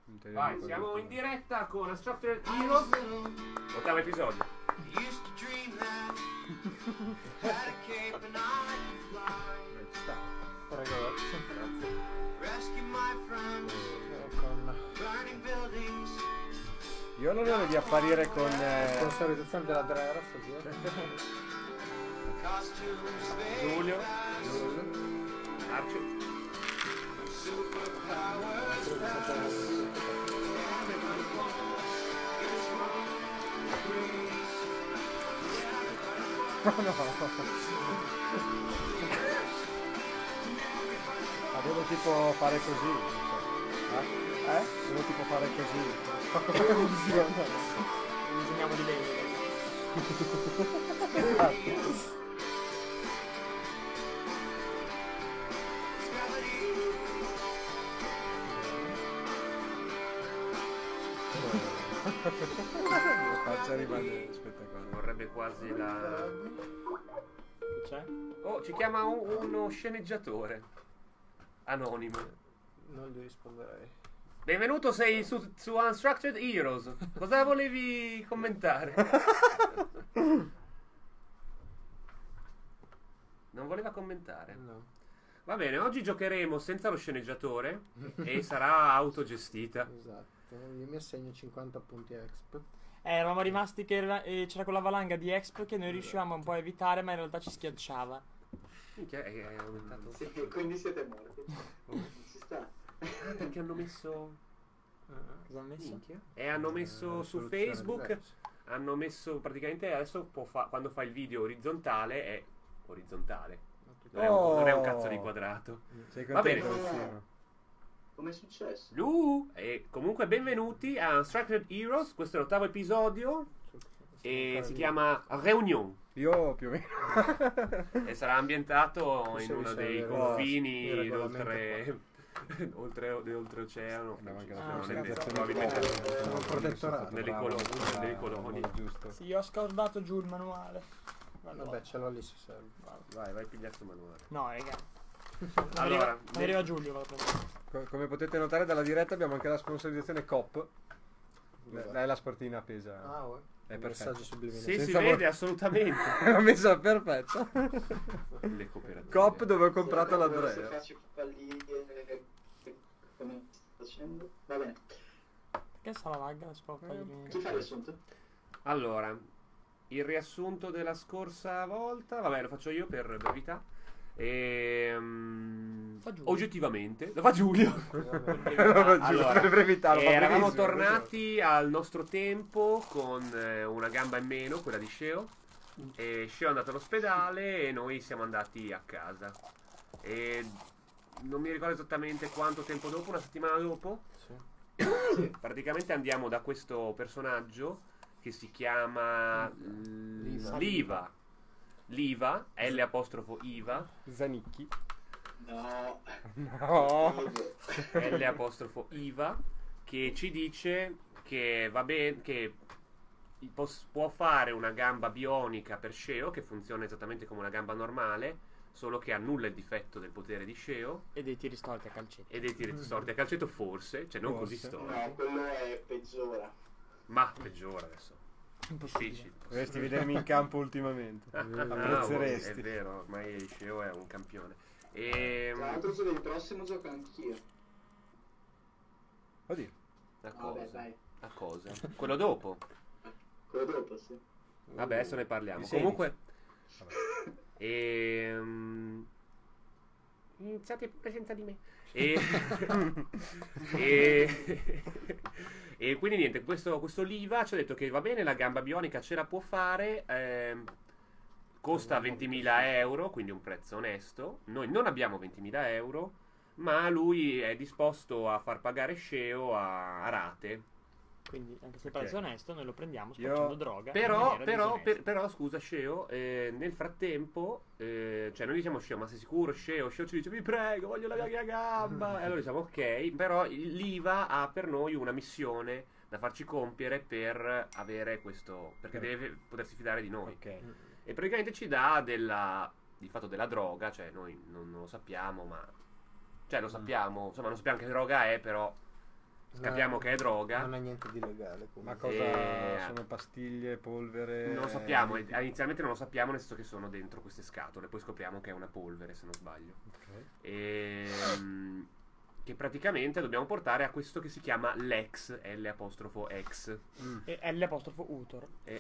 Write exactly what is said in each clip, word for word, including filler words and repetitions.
Vai, siamo in diretta con Unstructured Heroes, ottavo episodio. Prego, io non ho di apparire con eh... sponsorizzazione della Drera stasera. Giulio, Arci. No, no. Ma devo tipo fare così. Eh? Eh? Devo tipo fare così. Disegniamo di lei. Esatto. La faccia rimane spettacolare. Vorrebbe quasi la... Che c'è? Oh, ci chiama un- uno sceneggiatore anonimo. Non gli risponderei. Benvenuto, sei su, su Unstructured Heroes. Cosa volevi commentare? Non voleva commentare. No. Va bene, oggi giocheremo senza lo sceneggiatore e sarà autogestita. Esatto. Io mi assegno cinquanta punti exp. Eh, eravamo rimasti che era- eh, c'era quella valanga di exp che noi riuscivamo un po' a evitare, ma in realtà ci schiacciava. Minchia, è è aumentato. Sì, quindi siete morti. Ci sta. Ah, perché hanno messo... Cosa hanno messo? Minchia. E hanno messo Eh, su soluzione Facebook, diversa. hanno messo praticamente adesso può fa- quando fai il video orizzontale è orizzontale. Non è, un, Oh. non è un cazzo di quadrato. Sei Va bene. contento, Luzzino? Com'è successo? Lu! E comunque benvenuti a Unstructured Heroes, questo è l'ottavo episodio e si chiama Reunion Io più o meno. e sarà ambientato in Possiamo uno dei risolvere confini il regolamento d'oltre, oltre, oltreoceano. Abbiamo anche la Ah, probabilmente, cazzo. probabilmente Sono un protettorato. nelle colonie, nelle colonie. Giusto. Sì, io ho scordato giù il manuale. Guarda. Vabbè, ce l'ho lì se serve. Vai, vai a pigliare sto manuale. No, raga. Allora, Non arriva Giulio, vado a prendere. Co- Come potete notare dalla diretta abbiamo anche la sponsorizzazione Coop. Lei la sportina pesa. Ah, uè. È Un perfetto. messaggio subliminale. sì, si senza vede vol- assolutamente. L'ho messa perfetta. Le cooperative. Coop dove ho comprato la Se Drea. faccio fallire come sto facendo. Va bene. Perché sta la lagga? Non si può fare Chi fa il riassunto? Allora, il riassunto della scorsa volta, vabbè, lo faccio io per brevità. Ehm, Fa Giulio. oggettivamente, lo fa Giulio. Allora, per brevità, lo eh, fa eravamo benissimo, tornati al nostro tempo con eh, una gamba in meno, quella di Sceo. E Sceo è andato all'ospedale e noi siamo andati a casa. E non mi ricordo esattamente quanto tempo dopo, una settimana dopo, Sì. praticamente andiamo da questo personaggio che si chiama Liva. Liva. Liva, L apostrofo Iva, Zanicchi. No. No. L apostrofo Iva, che ci dice che va bene, che pos- può fare una gamba bionica per Sceo, che funziona esattamente come una gamba normale, solo che annulla il difetto del potere di Sceo E dei tiri storti a calcetto. e dei tiri storti a calcetto, forse, cioè non Forse. così storti, No, quello è peggiora. ma peggiora adesso. Impossibile. Difficile. Dovresti vedermi in campo ultimamente. Ah, è Apprezzeresti. vero, ormai Sceo è un campione. Tra E l'altro giovedì prossimo gioco anch'io. Oddio. a Vabbè, cosa? dai. A cosa? Quello dopo? Quello dopo, sì. Vabbè, adesso ne parliamo. Il sedici. Comunque, ehm, iniziate pure senza di me. E, e, e quindi niente, questo, questo Liva ci ha detto che va bene, la gamba bionica ce la può fare, ehm, costa ventimila euro, quindi un prezzo onesto. Noi non abbiamo ventimila euro, ma lui è disposto a far pagare Sceo a, a rate. Quindi, anche se il Ok. prezzo è onesto, noi lo prendiamo Io- spacciando droga. in Però, maniera però, disonesta. per- però, scusa, Sceo, eh, nel frattempo, eh, cioè noi diciamo Sceo, ma sei sicuro, Sceo? Sceo ci dice, vi prego, voglio la mia gamba. E allora diciamo, ok, però l'Iva ha per noi una missione da farci compiere per avere questo, perché deve potersi fidare di noi. Ok. E praticamente ci dà della, di fatto della droga, cioè noi non, non lo sappiamo, ma... Cioè lo sappiamo, insomma non sappiamo che droga è, però capiamo che è droga. Non è niente di legale Ma comunque. cosa Eh, sono pastiglie, polvere? Non lo sappiamo, eh, inizialmente non lo sappiamo, nel senso che sono dentro queste scatole, poi scopriamo che è una polvere, se non sbaglio. Ok. Ehm, che praticamente dobbiamo portare a questo che si chiama Lex, L apostrofo X. Mm. E L apostrofo Utor. E,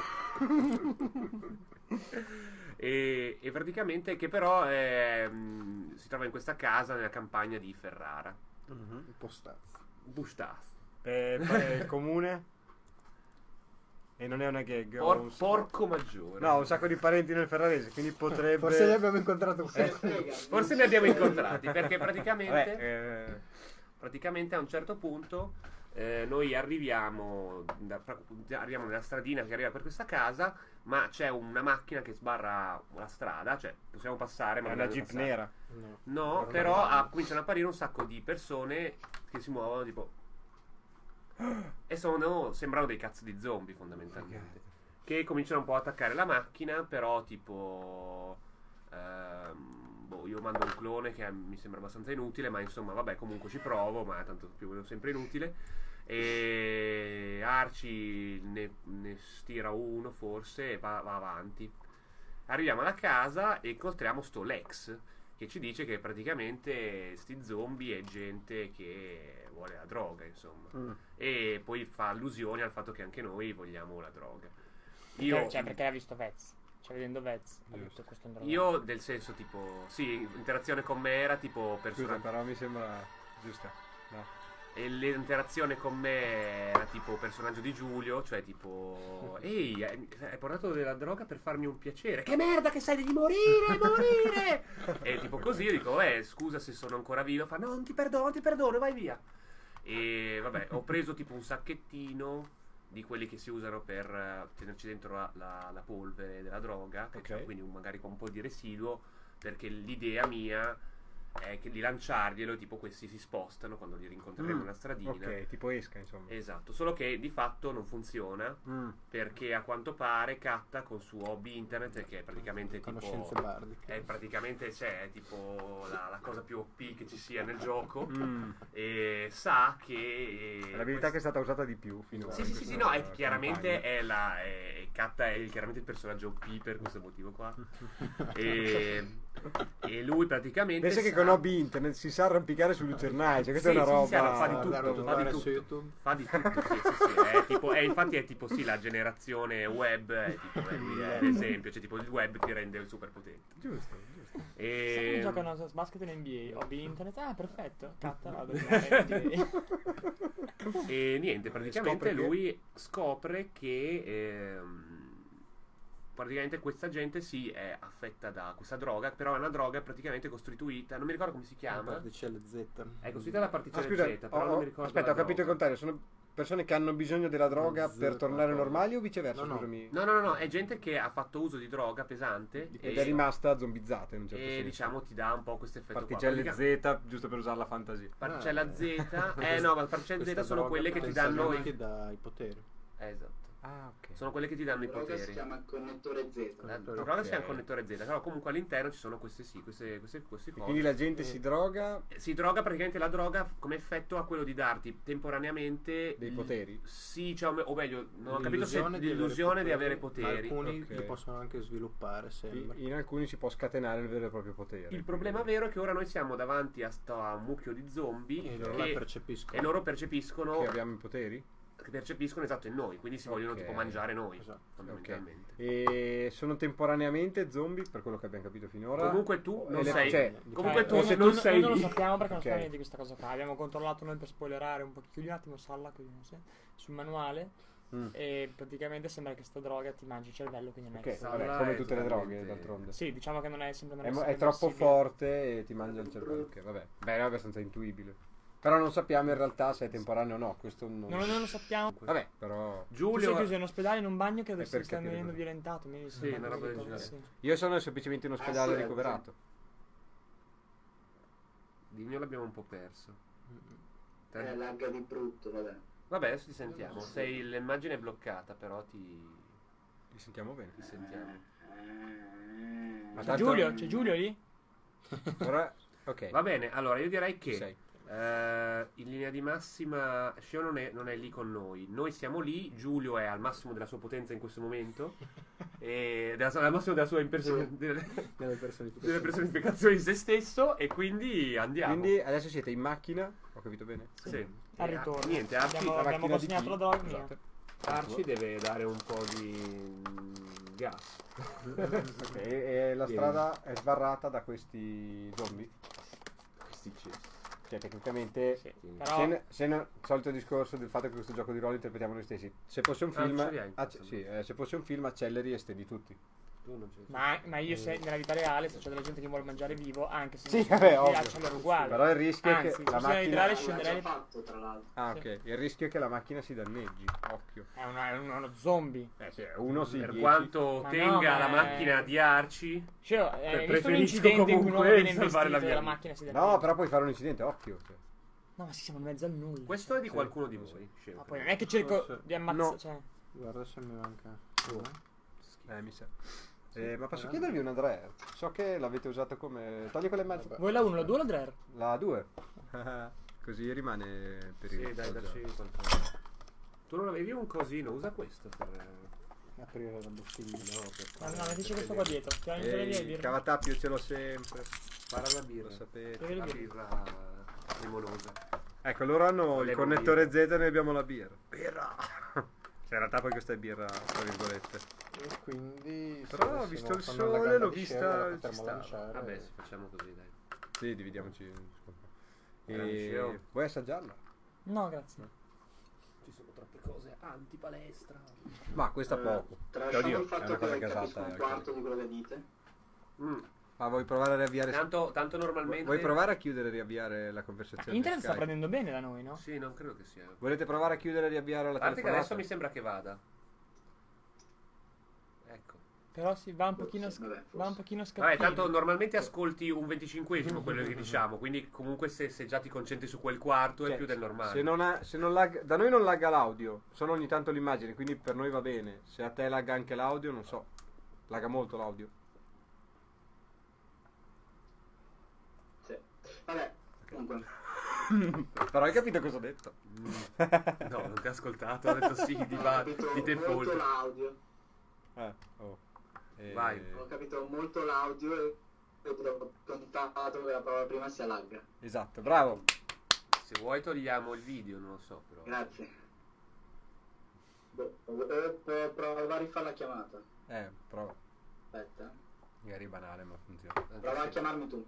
e, e praticamente che però ehm, si trova in questa casa nella campagna di Ferrara. Mhm. Un po' stazzo. Bustaz. E poi è il comune? E non è una gag. ho Por- un- porco maggiore. No, ho un sacco di parenti nel ferrarese, quindi potrebbe... Forse li abbiamo incontrato Se ne qua. frega. Forse ne abbiamo incontrati, perché praticamente, Vabbè, eh, praticamente a un certo punto eh, noi arriviamo, da- arriviamo nella stradina che arriva per questa casa, ma c'è una macchina che sbarra la strada, cioè possiamo passare, ma è non una dobbiamo jeep passare. nera. No. No, Normale. però ah, cominciano ad apparire un sacco di persone che si muovono tipo... E sono, sembrano dei cazzo di zombie fondamentalmente. Che cominciano un po' ad attaccare la macchina, però tipo... ehm, boh, io mando un clone che mi sembra abbastanza inutile, ma insomma vabbè comunque ci provo, ma tanto più o meno sempre inutile. E Arci ne, ne stira uno forse e va, va avanti. Arriviamo alla casa e incontriamo sto Lex che ci dice che praticamente sti zombie è gente che vuole la droga, insomma. Mm. E poi fa allusioni al fatto che anche noi vogliamo la droga. Io, Io, cioè, perché ha visto Vez. Cioè, vedendo Vez, ha Giusto. detto questo è un drogato. io del senso tipo, sì, interazione con me era tipo Scusa, personaggio. però mi sembra giusta. No. E l'interazione con me era tipo personaggio di Giulio, cioè tipo, ehi, hai hai portato della droga per farmi un piacere. Che merda che sai di morire, morire! E tipo così io dico, eh, scusa se sono ancora vivo. Fa, no, non ti perdono, non ti perdono, vai via. E vabbè, ho preso tipo un sacchettino di quelli che si usano per eh, tenerci dentro la, la- la polvere della droga, che Ok. c'è quindi un- magari con un po' di residuo, perché l'idea mia è che di lanciarglielo e tipo questi si spostano quando li rincontreremo Mm, nella stradina. Ok, tipo esca, insomma. Esatto, solo che di fatto non funziona Mm. perché a quanto pare Katta con suo hobby internet, che è praticamente tipo Conoscenze bardiche. è praticamente c'è tipo la, la cosa più O P che ci sia nel gioco, Mm. e sa che È l'abilità che è stata usata di più finora. sì, sì, in sì, sì, questa no, è, chiaramente campagna. è la è, Katta è chiaramente il personaggio O P per questo motivo qua. e, e lui praticamente Pensa che sa- con hobby internet si sa arrampicare sui lucernai, cioè questa Sì, è una sì, roba... sì, allora, fa di Guardare- tutto, fa di guardare su tutto. YouTube. Fa di tutto, sì, sì, sì. È tipo, è, infatti è tipo sì, la generazione web, è tipo, è, lui è l'esempio, cioè tipo il web ti rende super potente. Giusto, giusto. Sai che E... giocano a basket in N B A, hobby internet, ah perfetto, catta, vado a giocare in N B A. e niente, praticamente Scopre che- lui scopre che ehm, praticamente questa gente si è affetta da questa droga, però è una droga praticamente costituita, non mi ricordo come si chiama, Particelle Z. è costituita da Ah, particelle scusa, Z, però ho- non ho- mi ricordo aspetta, la ho capito il droga. contrario, sono persone che hanno bisogno della droga Z per tornare qualcosa. normali o viceversa, No, no. scusami? No, no, no, no, è gente che ha fatto uso di droga pesante Ed e, è rimasta zombizzata in un certo e senso. diciamo ti dà un po' questo effetto Particelle qua. Z, giusto per usare la fantasia. Particella Ah, Z, eh. eh no, ma particelle Questa Z sono droga quelle che ti pensa danno che i... ti dà i poteri. Eh, esatto. Ah, ok. Sono quelle che ti danno i La droga si poteri. chiama connettore Z. La Ok. droga si chiama connettore Z, però comunque all'interno ci sono queste sì, queste, queste, queste E cose. quindi la gente si droga Si droga praticamente, la droga come effetto ha quello di darti temporaneamente dei il- poteri? Sì, cioè, o meglio, non ho capito se L'illusione di l'illusione di avere ma poteri. Alcuni Ok. li possono anche sviluppare, sembra. in alcuni si può scatenare il vero e proprio potere. Il problema vero è che ora noi siamo davanti a sto a un mucchio di zombie E loro la che, percepiscono. e loro percepiscono Che abbiamo i poteri? che percepiscono esatto in noi, quindi si vogliono Ok. tipo mangiare noi, Esatto. fondamentalmente. E sono temporaneamente zombie, per quello che abbiamo capito finora. Comunque tu non E le- sei cioè, comunque Eh, tu noi- se noi- non sei noi non lo lì. sappiamo perché non Ok. sappiamo niente di questa cosa qua. Abbiamo controllato noi per spoilerare un po'. Chiudi un attimo Salla così non si- sul manuale. Mm. E praticamente sembra che sta droga ti mangi il cervello, quindi non è Ok, che sta- vabbè, Salla come è tutte le droghe, totalmente- d'altronde. Sì, diciamo che non è sempre non È, mo- essere è troppo possibile. forte e ti mangia il cervello. Ok, vabbè. Beh, è abbastanza intuibile. Però non sappiamo in realtà se è temporaneo o no. Questo non. Non, non lo sappiamo. Vabbè, però. Tu sei Giulio chiuso in ospedale in un bagno che È adesso per sta capire venendo cos'è. violentato. Mi Sì, sembra una roba del così, genere. sì. Io sono semplicemente in ospedale Ah, sì, ricoverato. Digno l'abbiamo un po' perso. Eh, lagga di brutto, vabbè. Vabbè, adesso ti sentiamo. Sei, l'immagine è bloccata, però ti, Li sentiamo bene. ti sentiamo. Ma C'è tanto- Giulio, c'è Giulio lì? Ora. Ok. Va bene, allora io direi Ci che sei. Eh, in linea di massima, Sceo non è, non è lì con noi. Noi siamo lì. Giulio è al massimo della sua potenza in questo momento. E della, al massimo della sua imperson- delle, Nelle personificazioni. delle personificazioni di se stesso. E quindi andiamo. Quindi adesso siete in macchina, ho capito bene? Sì. Al E, ritorno. Niente, Arci, abbiamo, la abbiamo macchina di consegnato chi? la droga mia. Scusate. Arci deve dare un po' di gas. Ok, e la strada è sbarrata da questi zombie? Questi cessi. Cioè tecnicamente Sì, però se, ne- se no- solito discorso del fatto che questo gioco di ruolo interpretiamo noi stessi. Se fosse un Ah, film, ce li hai in acc- questo, sì, eh, se fosse un film acceleri e stendi tutti. Tu non c'è. ma, ma io se nella vita reale se c'è della gente che vuole mangiare vivo, anche se Sì, non vabbè, c'è ovvio. accelera uguale. Però il rischio è Anzi, che se la bisogna macchina tirare L'ha scenderei. già fatto, tra l'altro. Ah, Sì. ok. Il rischio è che la macchina si danneggi. Occhio. È, una- è uno zombie. Eh sì, uno sì, Per dieci. quanto Ma tenga no, ma la è- macchina di Arci, Cioè, Pre- hai visto un preferisco incidente in cui un uomo comunque viene salvare la investito mia e la vita. macchina si No, danneggia? però puoi fare un incidente, occhio. Cioè. No, ma sì, siamo in mezzo al nulla. questo è di Sì, qualcuno di sì. voi. Sceo, Ma credo. poi non è che cerco Forse- di ammazzare. No. Cioè, Guarda se mi manca. Eh, mi sa. Eh, ma posso chiedervi una Dre? So che l'avete usato come... Togli quella in mezzo. Vabbè. vuoi la uno, la due o la tre? La due. Così rimane per il... Sì, dai, dacci qualcosa. Tu non avevi un cosino, usa questo per... eh, Aprire la bottiglia. No, per No, fare- no, mettici per questo qua vedere. dietro. Chiamami quella via e Ehi, il birra. cavatappi io ce l'ho sempre. Spara la birra. Lo sapete. Bevi La la birra. birra limonosa. Ecco, loro hanno Le il connettore birre. Z e noi abbiamo la birra. Birra! Cioè, in realtà poi questa è birra, tra virgolette. E quindi. se Però, dovessimo visto il fare sole, una gamba l'ho di vista, scemo, la ci potremmo stava. lanciare. Vabbè, sì, facciamo così, dai. Sì, dividiamoci. Grancio. E... Vuoi assaggiarla? No, grazie. Ci sono troppe cose anti-palestra. Ma questa Eh, poco. Tralasciando Oddio, il è fatto una cosa che gasata. capisco un eh, quarto di quello che dite. Mm. Ma vuoi provare a riavviare... Tanto, tanto normalmente... Vuoi provare a chiudere e riavviare la conversazione? Internet sta Skype? prendendo bene da noi, no? Sì, non credo che sia. Volete provare a chiudere e riavviare la A parte che telefonata? adesso mi sembra che vada. Ecco. Però sì, va un pochino, Forse, vabbè, va un forse. pochino Vabbè, scappino. tanto normalmente ascolti un venticinquesimo quello che diciamo, quindi comunque se, se già ti concentri su quel quarto Cioè, è più del normale. Se non ha, se non lag, da noi non lagga l'audio, solo ogni tanto l'immagine, quindi per noi va bene. Se a te lagga anche l'audio, non so. Lagga molto l'audio. Sì. Vabbè, comunque. Però hai capito cosa ho detto? No, non ti ho ascoltato, ho detto sì, di, Ho va- capito di molto default. l'audio. Eh, oh. Eh, Vai. Ho capito molto l'audio e ho contato che la prova prima sia lag. Esatto, bravo. Se vuoi togliamo il video, non lo so però. Grazie. Boh, o può provare a rifare la chiamata. Eh, prova. Aspetta. Magari è banale, ma funziona. Prova a chiamarmi tu.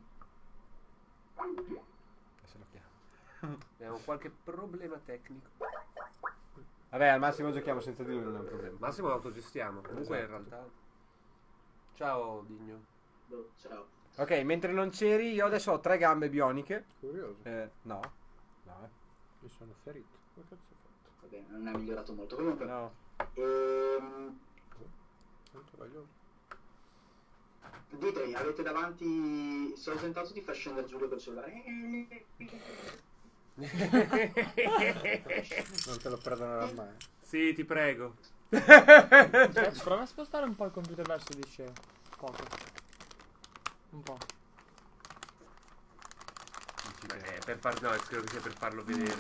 Adesso lo chiamo. Abbiamo qualche problema tecnico. Vabbè, al massimo giochiamo senza di lui, non è un problema. Massimo lo autogestiamo. Comunque in Esatto. realtà. Ciao Digno. Boh, ciao. Ok, mentre non c'eri, io adesso ho tre gambe bioniche. Curioso. Eh, no. No, eh. Mi sono ferito. Che cazzo ho fatto? Va bene, non è migliorato molto. Comunque. No. Ehm, Tanto raglioso. dite, avete davanti. Sono tentato di far scendere Giulio col cellulare. Non te lo perdonerò mai. Sì, ti prego. Cioè, prova a spostare un po' il computer verso di scemo. Poco. Un po'. Eh, per far... No, credo che sia per farlo vedere.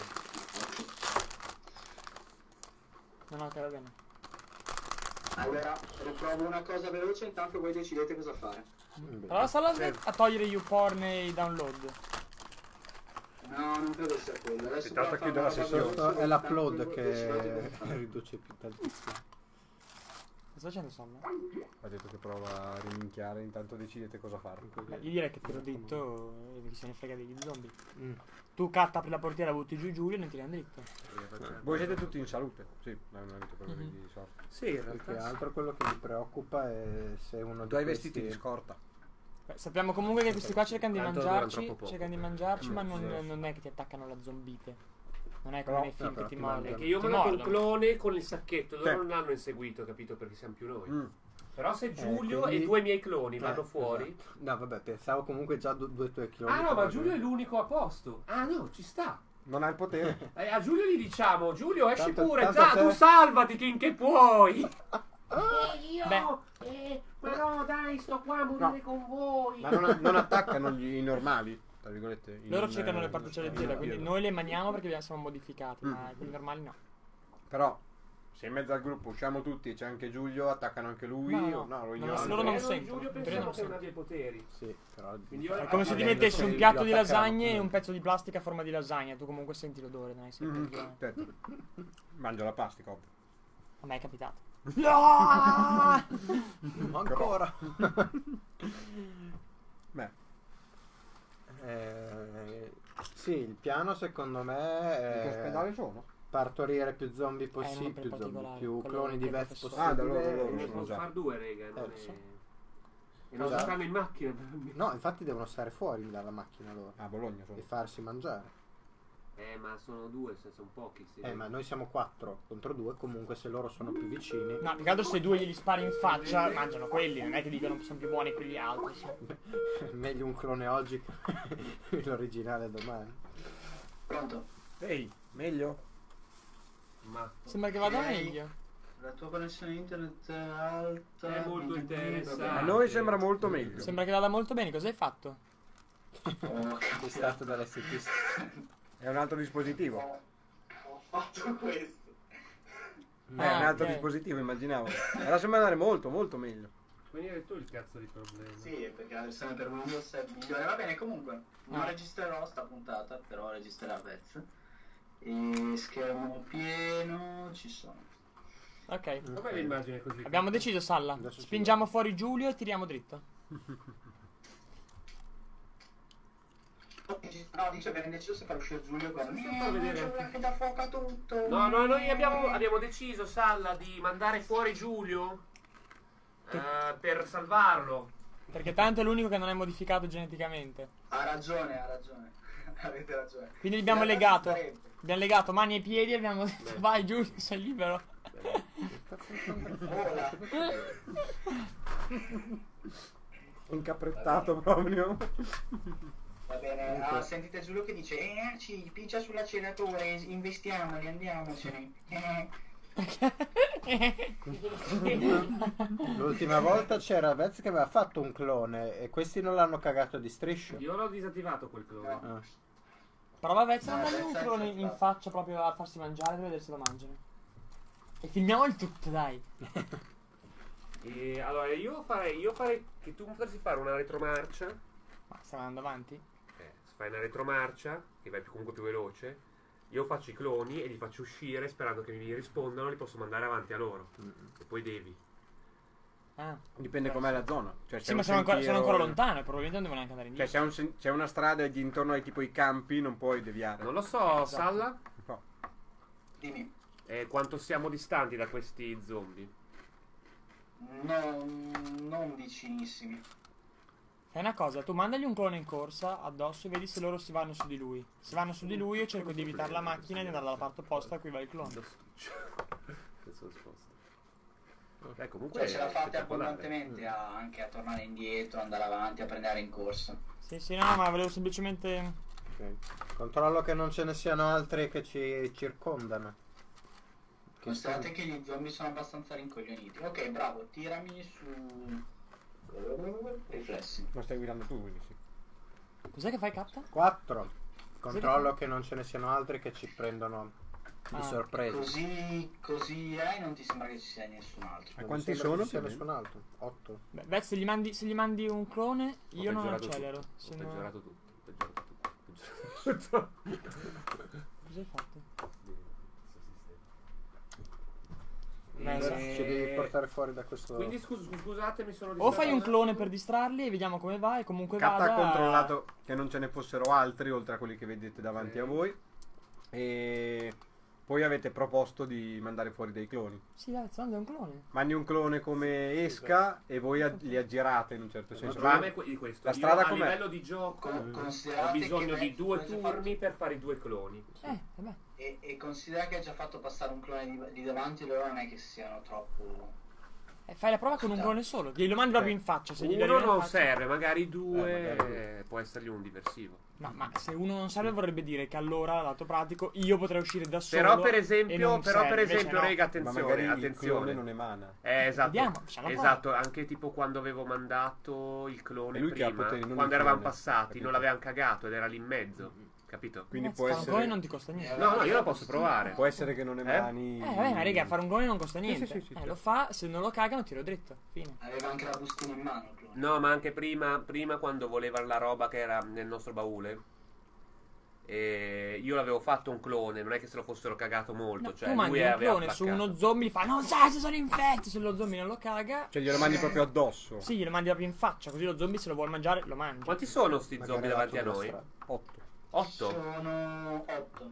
No, no, ok, va bene. Allora, riprovo una cosa veloce, intanto voi decidete cosa fare. Prova solo a, a togliere YouPorn e i download. No, non credo sia quello. Adesso Intanto provo a chiude la fare una sessione. roba Questo veloce, è l'upload intanto voi decidete che cosa fare. riduce più tantissimo. Sto facendo sonno? Ha detto che prova a riminchiare, intanto decidete cosa fare. Beh, io direi che tiro dritto e chi se ne frega degli zombie. Mm. Tu catta, apri la portiera, butti giù Giulio e ne tiriamo dritto. Voi siete tutti in salute? Sì, non avete problemi Mhm. di sorte. Sì, in Più che realtà. sì. altro quello che mi preoccupa è se uno Tu hai di questi... vestiti di scorta. Beh, sappiamo comunque che questi qua cercano di Tanto durano mangiarci, troppo poco. cercano di mangiarci, Mm, ma non, sì. non è che ti attaccano la zombite. Non è come Però- nei film no, però che ti ti mollano. mangiano. Che io ho Ti mandato un mordono. clone con il sacchetto, loro Sì. non l'hanno inseguito, capito? Perché siamo più noi. Mm. Però se Giulio quindi- e due miei cloni Eh, vanno fuori. esatto. No, vabbè, pensavo comunque già du- due tuoi cloni. Ah no, che ma vanno- Giulio è l'unico a posto. Ah no, ci sta. Non ha il potere. Eh, a Giulio gli diciamo, Giulio esci Tanto- pure, tanto già, te- tu salvati finché puoi. Eh, io, Beh. eh, però dai, sto qua a morire No. con voi. Ma non, non attaccano gli i normali. tra virgolette. in Loro un, cercano eh, le particelle in zero, un quindi periodo. noi le maniamo perché siamo modificati, Mm. ma quelli normali no. Però, se in mezzo al gruppo usciamo tutti e c'è anche Giulio, attaccano anche lui. No, no, o- no, lo non ignorano. lo- loro non lo Eh, sentono. Giulio Per io pensavo non che non sento. abbia i poteri. Sì, però... Quindi io- È come se ti avendo mettessi un sei- piatto di lo attaccheranno lasagne e comunque. un pezzo di plastica a forma di lasagna, tu comunque senti l'odore, non hai sempre Mhm, il problema. certo. Mangio la plastica, ovvio. A me è capitato. No! Ancora! Beh, Eh, sì, il piano secondo me in che è ospedale sono? partorire più zombie Eh, non possibili, per più, zombie, particolare, più quello cloni di che Veth professore. possibile. Ah, da loro, loro, Ne sono posso già. fare due, rega. Non Eh, è... lo so. E non Esatto. stanno in macchina. No, infatti devono stare fuori dalla macchina loro A Bologna sono. e farsi mangiare. Eh, ma sono due, se sono pochi. Sì. Eh, ma noi siamo quattro contro due, comunque se loro sono più vicini... No, più che altro se due glieli spari in faccia, mangiano quelli, non è che dicono che sono più buoni quelli altri. sì. Meglio un clone oggi che l'originale domani. Pronto? Ehi, meglio? Ma Sembra che vada Ok. meglio. La tua connessione internet è alta. È molto venti interessante. A giga. noi sembra molto meglio. Sembra che vada molto bene, cosa hai fatto? Oh, È stato dall'S T. È un altro dispositivo. Ho ho fatto questo. Eh, è Ah, un altro ok. dispositivo, immaginavo. Allora sembra andare molto, molto meglio. quindi eri tu il cazzo di problema. Sì, perché la versione per Windows è migliore. Va bene, comunque, non Ah. registrerò sta puntata, però registrerà Vez. E schermo pieno, ci sono. Ok. Com'è l'immagine così? Abbiamo deciso, Salla. Adesso ci Spingiamo fuori Giulio e tiriamo dritto. No, dice abbiamo deciso se far uscire Giulio quando Sì, fa vedere. Giulio che dà fuoco a tutto. No, no, noi abbiamo, abbiamo deciso, Salla, di mandare fuori Giulio eh, per salvarlo. Perché tanto è l'unico che non è modificato geneticamente. Ha ragione, ha ragione. Avete ragione. Quindi l'abbiamo In realtà legato. ci sarebbe. Abbiamo legato mani e piedi e abbiamo detto Beh. vai Giulio, sei libero. Vola. Incaprettato proprio. Va bene, ah, sentite Giulio che dice eh, ci piccia sull'acceleratore, investiamoli, andiamocene. Eh. L'ultima volta c'era Vez che aveva fatto un clone e questi non l'hanno cagato di striscio. Io l'ho disattivato quel clone. Ah. Però vabbè, se No, non adesso un è clone in accettato. faccia proprio a farsi mangiare per vedere se lo mangiano. E filmiamo il tutto, dai. E allora io farei, io farei che tu potresti fare una retromarcia. Ma stiamo andando avanti? Eh, se fai una retromarcia, che vai più- comunque più veloce, io faccio i cloni e li faccio uscire sperando che mi rispondano, li posso mandare avanti a loro. E poi devi. Ah. Dipende com'è la zona. Cioè, c'è Sì, un ma sono ancora, sono sentiero- ancora lontano e probabilmente non devono neanche andare Cioè, indietro. c'è, un sen- c'è una strada di intorno ai tipo i campi, non puoi deviare. Non lo so, Esatto. Salla, Un po'. Dimmi. eh, quanto siamo distanti da questi zombie. No, non vicinissimi. Fai una cosa, tu mandagli un clone in corsa addosso e vedi se loro si vanno su di lui. Se vanno su di lui io cerco di evitare la macchina e di andare dalla parte opposta a cui va il clone. Adesso sposto. Eh, comunque Cioè ce la è fate spettacolare. abbondantemente a- anche a tornare indietro, andare avanti, a prendere in corsa. Sì, sì, no, ma volevo semplicemente... Ok. Controllo che non ce ne siano altri che ci circondano. Che Considerate che gli zombie sono abbastanza rincoglioniti. Ok, bravo, tirami su... Riflessi. Ma stai guidando tu, quindi sì. Cos'è che fai, Capta? quattro. Controllo che non ce ne siano altri che ci prendono di Ah. sorpresa. Così, così è, non ti sembra che ci sia nessun altro. A Non quanti mi sembra sono, che ci sia più o nessun altro. otto. Beh, beh, se gli mandi, se gli mandi un clone, Ho io non peggiorato accelero. tutto, Se Ho no... peggiorato tutto. Ho peggiorato tutto. Ho peggiorato tutto. Cosa hai fatto? Eh, sì. Ci devi portare fuori da questo. Quindi scus- scusatemi, sono O fai un distratto. clone per distrarli e vediamo come va e comunque Cat vada... ha controllato che non ce ne fossero altri oltre a quelli che vedete davanti Sì. a voi. E poi avete proposto di mandare fuori dei cloni. Sì, dai, Zando è un clone. Mandi un clone come esca e voi a- li aggirate in un certo Il senso. problema è que- di questo. La Io strada a com'è? livello di gioco Con- ho considerate bisogno che di Vez due ha già turni per fare i due cloni. Eh, vabbè. E, e considera che ha già fatto passare un clone di, di davanti, loro non è che siano troppo Eh, fai la prova con un clone solo. Glielo mandi proprio in faccia. Se gli Uno arriva in non faccia- serve, magari due Eh, magari eh, può essergli un diversivo. Ma, ma se uno non serve vorrebbe dire che allora, lato pratico, io potrei uscire da solo. Però per e esempio, non però per serve, invece esempio, no. rega, Ma attenzione, magari il clone attenzione. non emana. Eh, esatto. Vediamo, facciamo la esatto, anche tipo quando avevo mandato il clone È lui che ha prima, poteri, non quando il eravamo clone, passati, capito? non l'avevano cagato ed era lì in mezzo, capito? Quindi Cazzo, può fare un clone essere, non ti costa niente. No, no, io lo posso provare. può essere che non emani. Eh, vabbè, ma raga, fare un clone non costa niente. sì, sì, sì, eh, certo. lo fa, se non lo cagano, tiro dritto. Fine. Aveva anche la bustina in mano. il clone. No, ma anche prima, prima quando volevano la roba che era nel nostro baule. E io l'avevo fatto un clone, non è che se lo fossero cagato molto. No, cioè, tu mandi lui un aveva clone su placcato. uno zombie, gli fa no, sai se sono infetti. Se lo zombie non lo caga, Cioè glielo mandi proprio addosso. sì, glielo mandi proprio in faccia. Così lo zombie, se lo vuole mangiare, lo mangia. Quanti sono sti Magari zombie davanti a sulla noi? strada. otto. Otto? Sono otto.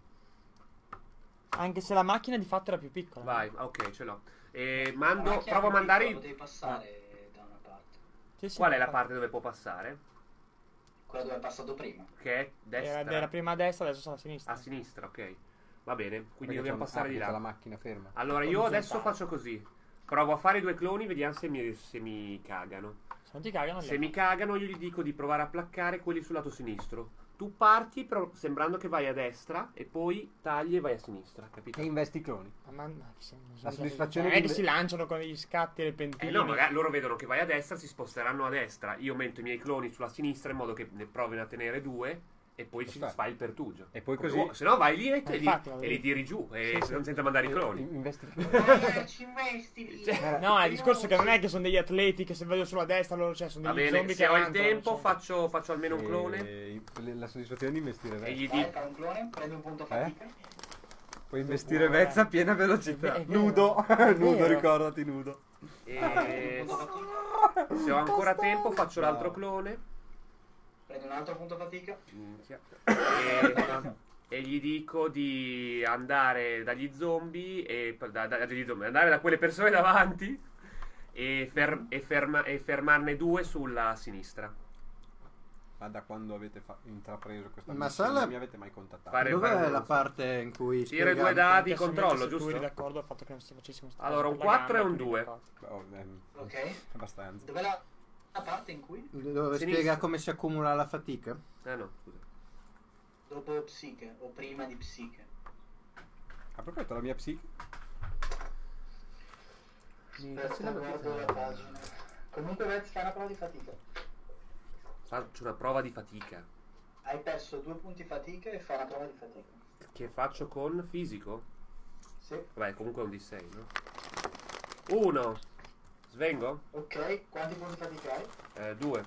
Anche se la macchina di fatto era più piccola. Vai, ok, ce l'ho. E La mando, macchina provo a più mandare. piccola, i- Potevi passare da una parte. Sì, sì, Qual è la infatti. parte dove può passare? Quella dove è passato prima. Che è destra? Era, era prima a destra, adesso sono a sinistra. A sinistra, ok. Va bene, quindi Perché dobbiamo c'è un- passare ah, di perché là. la macchina ferma. Allora io adesso Orizzontale. faccio così. Provo a fare i due cloni, vediamo se mi, se mi cagano. Se non ti cagano, Se mi cagano io gli dico di provare a placcare quelli sul lato sinistro. Tu parti però sembrando che vai a destra e poi tagli e vai a sinistra, capito? E investi i cloni. Ma, ma, ma sì, non La so- soddisfazione non è di- che si lanciano con degli scatti e Eh repentini. no, magari loro vedono che vai a destra, si sposteranno a destra. Io metto i miei cloni sulla sinistra in modo che ne provino a tenere due e poi ci Aspetta. fai il pertugio. E poi Come così- vuoi. Se no vai lì e, Eh, e li, infatti, e vabbè. li tiri giù e Sì, sì. non senza mandare i cloni. Eh, Investi Eh, ci investi lì. Cioè, No, è il discorso che non è che sono degli atleti che se vedo sulla destra loro cioè, sono Va degli bene, zombie se che ho il avanzano, tempo cioè. faccio, faccio almeno un E- clone le- La soddisfazione di investire e Vezza. gli Vai, dico... fai un clone, prendi un punto Eh? fatica. Puoi investire Vezza a piena velocità. È vero. Nudo, È nudo, vero. ricordati, nudo. E Punto fatica. se ho ancora tempo faccio No. l'altro clone. Prendi un altro punto fatica. Minchia. E, e gli dico di andare dagli zombie e da, da- dagli zombie, andare da quelle persone davanti e, fer- e ferma- e fermarne due sulla sinistra. Ma da quando avete fa- intrapreso questa Ma missione sa la- non mi avete mai contattato? Fare- Dov'è fare la uno- parte in cui Tira i due spiegate- dadi, Perché controllo, se tu giusto? eri d'accordo al fatto che non si facessimo sta Allora, cosa un per la quattro e gamba, un quindi due. ricordo. Oh, ehm, Ok. abbastanza. Dov'è la, la parte in cui? Dove Sinistra. spiega come si accumula la fatica? Ah no, scusa. Dopo psiche o prima di psiche. A proposito, la mia psiche. Aspetta, guardo la pagina. Comunque Vez, fai una prova di fatica. Faccio una prova di fatica. Hai perso due punti fatica e fai una prova di fatica. Che faccio con fisico? Sì. Vabbè, comunque è un D sei, no? Uno. Svengo? Ok, quanti punti fatica hai? Eh, due.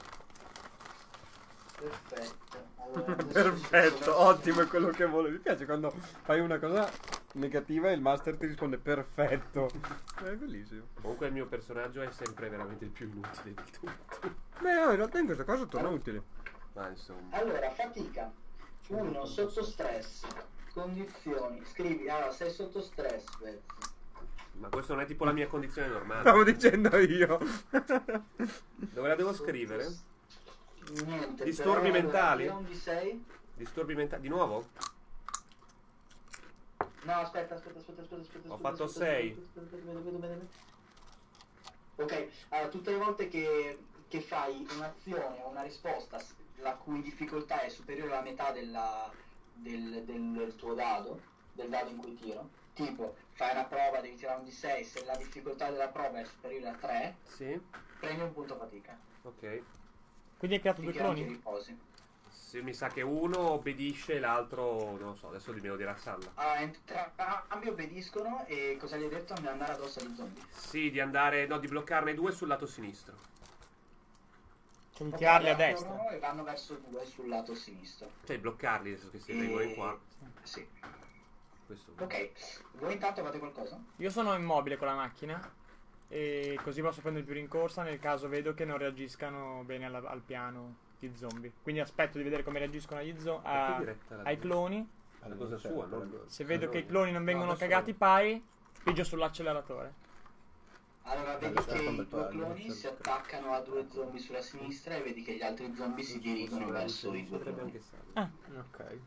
Perfetto. Allora, adesso Perfetto, adesso- ottimo, è quello che volevo. Mi piace quando fai una cosa negativa e il master ti risponde perfetto. È bellissimo. Comunque il mio personaggio è sempre veramente il più inutile di tutti. Beh, no, in realtà in questa cosa torna utile. Ma insomma. Allora, fatica. uno, sotto stress. Condizioni. Scrivi, allora, sei sotto stress, Vez. Ma questo non è tipo la mia condizione normale. Stavo dicendo io. Dove la devo scrivere? Niente. Disturbi però, mentali? allora, tira un D sei. Disturbi mentali. Di nuovo? No, aspetta, aspetta, aspetta, aspetta, aspetta. Ho aspetta, fatto aspetta, sei. aspetta, aspetta, aspetta, vedo bene, vedo bene. Ok, allora tutte le volte che, che fai un'azione o una risposta s- la cui difficoltà è superiore alla metà della, del, del, del tuo dado, del dado in cui tiro, tipo fai una prova, devi tirare un D sei, se la difficoltà della prova è superiore a tre, Sì. prendi un punto fatica. Ok. Quindi hai creato due Finché non ti cloni? riposi. Se mi sa che uno obbedisce e l'altro non lo so, adesso me lo dirà Salla. Allora, entrambi obbediscono e cosa gli hai detto? Di andare addosso agli zombie. Sì, di andare, no, di bloccarne due sul lato sinistro. Cioè di Ok, tirarli a allora destra. corrono e vanno verso due sul lato sinistro. Cioè bloccarli adesso che si E- vengono in qua. Sì. Questo. Ok, voi intanto fate qualcosa? Io sono immobile con la macchina e così posso prendere più rincorsa nel caso vedo che non reagiscano bene alla- al piano gli zombie. Quindi aspetto di vedere come reagiscono agli zo- a- Perché diretta la ai diretta? cloni. È una cosa sua, no? Se vedo No, che i no. cloni non vengono adesso cagati no. pari, spingo sull'acceleratore. Allora vedi Adesso che quando i tuoi parli, cloni adesso- si attaccano a due zombie sulla sinistra e vedi che gli altri zombie si dirigono verso i due Potrebbe cloni. anche Salla. Ah, Ok.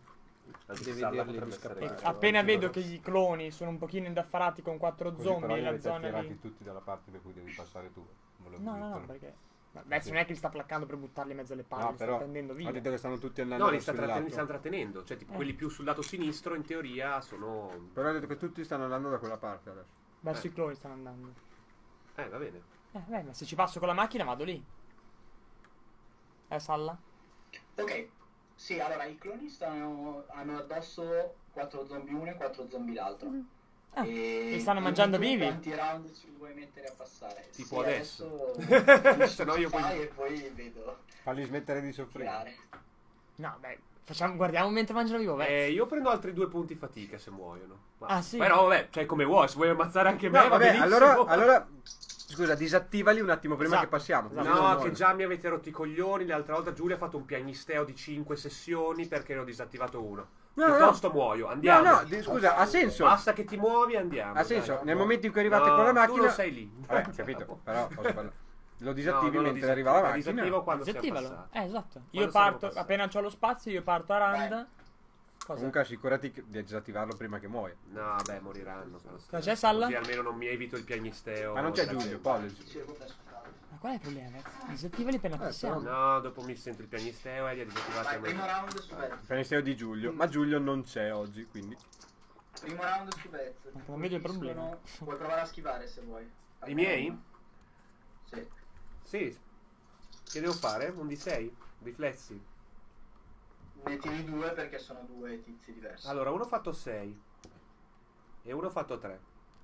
Anzi, Devi Salla dirgli potrebbe di essere- scappare. E appena vedo che i cloni sono un pochino indaffarati con quattro Così zombie però li nella avete zona attirati lì. tutti dalla parte da cui devi passare tu. Volevo No, no, no, dirtelo. perché... Ma Vez non è che li sta placcando per buttarli in mezzo alle palle, No, li sta però prendendo via. ho detto che stanno tutti andando No, li verso sta, il tratten- li lato. stanno trattenendo. Cioè, tipo, Eh. quelli più sul lato sinistro, in teoria, sono. Però ho detto che tutti stanno andando da quella parte adesso. Verso Eh. i cloni stanno andando. Eh, va bene. Eh, beh, ma se ci passo con la macchina vado lì. Eh, Salla? Ok, sì, allora i cloni stanno, hanno addosso quattro zombie uno e quattro zombie l'altro. Ah, e li stanno tu mangiando vivi? Quanti round ci vuoi mettere a passare? Tipo Sì, adesso. adesso Se no io poi- fai e poi vedo Falli smettere di soffrire. tirare. No, beh, facciamo, guardiamo mentre mangiano vivo Vez. Eh, io prendo altri due punti fatica se muoiono. Ma- Ah, sì? Però vabbè, cioè come vuoi, se vuoi ammazzare anche me, No, va vabbè, benissimo. allora, allora scusa, disattivali un attimo prima Esatto, che passiamo. esatto. così non No, muoiono. che già mi avete rotto i coglioni. L'altra volta Giulia ha fatto un piagnisteo di cinque sessioni perché ne ho disattivato uno. No, no, Piuttosto muoio, No, andiamo. no, di- scusa, ha senso. Basta che ti muovi, andiamo. Ha senso, dai. nel momento in cui arrivate No, con la tu macchina. non sei lì. Vabbè, capito, però posso parlare. Lo No, disattivi non lo mentre arriva la disattivo, lo macchina. disattivo quando siamo Disattivalo. passati. Eh, esatto. Io Quando siamo parto, passati. appena ho lo spazio, io parto a randa. Cosa? Comunque assicurati che- di disattivarlo prima che muoia. No, beh, moriranno. però. Cosa c'è, Salla? Così almeno non mi evito il piagnisteo. Ma non c'è della Giulio, gente. Paolo. Cerco per sfruttare. Ma qual è il problema, Vez? Disattivali appena Eh, passiamo. No, dopo mi sento il piagnisteo e li ha disattivati a Vai, primo me. round su Vez. Il piagnisteo di Giulio, ma Giulio non c'è oggi, quindi. Primo round su Vez. Non vedo il problema. Sono- Puoi provare a schivare se vuoi. I miei? Sì. Sì. Che devo fare? Un D sei? Riflessi. Ne tiri due perché sono due tizi diversi. Allora, uno ha fatto sei e uno ha fatto tre.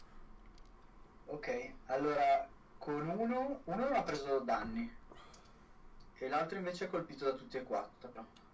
Ok, allora con uno, uno non ha preso danni e l'altro invece è colpito da tutti e quattro.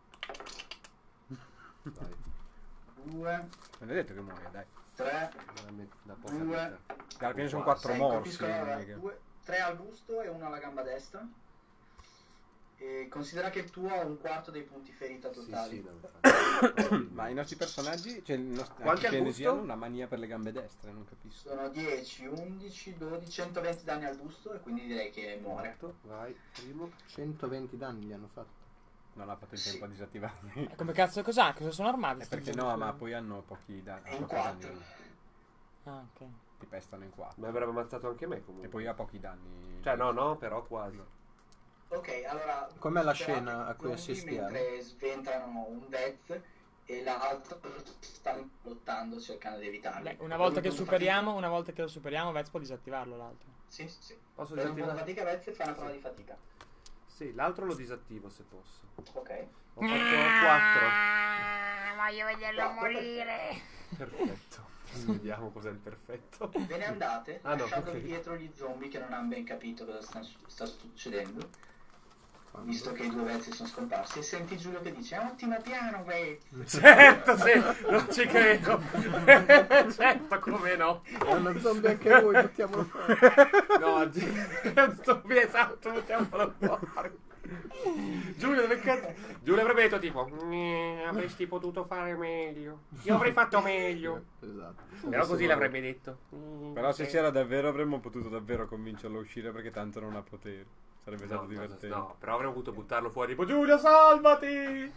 Vai. Due, Non hai detto che muoia, dai. tre, Da me- da poca Due. vita. Alla fine sono Qua, quattro sei, morsi. colpiscono non allora, è che- due, tre al busto e uno alla gamba destra. E considera che il tuo ha un quarto dei punti ferita Sì, totali. sì, no, infatti. Ma i nostri personaggi, cioè il nostro Quanti al Kennedy busto? hanno una mania per le gambe destre, non capisco. Sono dieci, undici, dodici, centoventi danni al busto e quindi direi che muore. Otto, vai, primo. centoventi danni gli hanno fatto. Non ha fatto il Sì. tempo a disattivarli. Eh, Come cazzo, cos'ha? Cosa sono armati? Eh, sti perché zombie? no, ma poi hanno pochi danni. È in pochi quattro. danni. Ah, ok. Ti pestano in quattro. Mi avrebbe ammazzato anche me comunque. E poi ha pochi danni. Cioè, no, no, però quasi. Ok, allora... Com'è la considerate scena a cui zombie assistiamo? Mentre sventano un Vez e l'altro stanno lottando cercando di evitarlo. Beh, una volta Per che un punto superiamo, una volta che lo superiamo, Vez può disattivarlo l'altro. fatica- Sì, sì. Posso Per un punto disattivare? fatica Vez fa una prova di fatica. Sì, l'altro lo disattivo se posso. Ok. Ho fatto quattro. Voglio vederlo Quattro, morire. Perfetto. Vediamo cos'è il perfetto. Ve ne andate, Ah, no, lasciando ok. dietro gli zombie che non hanno ben capito cosa sta, sta succedendo, Quando? visto che i due Vez sono scomparsi. E senti Giulio che dice: è un ottimo piano, Vez. Certo, sì, non ci credo. Certo, come no. È uno zombie anche lui, buttiamolo fuori. No, Gi- esatto, mettiamolo fuori. Giulio, dove cazzo? Giulio avrebbe detto tipo "Mm, avresti potuto fare meglio. Io avrei fatto meglio. Esatto. Però così l'avrebbe detto. Mm, Però se sì. c'era davvero avremmo potuto davvero convincerlo a uscire perché tanto non ha poteri. Sarebbe stato No, no, divertente. no, però avremmo potuto buttarlo fuori tipo Giulio, salvati!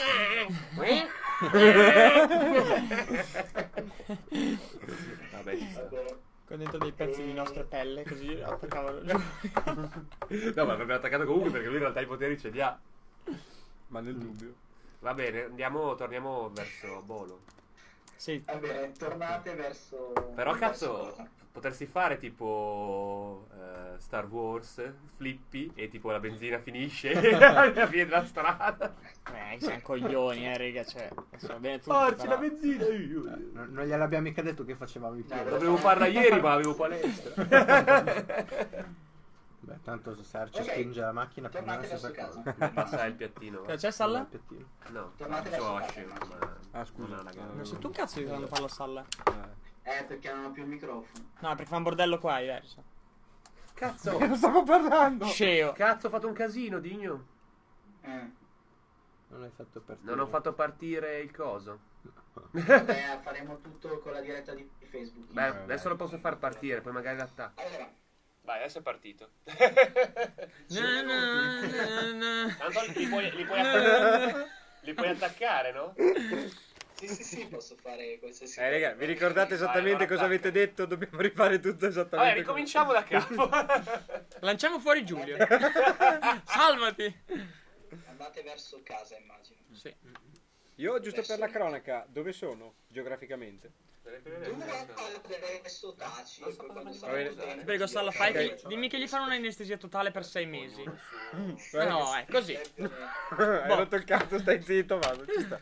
Vabbè, ci sta. Vabbè. Con dentro dei pezzi di nostra pelle, così attaccavano giù. No, ma avrebbe attaccato comunque perché lui in realtà i poteri ce li ha. Ma nel dubbio. Va bene, andiamo, torniamo verso Bolo. Sì. Va bene, tornate verso... Però verso cazzo, cosa? potresti fare tipo eh, Star Wars, Flippy, e tipo la benzina finisce alla fine della strada. Eh, siamo coglioni, eh, raga, cioè, va bene tutto, Porci però. la benzina! Eh, non, non gliel'abbiamo mica detto che facevamo i piedi. Dovevo farla ieri, ma avevo palestra. Beh, tanto se Sergio Ok, spinge la macchina più o meno tornate la stessa verso cosa. casa. Passa il piattino. Cosa va. c'è, Salla? Il piattino. No, Tornate facevo verso Oshin, casa. ma Ah, scusa. non ha la gamba. Non sei tu cazzo di quando parlo a Salla? Eh. Eh, perché non ho più il microfono. No, perché fa un bordello qua, è diverso. Cazzo! Che stavo parlando? Sceo. Cazzo, ho fatto un casino, Digno. Eh. Non hai fatto partire. Non ho fatto partire il coso. Eh, faremo tutto con la diretta di Facebook. Beh, adesso lo posso far partire, poi magari l'attacco. Allora, Vai, adesso è partito. Na, na, na, na. Tanto li puoi, li puoi attaccare, li puoi attaccare, no? Sì, sì, sì, posso fare qualsiasi Eh, raga, vi ricordate Vai, esattamente ora cosa avete attacca. detto? Dobbiamo rifare tutto esattamente. Vabbè, come- ricominciamo da capo. Lanciamo fuori Giulio. Salvati. Andate verso casa, immagino. Sì. Io, giusto per la cronaca, dove sono geograficamente? Tu adesso taci e poi quando Va sarà bene. contento- Ti prego, Salla, fai Ok. che- dimmi che gli fanno un'anestesia totale per sei mesi. Beh, No, è così. Eh, più o meno. Hai rotto il cazzo, stai zitto, vado, ci sta.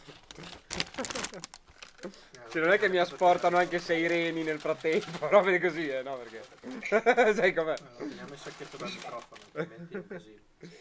Cioè, non è che mi asportano anche sei reni nel frattempo, robe così, eh, no, perché... Sai com'è? Allora, teniamo il sacchetto dal microfono, altrimenti è un casino.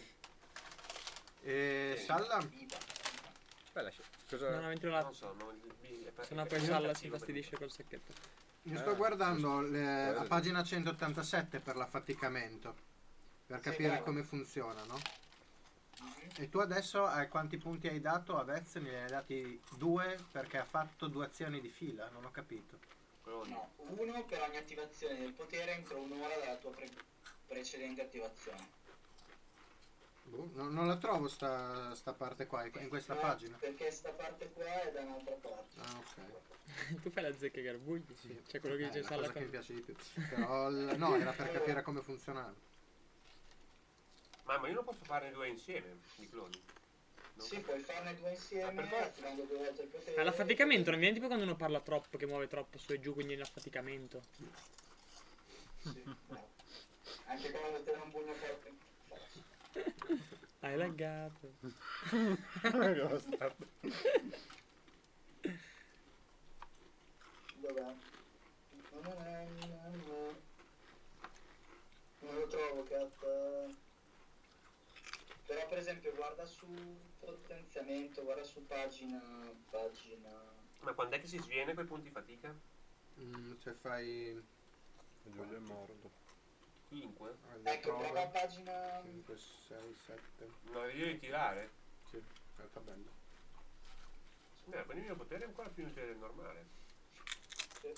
E Salla? Bella scelta. Non Cosa... ho ventilato. Non so, no, Se no poi Salla si fastidisce col sacchetto. Io Eh, sto guardando le- a Guarda. pagina centottantasette per l'affaticamento, per Sì, capire bravo. come funziona, no? E tu adesso hai quanti punti hai dato a Vez? Ne hai dati due perché ha fatto due azioni di fila, non ho capito. No, uno per ogni attivazione del potere entro un'ora dalla tua pre- precedente attivazione. Boh, no- non la trovo sta, sta parte qua, in questa No, pagina. Perché sta parte qua è da un'altra parte. Ah, ok. Tu fai la zecca ai garbugli? Sì. C'è quello che Eh, dice è la Salla cosa che mi con... piace di più. Però il- no, era per capire come funzionava. Ma, ma io non posso farne due insieme, i cloni. Non Sì, capisco. puoi farne due Ah, insieme, per forza. attivando due volte il potere. Ma l'affaticamento non viene tipo quando uno parla troppo, che muove troppo su e giù, quindi l'affaticamento. Sì, bravo. Anche quando te un pugno forte. Hai laggato. Dov'è? Non lo trovo, cat. Però per esempio guarda su potenziamento, guarda su pagina. Pagina. Ma quando è che si sviene quei punti fatica? Mm, se fai... Giulio è morto. cinque? ah, le Ecco, prove, prova pagina. cinque, sei, sette. No, io devi tirare. Sì, è la tabella. No, quindi il mio potere è ancora più inutile del normale. Sì.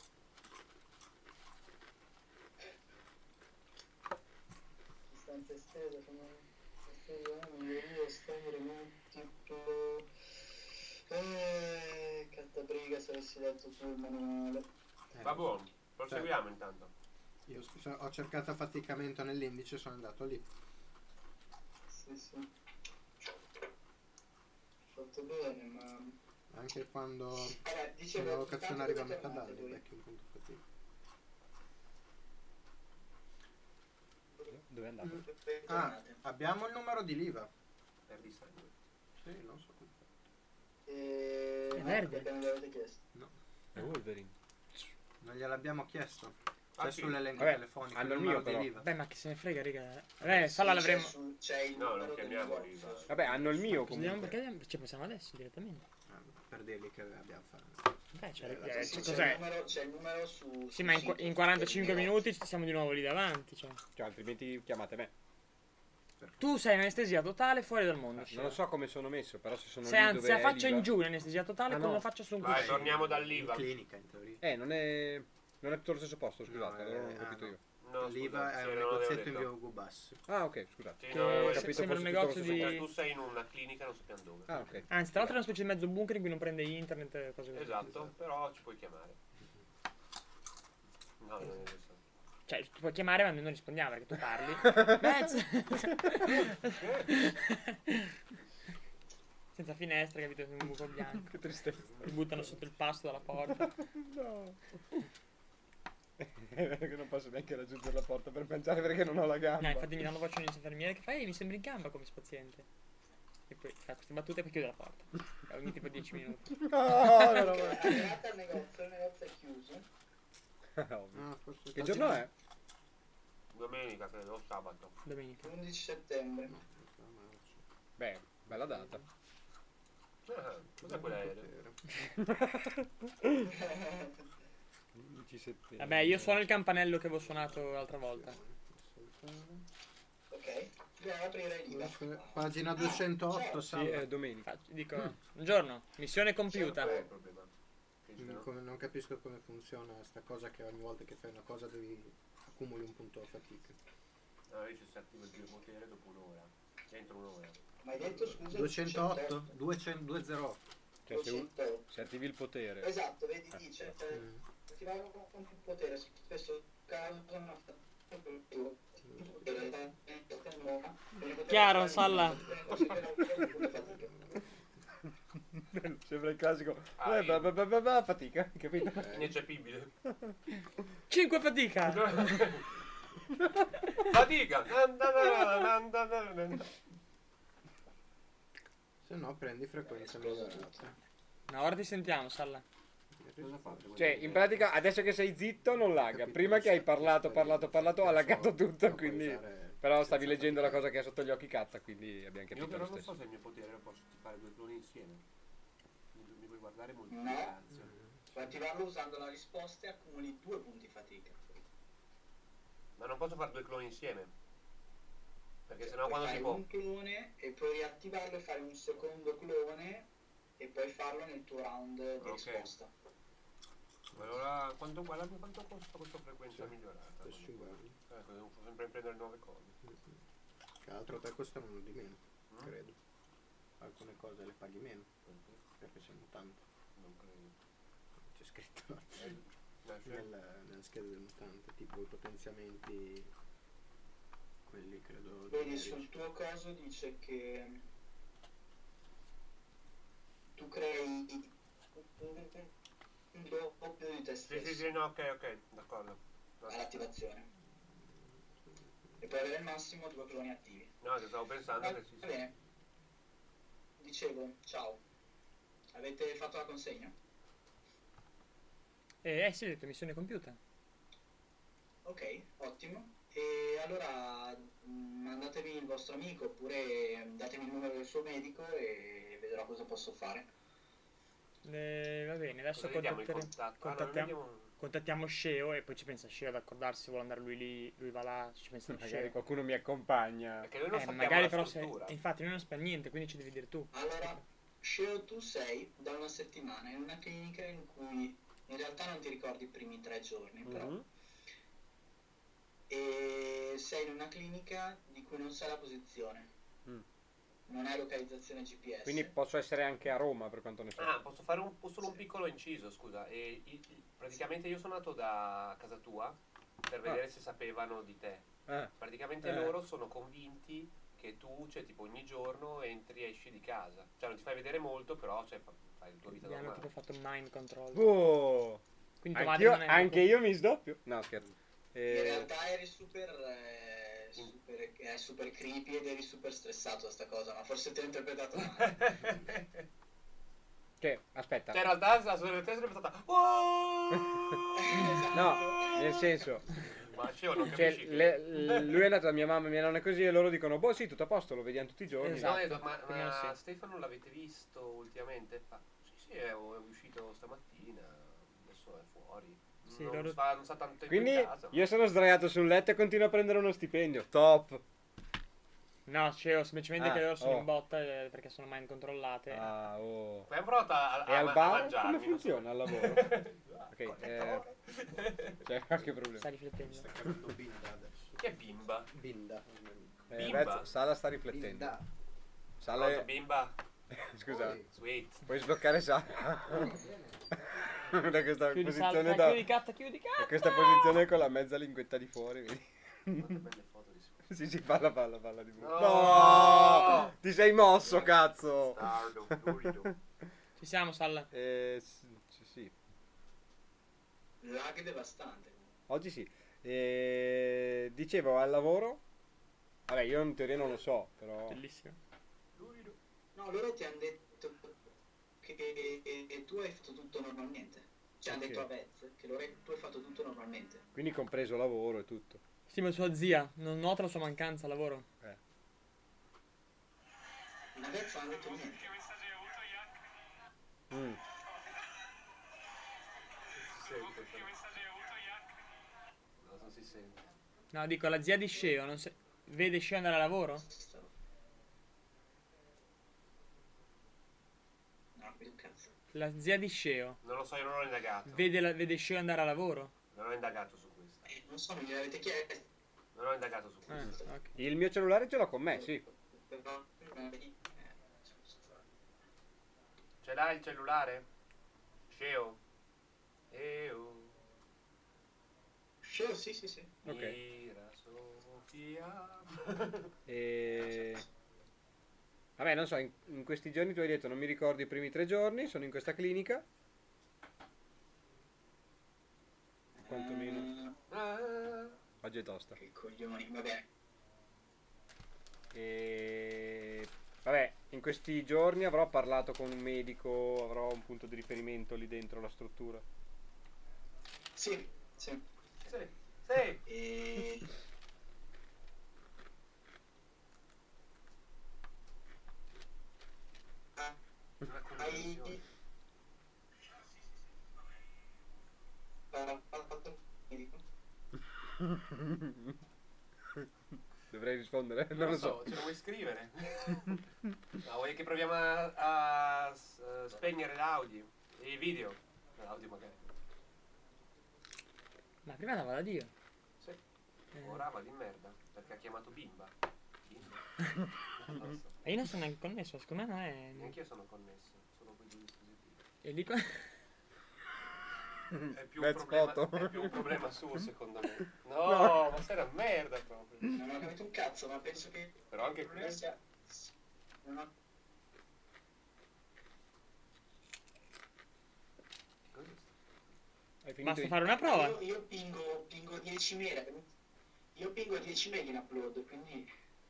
Distanza estesa, sono io stare multiplo. Eh, cattabriga se avessi letto tu il manuale. Eh, Va buono, proseguiamo intanto. Io scusa, ho cercato affaticamento nell'indice, sono andato lì. Sì, sì. Fatto bene, ma. Anche quando Vabbè, dicevo, la locazione tanto arriva a dove metà tornate d'anno, voi? becchi un punto fatica. Dove è andato? Dove Ah, tornate? abbiamo il numero di Liva. Perdi sangue. Sì, non so come. E... È no, verde. perché non l'avete chiesto. No, È Wolverine. non gliel'abbiamo chiesto. C'è Ah, sì. sull'elenco Vabbè, telefonico hanno il il numero mio, di però. Liva. Beh, ma che se ne frega, raga. Eh, Salla Sì, l'avremo... c'è, su- c'è il No, numero lo del chiamiamo negozio Liva. su- Vabbè, hanno il mio Andiamo comunque. perché ci possiamo adesso direttamente. Ah, per dirgli che abbiamo fatto. Beh, c'è, Eh, eh, Sì, c'è c'è, cos'è? il numero, c'è il numero su. Sì, sul ma in, sito in quarantacinque del minuti siamo di nuovo lì davanti. Cioè. Cioè, altrimenti chiamate me. Tu sei in anestesia totale fuori dal mondo. Non lo so come sono messo, però se sono Se lì anzi dove a è faccia in l'I V A- giù in anestesia totale Ah, con no. la faccia su un Vai, cuscino. torniamo In dall'Iva. clinica, in teoria. Eh, non è... Non è tutto lo stesso posto, scusate, No, allora non eh, ho capito ah, no. io. No, L'Iva scusa, è sì, un non l'avevo negozietto in detto. via Ugo Bassi. Ah, ok, scusate. Sì, Che no, ho ho se- capito sembra un fosse negozio tutto lo di... stesso Cioè, tu sei in una clinica, non sappiamo dove. Ah, ok. Anzi, tra l'altro è una specie di mezzo bunker in cui non prende internet e cose così. Esatto, però ci puoi chiamare. No, non è adesso. Cioè, ti puoi chiamare ma noi non rispondiamo perché tu parli. Mezzo. Senza finestre, capito? Sei un buco bianco. Che tristezza. Ti buttano sotto il pasto dalla porta. No. Che non posso neanche raggiungere la porta per mangiare perché non ho la gamba. No, infatti mi danno voce un infermiere che fa, ehi, mi sembri in gamba come spaziente. E poi fa queste battute e poi chiude la porta. Ogni tipo dieci minuti. No, no, no, Ok, arrivate al negozio, il negozio è chiuso. Ovvio. Ah, forse Che giorno è? Domenica, credo, o sabato. Domenica. undici settembre. Beh, bella data. Ah, cos'è quell'aereo? undici settembre. Vabbè, io suono il campanello che avevo suonato l'altra volta. Ok, dobbiamo aprire il libro. Pagina duecentootto, Sì, Salla. è domenica. Faccio- dico, buongiorno, missione compiuta. Qual è il problema? Che dice, Mm, no? come- non capisco come funziona sta cosa che ogni volta che fai una cosa devi accumuli un punto fatica. Allora dice si attiva il tuo potere dopo un'ora. Entro un'ora. Ma hai detto scusa? duecentootto? duecento duecentootto. Cioè, se, un- duecento. se attivi il potere. Esatto, vedi, Eh. dice, eh, Mm. attivare con con più potere, spesso causa una Chiaro, Salla. Sembra il classico. Ah, eh, ba- ba- ba- ba- ba- fatica, capito? Ineccepibile. cinque fatica. Fatica. Se no prendi frequenza migliorata. No, ora ti sentiamo, Salla. Cosa fate? Cioè, in pratica, adesso che sei zitto non lagga. Prima che hai parlato, parlato, parlato, ha laggato tutto, quindi... Però stavi leggendo la cosa che ha sotto gli occhi Katta, quindi abbiamo Io capito però lo non so stesso. se il mio potere lo posso fare due cloni insieme. Mi, mi vuoi guardare molto No. silenzio. Per attivarlo usando la risposta e accumuli due punti fatica. Ma non posso fare due cloni insieme. Perché sennò Puoi quando fare si può. un clone e poi riattivarlo e fare un secondo clone e poi farlo nel tuo round di Ok. risposta. Allora, quanto, guarda quanto costa questa frequenza Sì. migliorata? Adesso guardi. Eh, devo sempre prendere nuove cose. Che altro te costano di meno, Mm? credo. Alcune cose le paghi meno, perché sei mutante. Non credo. C'è scritto Eh, sì. nel, nella scheda del mutante, tipo i potenziamenti, quelli credo. Vedi, generici. sul tuo coso dice che tu crei un doppio di te Sì, stesso sì, sì, no, ok, ok, d'accordo. all'attivazione. E puoi avere al massimo due cloni attivi. No, che stavo pensando Va che sì, sì. bene. Dicevo, ciao. Avete fatto la consegna? Eh, eh sì, ho detto missione compiuta. Ok, ottimo. E allora mh, mandatemi il vostro amico oppure datemi il numero del suo medico e vedrò cosa posso fare. Eh, va bene, adesso Cosa gli diamo il contattere- contatto? Ah, no, noi contattiamo, vediamo- contattiamo Sceo e poi ci pensa Sceo ad accordarsi se vuole andare lui lì, lui va là, ci pensa Magari Sceo. qualcuno mi accompagna. Perché noi non Eh, sappiamo magari la però se... struttura. eh, infatti noi non sappiamo niente, quindi ci devi dire tu. Allora, Sceo, tu sei da una settimana in una clinica in cui in realtà non ti ricordi i primi tre giorni, però. Mhm. E sei in una clinica di cui non sai la posizione. Mm. Non hai localizzazione G P S. Quindi posso essere anche a Roma per quanto ne so. Ah, posso fare un, solo un piccolo inciso, scusa. E, i- i- praticamente io sono andato da casa tua per vedere se sapevano di te. Ah, Praticamente Eh. loro sono convinti che tu, cioè, tipo ogni giorno entri e esci di casa. Cioè, non ti fai vedere molto, però cioè, fa- fai la tua vita Gli hanno normale. tipo fatto mind control. oh. Quindi tua Anch'io, madre non è anche io mi sdoppio. No, scherzo. In Eh, realtà eri super, eh, super, è super creepy ed eri super stressato da sta cosa, ma forse ti ho interpretato male. cioè, aspetta. Cioè, in realtà la sorella sarebbe stata. "Oh!" No, nel senso, Ma Sceo, non cioè, capisci che- le- l- lui è andato da mia mamma e mia nonna così e loro dicono, boh sì, tutto a posto, lo vediamo tutti i giorni. Esatto. No, ho detto, ma, quindi ma non sì. Stefano l'avete visto ultimamente? Fa, sì, sì, è, è uscito stamattina, adesso è fuori. Sì, non, loro- sta, non sta tanto Quindi in casa. io sono sdraiato sul letto e continuo a prendere uno stipendio. Top. No, Sceo, semplicemente Ah, che loro sono oh. in botta eh, perché sono mind controllate. Ah, oh. Poi hai provato a, a, E al a bar mangiarmi, come non so. funziona al lavoro? Ok, Connettore. C'è qualche problema. Stai riflettendo. Sta chiamando Binda adesso. Che bimba? Binda. Eh, Bimba? Vez, Sala sta riflettendo. Binda. Sala Pronto, è... bimba? Scusa, Poi- Sweet. puoi sbloccare Sala? da questa Chiudi, posizione salta, da... chiudi, catta, chiudi, da catta. questa posizione con la mezza linguetta di fuori, vedi? Quante belle foto di Sweet. Sì, sì, palla, palla, palla di No! No! Ti sei mosso, cazzo! Stardo, florido. Ci siamo, Salla. Eh, sì, sì, sì. Lag devastante. Oggi sì. Eh, dicevo, al lavoro... Vabbè, io in teoria non lo so, però... Bellissimo. Florido. No, loro ti hanno detto che, che tu hai fatto tutto normalmente. Ci hanno Ok. detto a Vez che loro, tu hai fatto tutto normalmente. Quindi compreso lavoro e tutto. Sì, ma sua zia non nota la sua mancanza al lavoro. Eh. A Vez non hanno detto niente. Mm. Si sente. però. No, non si sente. No, dico, la zia di Sceo non se... vede Sceo andare a lavoro? No, qui un cazzo. La zia di Sceo Non lo so, io non ho indagato. vede, la- vede Sceo andare a lavoro? Non ho indagato su questo. Eh, non so, mi avete chiesto. Non ho indagato su Eh, questo. ok. Il mio cellulare ce l'ho con me, sì. Però, eh, Ce l'hai il cellulare? Sceo? Eo. Sceo, sì, sì, sì. Ok. Mira Sofia. E... Vabbè, non so, in, in questi giorni tu hai detto, non mi ricordo i primi tre giorni, sono in questa clinica. Quantomeno. Ah. Oggi è tosta. Che coglioni, vabbè. E... Vabbè, in questi giorni avrò parlato con un medico, avrò un punto di riferimento lì dentro la struttura. Sì, sì. Sì, sì. E... Ah, Una hai... conversione. Ah, fatto il medico? Dovrei rispondere? Non lo so. Ce lo vuoi scrivere? No, vuoi che proviamo a, a s- a spegnere l'audio? E i video? L'audio magari. Ma prima andava da Dio. Sì. Eh. Ora va di merda. Perché ha chiamato Bimba. Bimba? Non lo so. E io non sono neanche connesso, secondo me non è... Neanch'io sono connesso. Sono quei due dispositivi. E lì qua... È più, un That's problema, photo. è più un problema suo secondo me. No, ma sei una merda proprio. Non ho capito un cazzo, ma penso che Però anche il problema qui. sia... Non ho... Hai finito Basta i- fare una prova. Io, io pingo, pingo dieci mega. Io pingo dieci mega in upload, quindi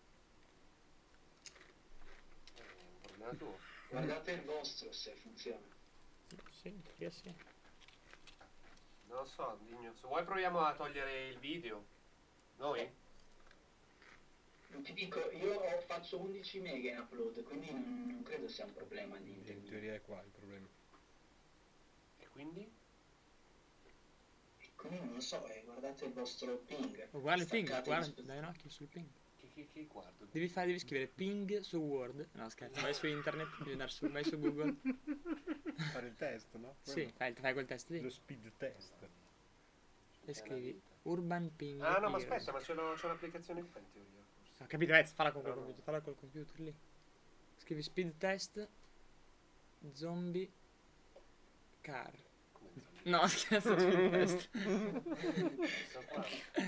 È un problema tuo. guardate il vostro se funziona. Sì, io sì. Non lo so, Digno. Se vuoi proviamo a togliere il video. Noi? Non ti dico, io ho faccio undici mega in upload, quindi non, non credo sia un problema di In internet. teoria è qua il problema. E quindi? Quindi non lo so, eh, guardate il vostro ping. Oh, guarda il ping, Staccate guarda, disposi- dai un occhio sul ping. Che, che, che guardo? Devi, fare, devi scrivere ping su Word. No, scherzo, vai su internet, devi andare su, vai su Google. Fare il test, no? Sì, fai, fai quel test Lo lì. speed test. E scrivi Urban Ping. Ah no, ma Heroes. aspetta, ma c'è, una- c'è un'applicazione qua in teoria. Forse. Ho capito, eh, falla con quel No, no. computer, falla col computer lì. Scrivi speed test zombie car. Come zombie? No, scherzo, speed test. Questo qua.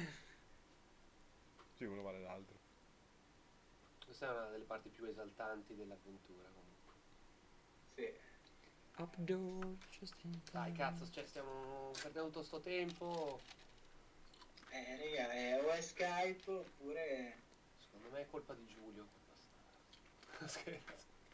Sì, uno vale l'altro. Questa è una delle parti più esaltanti dell'avventura. Comunque. Sì. Outdoor, just in Dai, time. cazzo, cioè, stiamo perdendo tutto sto tempo. Eh, raga, è o è Skype oppure... Secondo me è colpa di Giulio. Scherzo.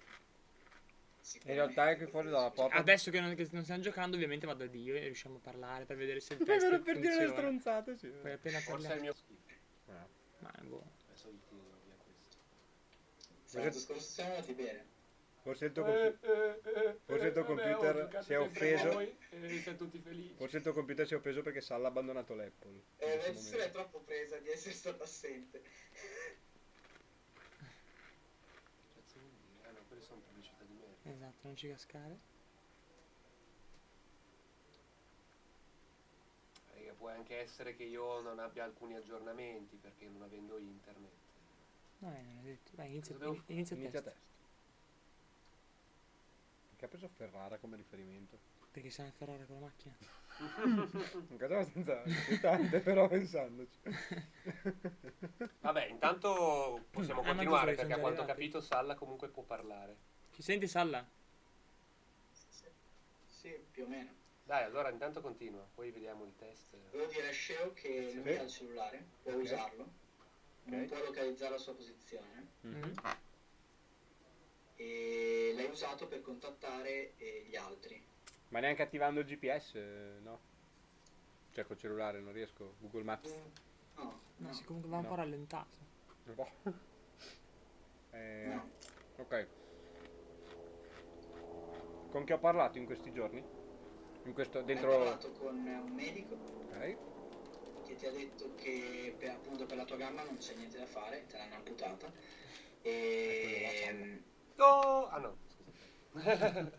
In realtà è qui fuori dalla porta. Adesso che non, che non stiamo giocando, ovviamente vado da Dio e riusciamo a parlare per vedere se il Poi test vado per dire le funziona. stronzate, sì. Poi appena Forse è il parliamo. mio schifo. Ah. Ma boh. Adesso gli tiro via questo. Sabato scorso siamo andati bene. Forse il tuo, compu- forse il tuo computer si è offeso. E siamo tutti felici. Forse il tuo computer si è offeso perché Sal ha abbandonato l'Apple. in Eh, questo la sera è momento. troppo presa di essere stato assente. Cazzo vuol dire? Ah no, quelle sono pubblicità di merda. Esatto, non ci cascare. Raga, può anche essere che io non abbia alcuni aggiornamenti perché non avendo internet. No, eh, non è detto. Vai, inizia, Cosa devo- inizia il Inizia test. test. Perché ha preso Ferrara come riferimento? Perché siamo a Ferrara con la macchina. Un caso abbastanza inquietante, però pensandoci. Vabbè, intanto possiamo Ah, ma continuare giusto, perché a sono quanto ho già arrivati. capito Salla comunque può parlare. Ci senti, Salla? Sì, sì, più o meno. Dai, allora intanto continua, poi vediamo il test. Devo dire a Sceo che Sì. lui ha il cellulare, può Ok. usarlo, non Ok. può localizzare la sua posizione Mhm. e l'hai usato per contattare eh, gli altri. Ma neanche attivando il G P S, eh, no? Cioè col cellulare non riesco. Google Maps. Mm, No, No, no, sì, comunque va un No. po' rallentato. Un po'. Eh, no. Ok. Con chi ho parlato in questi giorni? In questo Hai dentro. parlato con un medico Ok. che ti ha detto che per, appunto per la tua gamba non c'è niente da fare, te l'hanno amputata. E Oh! Ah no, scusa.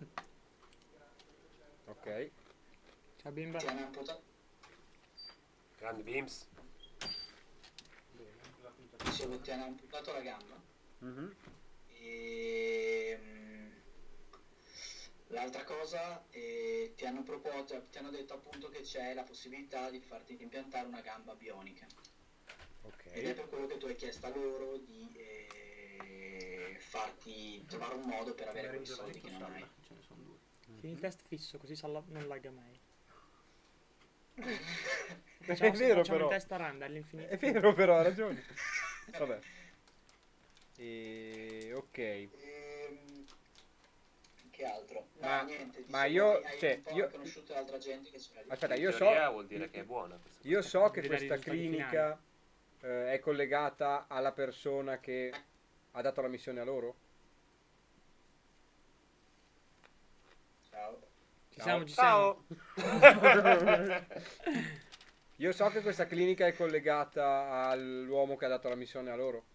Ok. Ciao bimba. ti hanno amputato, Grandi Beams. dicevo, ti hanno amputato la gamba Mhm. e mm, l'altra cosa, eh, ti hanno proposto, ti hanno detto appunto che c'è la possibilità di farti impiantare una gamba bionica. Ok. Ed è per quello che tu hai chiesto a loro di eh, farti trovare un modo per avere quei soldi che non hai. Ce ne sono due. Tieni il test fisso così salla- non lagga mai. È Facciamo, vero facciamo però. il test a randa all'infinito. È vero però, ha ragione. Vabbè. E... ok. Ehm, che altro? No, Ma- niente. ma dicevo, io- hai, hai cioè, un po' io- conosciuto altra gente che c'era lì. Aspetta, In io so, teoria vuol dire che è buona questa io so che Devi dare i questa risultati clinica eh, è collegata alla persona che ha dato la missione a loro? Ciao. Ci siamo, ci Ciao. siamo. Io so che questa clinica è collegata all'uomo che ha dato la missione a loro.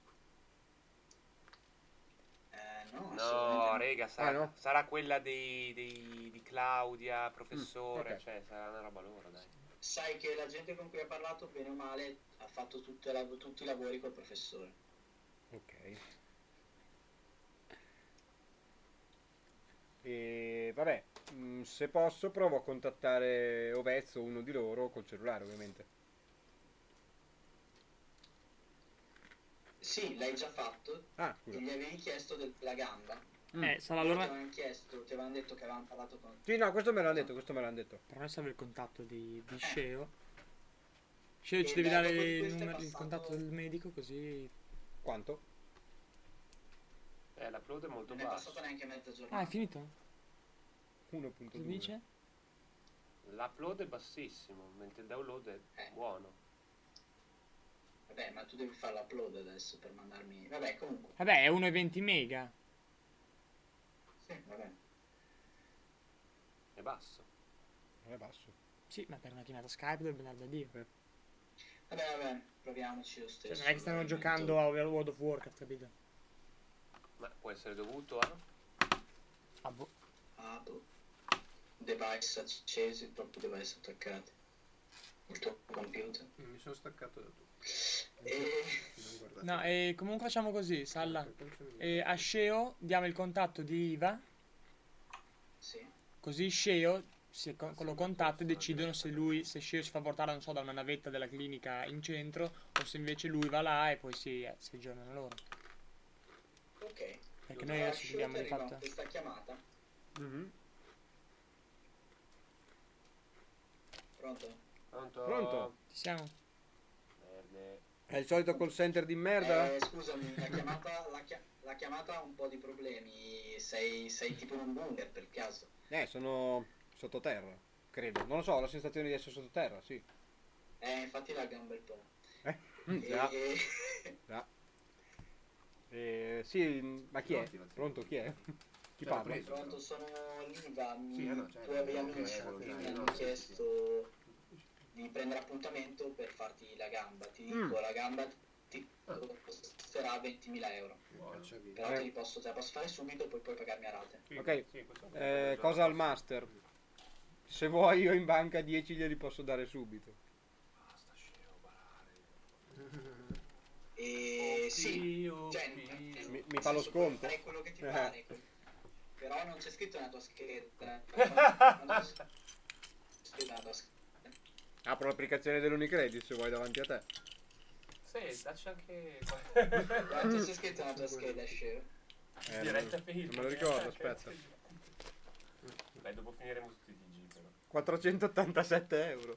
Eh, no, No, assolutamente no. rega, sarà, Ah, no? sarà quella dei, dei- di Claudia, professore, Mm, ok. cioè sarà una roba loro, dai. Sai che la gente con cui ha parlato, bene o male, ha fatto tutte la- tutti i lavori col professore. Ok. E vabbè, mh, se posso provo a contattare Ovezzo, uno di loro, col cellulare ovviamente. Sì, l'hai già fatto Ah, e scusa. gli avevi chiesto della gamba. Mm. Eh, sarà Loro allora. ti avevano chiesto, ti avevano detto che avevano parlato con... Sì, no, questo me l'hanno detto, questo me l'hanno detto. Però noi serve il contatto di, di Sceo. Sceo ci E devi beh, dare dopo di il, questo è numero- il passato- contatto del medico così. Quanto? Eh, l'upload è molto Non è basso. passata neanche mezza Ah, giornata. è finito? uno punto Cosa due. dice? L'upload è bassissimo, mentre il download è Eh. buono. Vabbè, ma tu devi fare l'upload adesso per mandarmi... Vabbè, comunque. Vabbè, è uno virgola venti mega. Sì, vabbè. È basso. Non è basso. Sì, ma per una chiamata Skype dovrebbe andare da Dio. Cioè, Vabbè, vabbè, proviamoci lo stesso. non è che stanno probabilmente. giocando a World of Warcraft, capito? Ma può essere dovuto a... Ah, boh. Ah, boh. Device accesi, il proprio device attaccato. Il tuo computer. Mi sono staccato da tutto. E... Non guardate. No, e comunque facciamo così, Salla. E a Sceo diamo il contatto di Iva, Sì. così Sceo si con, lo contatta e decidono se lui, se Sceo si fa portare, non so, da una navetta della clinica in centro o se invece lui va là e poi si, eh, si aggiornano loro. Ok. Perché noi Allora, adesso dobbiamo di arriva fatto. questa chiamata. Mhm. Pronto? Pronto? Pronto? Ci siamo? Merde. È il solito call center di merda? Eh, scusami, la chiamata, la, chia- la chiamata ha un po' di problemi. Sei, sei tipo in un bunker per caso. Eh, sono sottoterra, credo. Non lo so, ho la sensazione di essere sottoterra, sì. Eh, infatti la gamba un po'. Eh? Mm, E- già, già. Eh, sì, ma chi è? Pronto, chi è? Chi Cioè, parla? preso. Pronto, sono l'Iva. Mi, Sì, eh no, certo, tu avevi ok, amici ok, che ok, mi no, hanno sì, sì, chiesto di prendere appuntamento per farti la gamba. Ti dico, Mm. la gamba ti costerà ventimila euro. Faccia via. Però Eh. te li posso, te la posso fare subito e poi puoi pagarmi a rate. Sì, Ok, sì, questo Eh, è cosa al master? Se vuoi io in banca dieci glieli posso dare subito. Basta, scemo, barare. E sì, Oddio, cioè, Dio. nel Mi- mi fa lo senso, puoi sconto? fare quello che ti Eh. pare. Però non c'è scritto nella tua scheda. Non c'è scritto nella tua scheda. Apro l'applicazione dell'Unicredit se vuoi davanti a te. Sì, dacci anche... Guarda, c'è scritto nella tua scheda, scemo. Eh, Diretta non, film. non me lo ricordo, aspetta. Beh, dopo finiremo su T G G però. quattrocentottantasette euro.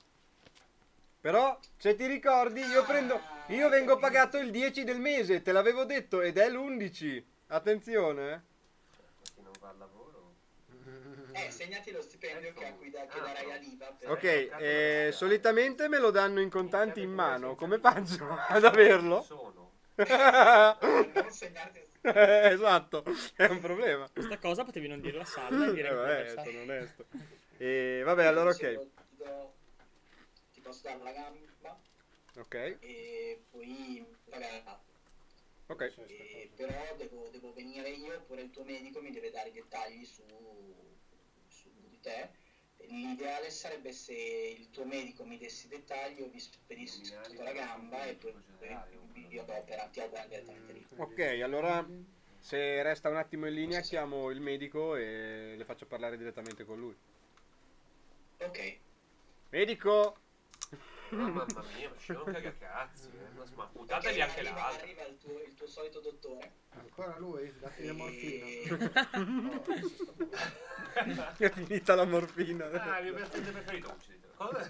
Però, se ti ricordi, io prendo. Io vengo pagato il dieci del mese, te l'avevo detto, ed è l'undici. Attenzione, eh. Chi non va al lavoro... Eh, segnati lo stipendio che, a cui da- che Ah, darai no. a l'Iva. Per... Ok, eh, solitamente me lo danno in contanti in mano. Come faccio ad averlo? Sono. Non segnarti lo stipendio. Esatto, è un problema. Questa cosa potevi non dirla a Salla e Eh, dire che vabbè, quella sono onesto. E vabbè, allora ok. Dicevo, Ti, do- ti posso dare la gamba Ok, e poi pagare la ok. E però devo, devo venire io oppure il tuo medico mi deve dare i dettagli su, su di te. L'ideale sarebbe se il tuo medico mi desse i dettagli, io vi spedisco la gamba e poi vi vi opera, ti opera direttamente lì. Ok, allora Se resta un attimo in linea, chiamo il medico e le faccio parlare direttamente con lui. Ok. Medico! Ah, mamma mia, ma scemo cagacazzi, eh. Ma, ma buttateli Ok, anche arriva, l'altra. arriva il tuo, il tuo solito dottore. Ancora lui? Datti la morfina. E- Oh, adesso sto buono. È finita la morfina. Ah, il mio personaggio preferito, uccidetelo. Cosa?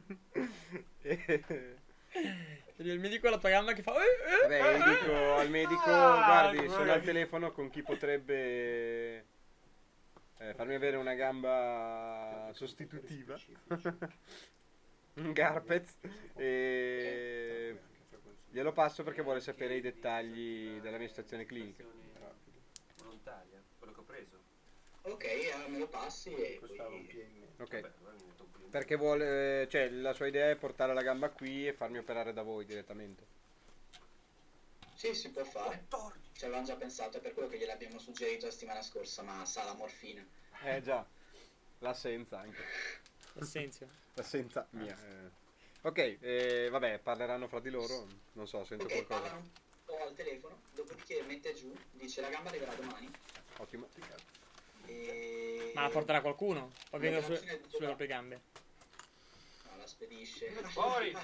Vedi il medico alla tua gamba che fa... eh, eh. Vabbè, io dico al medico, Ah, guardi, guarda sono al che- telefono con chi potrebbe eh, farmi avere una gamba sostitutiva. Un Garpez. E glielo passo perché vuole sapere i dettagli della mia situazione clinica. Volontaria, quello che ho preso. Ok, eh, me lo passi e Costava un poi... piede in meno. Ok. Vabbè, allora mi metto un po' di- Perché vuole, cioè la sua idea è portare la gamba qui e farmi operare da voi direttamente. Sì, si può fare. Ci avevamo già pensato, è per quello che gliel'abbiamo suggerito la settimana scorsa, ma sa la morfina. Eh già, l'assenza anche. Assenzio. L'assenza mia. eh. Ok, eh, vabbè, parleranno fra di loro. Non so, sento Ok, qualcosa. parlano un po' al telefono, dopodiché mette giù, dice la gamba arriverà domani. Ottimo. E... Ma la porterà qualcuno? O vengono su- L'operazione dura- sulle proprie gambe? No, la spedisce. Poi!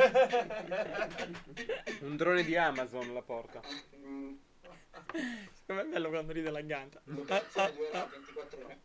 Un drone di Amazon la porta. Mm, Com'è bello quando ride la ganta. L'operazione durerà ventiquattro ore.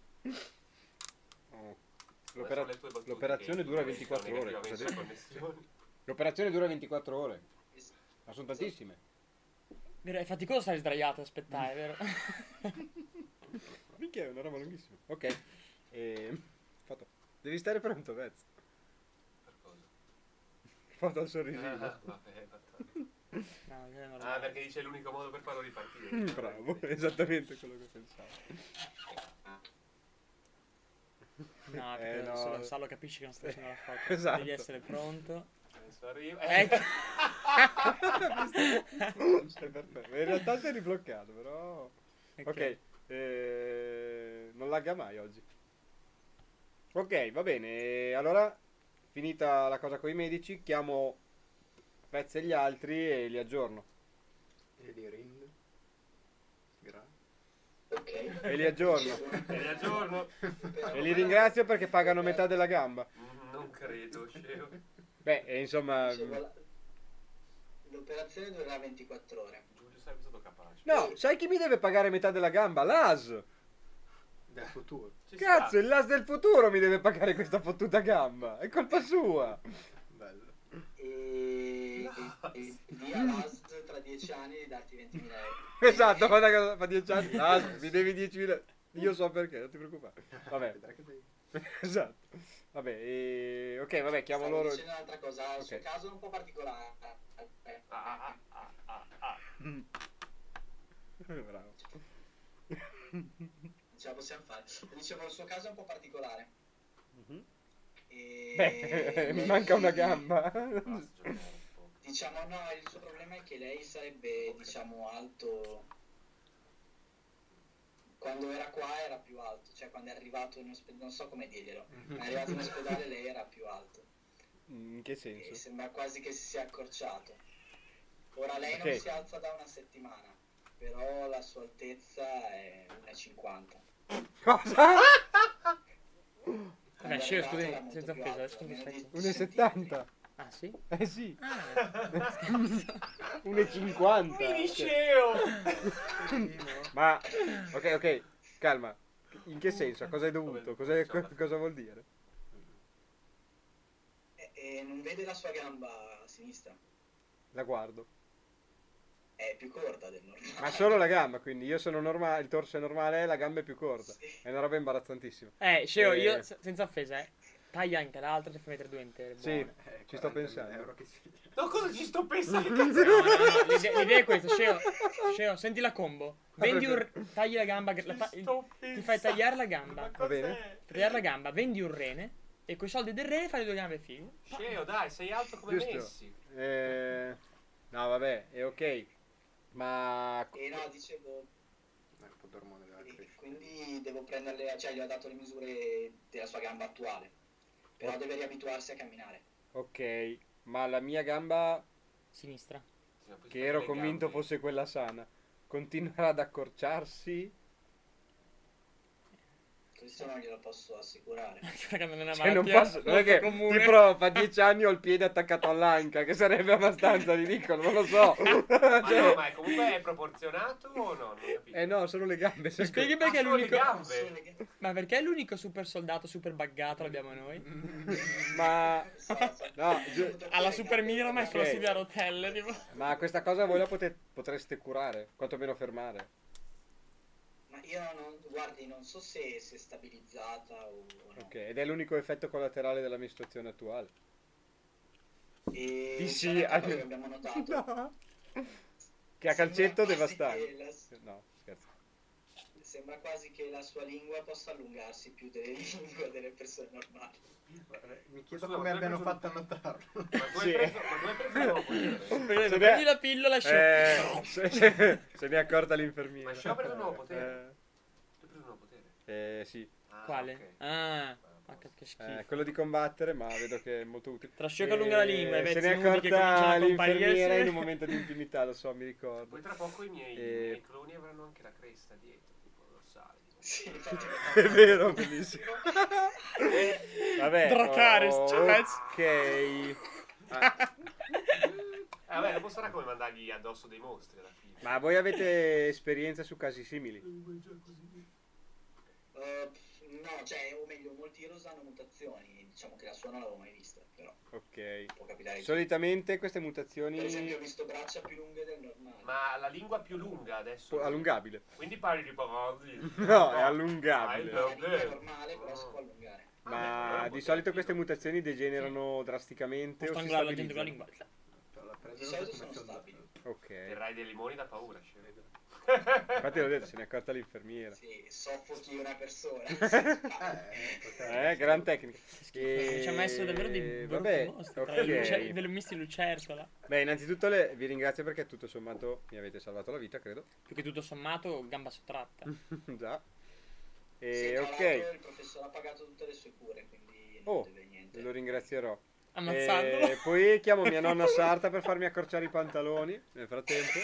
Oh. Sono L'opera- le tue battute l'operazione che dura influenzano ventiquattro ore. Cosa negativamente dici? sulle connessioni. L'operazione dura ventiquattro ore. Ma sono tantissime. Vero, è faticoso stare sdraiato e aspettare, vero? Minchia, è una roba lunghissima. Ok. E... Fatto. Devi stare pronto, Vez. Per cosa? Fatto il sorrisino. Ah, vabbè, vabbè. No, non è normale. Ah, perché dice l'unico modo per farlo ripartire. Mm, Bravo, esattamente quello che pensavo. No, perché Eh, no. solo Salo capisci che non stai facendo la foto. Esatto. Devi essere pronto. Adesso arriva. Ecco. È perfetto. In realtà sei ribloccato, però... Ok, eh, non lagga mai oggi. Ok, va bene. Allora, finita la cosa con i medici, chiamo Pezzi e gli altri e li aggiorno. E di Rind. Grazie. Ok. E li aggiorno. E li aggiorno. E li ringrazio perché pagano metà della gamba. Mm, Non credo, scemo. Beh, e insomma... Dicevo, la- L'operazione durerà ventiquattro ore. Giulio sarebbe stato capace. No, sai chi mi deve pagare metà della gamba? L'A S. Del futuro. Ci Cazzo, sta. il L'A S del futuro mi deve pagare questa fottuta gamba. È colpa sua. Bello. E, e, e via l'A S tra dieci anni di darti ventimila euro. Esatto, guarda che fa dieci anni. L'A S, mi devi diecimila. Io so perché, non ti preoccupare. Vabbè, Vedrai che sei. esatto. Vabbè, e... ok, vabbè, chiamo Stavo loro. dicendo un'altra cosa, il suo Ok. caso è un po' particolare. Eh, Ah, ah, ah, ah, ah. Bravo. ce la possiamo fare. Dicevo, il suo caso è un po' particolare. Mhm. E Beh, mi lei- manca una gamba. Basta giocare un po'. Diciamo, no, il suo problema è che lei sarebbe, diciamo, alto. Quando era qua era più alto, cioè quando è arrivato in ospedale, non so come dirglielo, ma è arrivato in ospedale lei era più alto. In che E senso? sembra quasi che si sia accorciato. Ora lei Ok. non si alza da una settimana, però la sua altezza è uno e cinquanta. Cosa? Vabbè, Sceo, scusi, senza offesa, adesso mi aspetto. uno e settanta. Ah, sì? Eh sì, Ah, uno e cinquanta. Quindi Cioè, scemo. ma, ok, ok, calma. In che senso? A cosa hai dovuto? Cosa, co- cosa vuol dire? E, e non vede la sua gamba sinistra, La guardo. è più corta del normale. Ma solo la gamba, quindi io sono normale, il torso è normale, la gamba è più corta. Sì. È una roba imbarazzantissima. Eh, Sceo, Eh. io, se- senza offesa, eh. Taglia anche l'altra, ti fai mettere due intere. Sì, buone. Eh, ci sto quarantamila pensando. euro che si... No, cosa ci sto pensando? No, no, no, l'idea, l'idea è questa, Sceo. Sceo, senti la combo. Vendi un, tagli la gamba, la ta- ti fai tagliare la gamba. Va bene. Tagliare la gamba, vendi un rene e coi soldi del rene fai le due gambe fighe. Scemo, dai, sei alto come Giusto. Messi. Eh, no, vabbè, è ok. Ma... E no, dicevo, Ma il podormone della e crescita. quindi devo prenderle, cioè gli ho dato le misure della sua gamba attuale, però deve riabituarsi a camminare. Ok, ma la mia gamba, Sinistra. Sì, ma poi che fai ero le convinto gambe. fosse quella sana, continuerà ad accorciarsi. Questo non glielo posso assicurare. Perché non è una Cioè, non malattia posso, non è che comune. tipo fa dieci anni ho il piede attaccato all'anca, che sarebbe abbastanza ridicolo, non lo so. Ma Cioè, no, ma è comunque è proporzionato o no? Non ho capito. eh no, sono le gambe. Mi sai spieghi che- perché è Ah, solo le l'unico... gambe. Ma perché è l'unico super soldato super buggato l'abbiamo noi? Ma no, giu- Alla super mira ma è sulla Ok. sedia a rotelle, tipo. ma questa cosa voi la pote- potreste curare, quantomeno fermare. Ma io non, guardi, non so se, se è stabilizzata o o no. Ok, ed è l'unico effetto collaterale della mia situazione attuale. E Di sì, un'altra cosa anche- che abbiamo notato. Che a calcetto sembra quasi devastante. che la- No, scherzo. Sembra quasi che la sua lingua possa allungarsi più delle lingue delle persone normali. Mi chiedo Scusa, come ma tu hai abbiano preso- fatto a notarlo. Ma tu Sì. hai preso, ma tu hai preso il nuovo potere? Perché Se prendi ne- la pillola e Eh, scioperi. se, se- se ne è accorta l'infermiera. Ma Sciopero ha un nuovo potere? Eh, Tu hai preso un nuovo potere? eh, sì, Ah, Quale? ok. Ah, ma che, che schifo. eh, quello di combattere, ma vedo che è molto utile. Tra sciocca lunga la lingua e Eh, se pezzi ne è nudi che cominciano accorta a l'infermiera comparirsi. in un momento di intimità, lo so, mi ricordo. Poi tra poco i miei, Eh. i miei cloni avranno anche la cresta dietro, tipo dorsale. Tipo. Sì, infatti. È vero, bellissimo. Vabbè, Dracarys, oh, cioè, pezzi. ok. Ah, Eh, vabbè, dopo sarà come mandargli addosso dei mostri alla fine. ma voi avete esperienza su casi simili? Eh, no, cioè, o meglio, molti heroes hanno mutazioni. Diciamo che la sua non l'avevo mai vista, però Ok. può capitare. di- Solitamente queste mutazioni Per esempio, ho visto braccia più lunghe del normale. Ma la lingua più lunga adesso. po- allungabile. Quindi parli di paroli. No, è allungabile. Ah, La è lingua è vero. normale, però si può allungare. Ma di solito queste mutazioni degenerano drasticamente Può o si strangolare la gente con la stabilizzano. lingua. L'ha preso Di solito come sono soldato. stabili. Ok. Terrai dei limoni da paura, scemo. Infatti l'ho detto, se ne è accorta l'infermiera. Sì, soffochi una persona. Eh, potrebbe Eh, gran tecnica. Ci ha messo davvero dei brutti vabbè, mostri. Tra le luce- ok. delle misti lucertola. Beh, innanzitutto le- vi ringrazio perché tutto sommato mi avete salvato la vita, credo. Più che tutto sommato, gamba sottratta. Già. Sì, E tra l'altro ok, il professore ha pagato tutte le sue cure, quindi non Oh, deve niente. lo ringrazierò. Ammazzandolo. E poi chiamo mia nonna sarta per farmi accorciare i pantaloni nel frattempo.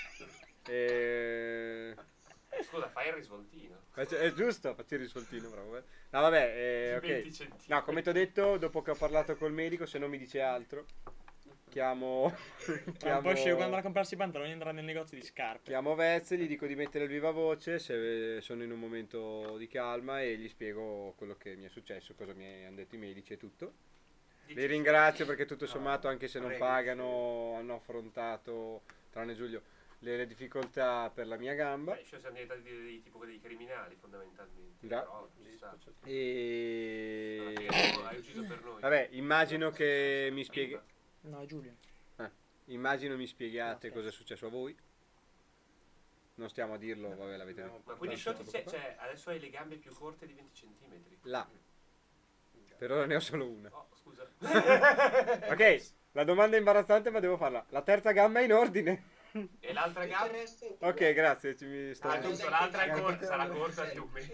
E... Scusa, fai il risvoltino. Faccio- È giusto, faccio il risvoltino, bravo. eh. No, vabbè, eh, venti ok. centimetri. No, come ti ho detto, dopo che ho parlato col medico, se non mi dice altro, chiamo... Tra un po' scemo quando andrà a comprarsi i pantaloni andrà nel negozio di scarpe. Chiamo Vez, gli dico di mettere il viva voce se sono in un momento di calma e gli spiego quello che mi è successo, cosa mi hanno detto i medici e tutto. Dici- Li ringrazio perché tutto sommato, anche se non prego, pagano, hanno affrontato, tranne Giulio, le, le difficoltà per la mia gamba. Beh, cioè, siamo diventati dei, dei tipo dei criminali fondamentalmente. Già. Però ci sta. Alla E... fine hai ucciso per noi. Vabbè, immagino che mi spieghi... No, è Giulio. eh, immagino mi spieghiate cosa è successo a voi. Non stiamo a dirlo, vabbè, l'avete No, Ma quindi lasciato Shoti, c'è, poco fa. c'è- adesso hai le gambe più corte di venti centimetri. Là. Per ora ne ho solo una. Oh, scusa. Ok, la domanda è imbarazzante ma devo farla. La terza gamba è in ordine? E l'altra Tutto il gamba? resto è uguale. Ok, grazie, ci mi sto... Ah, giusto, l'altra è corta, sarà corta più o meno.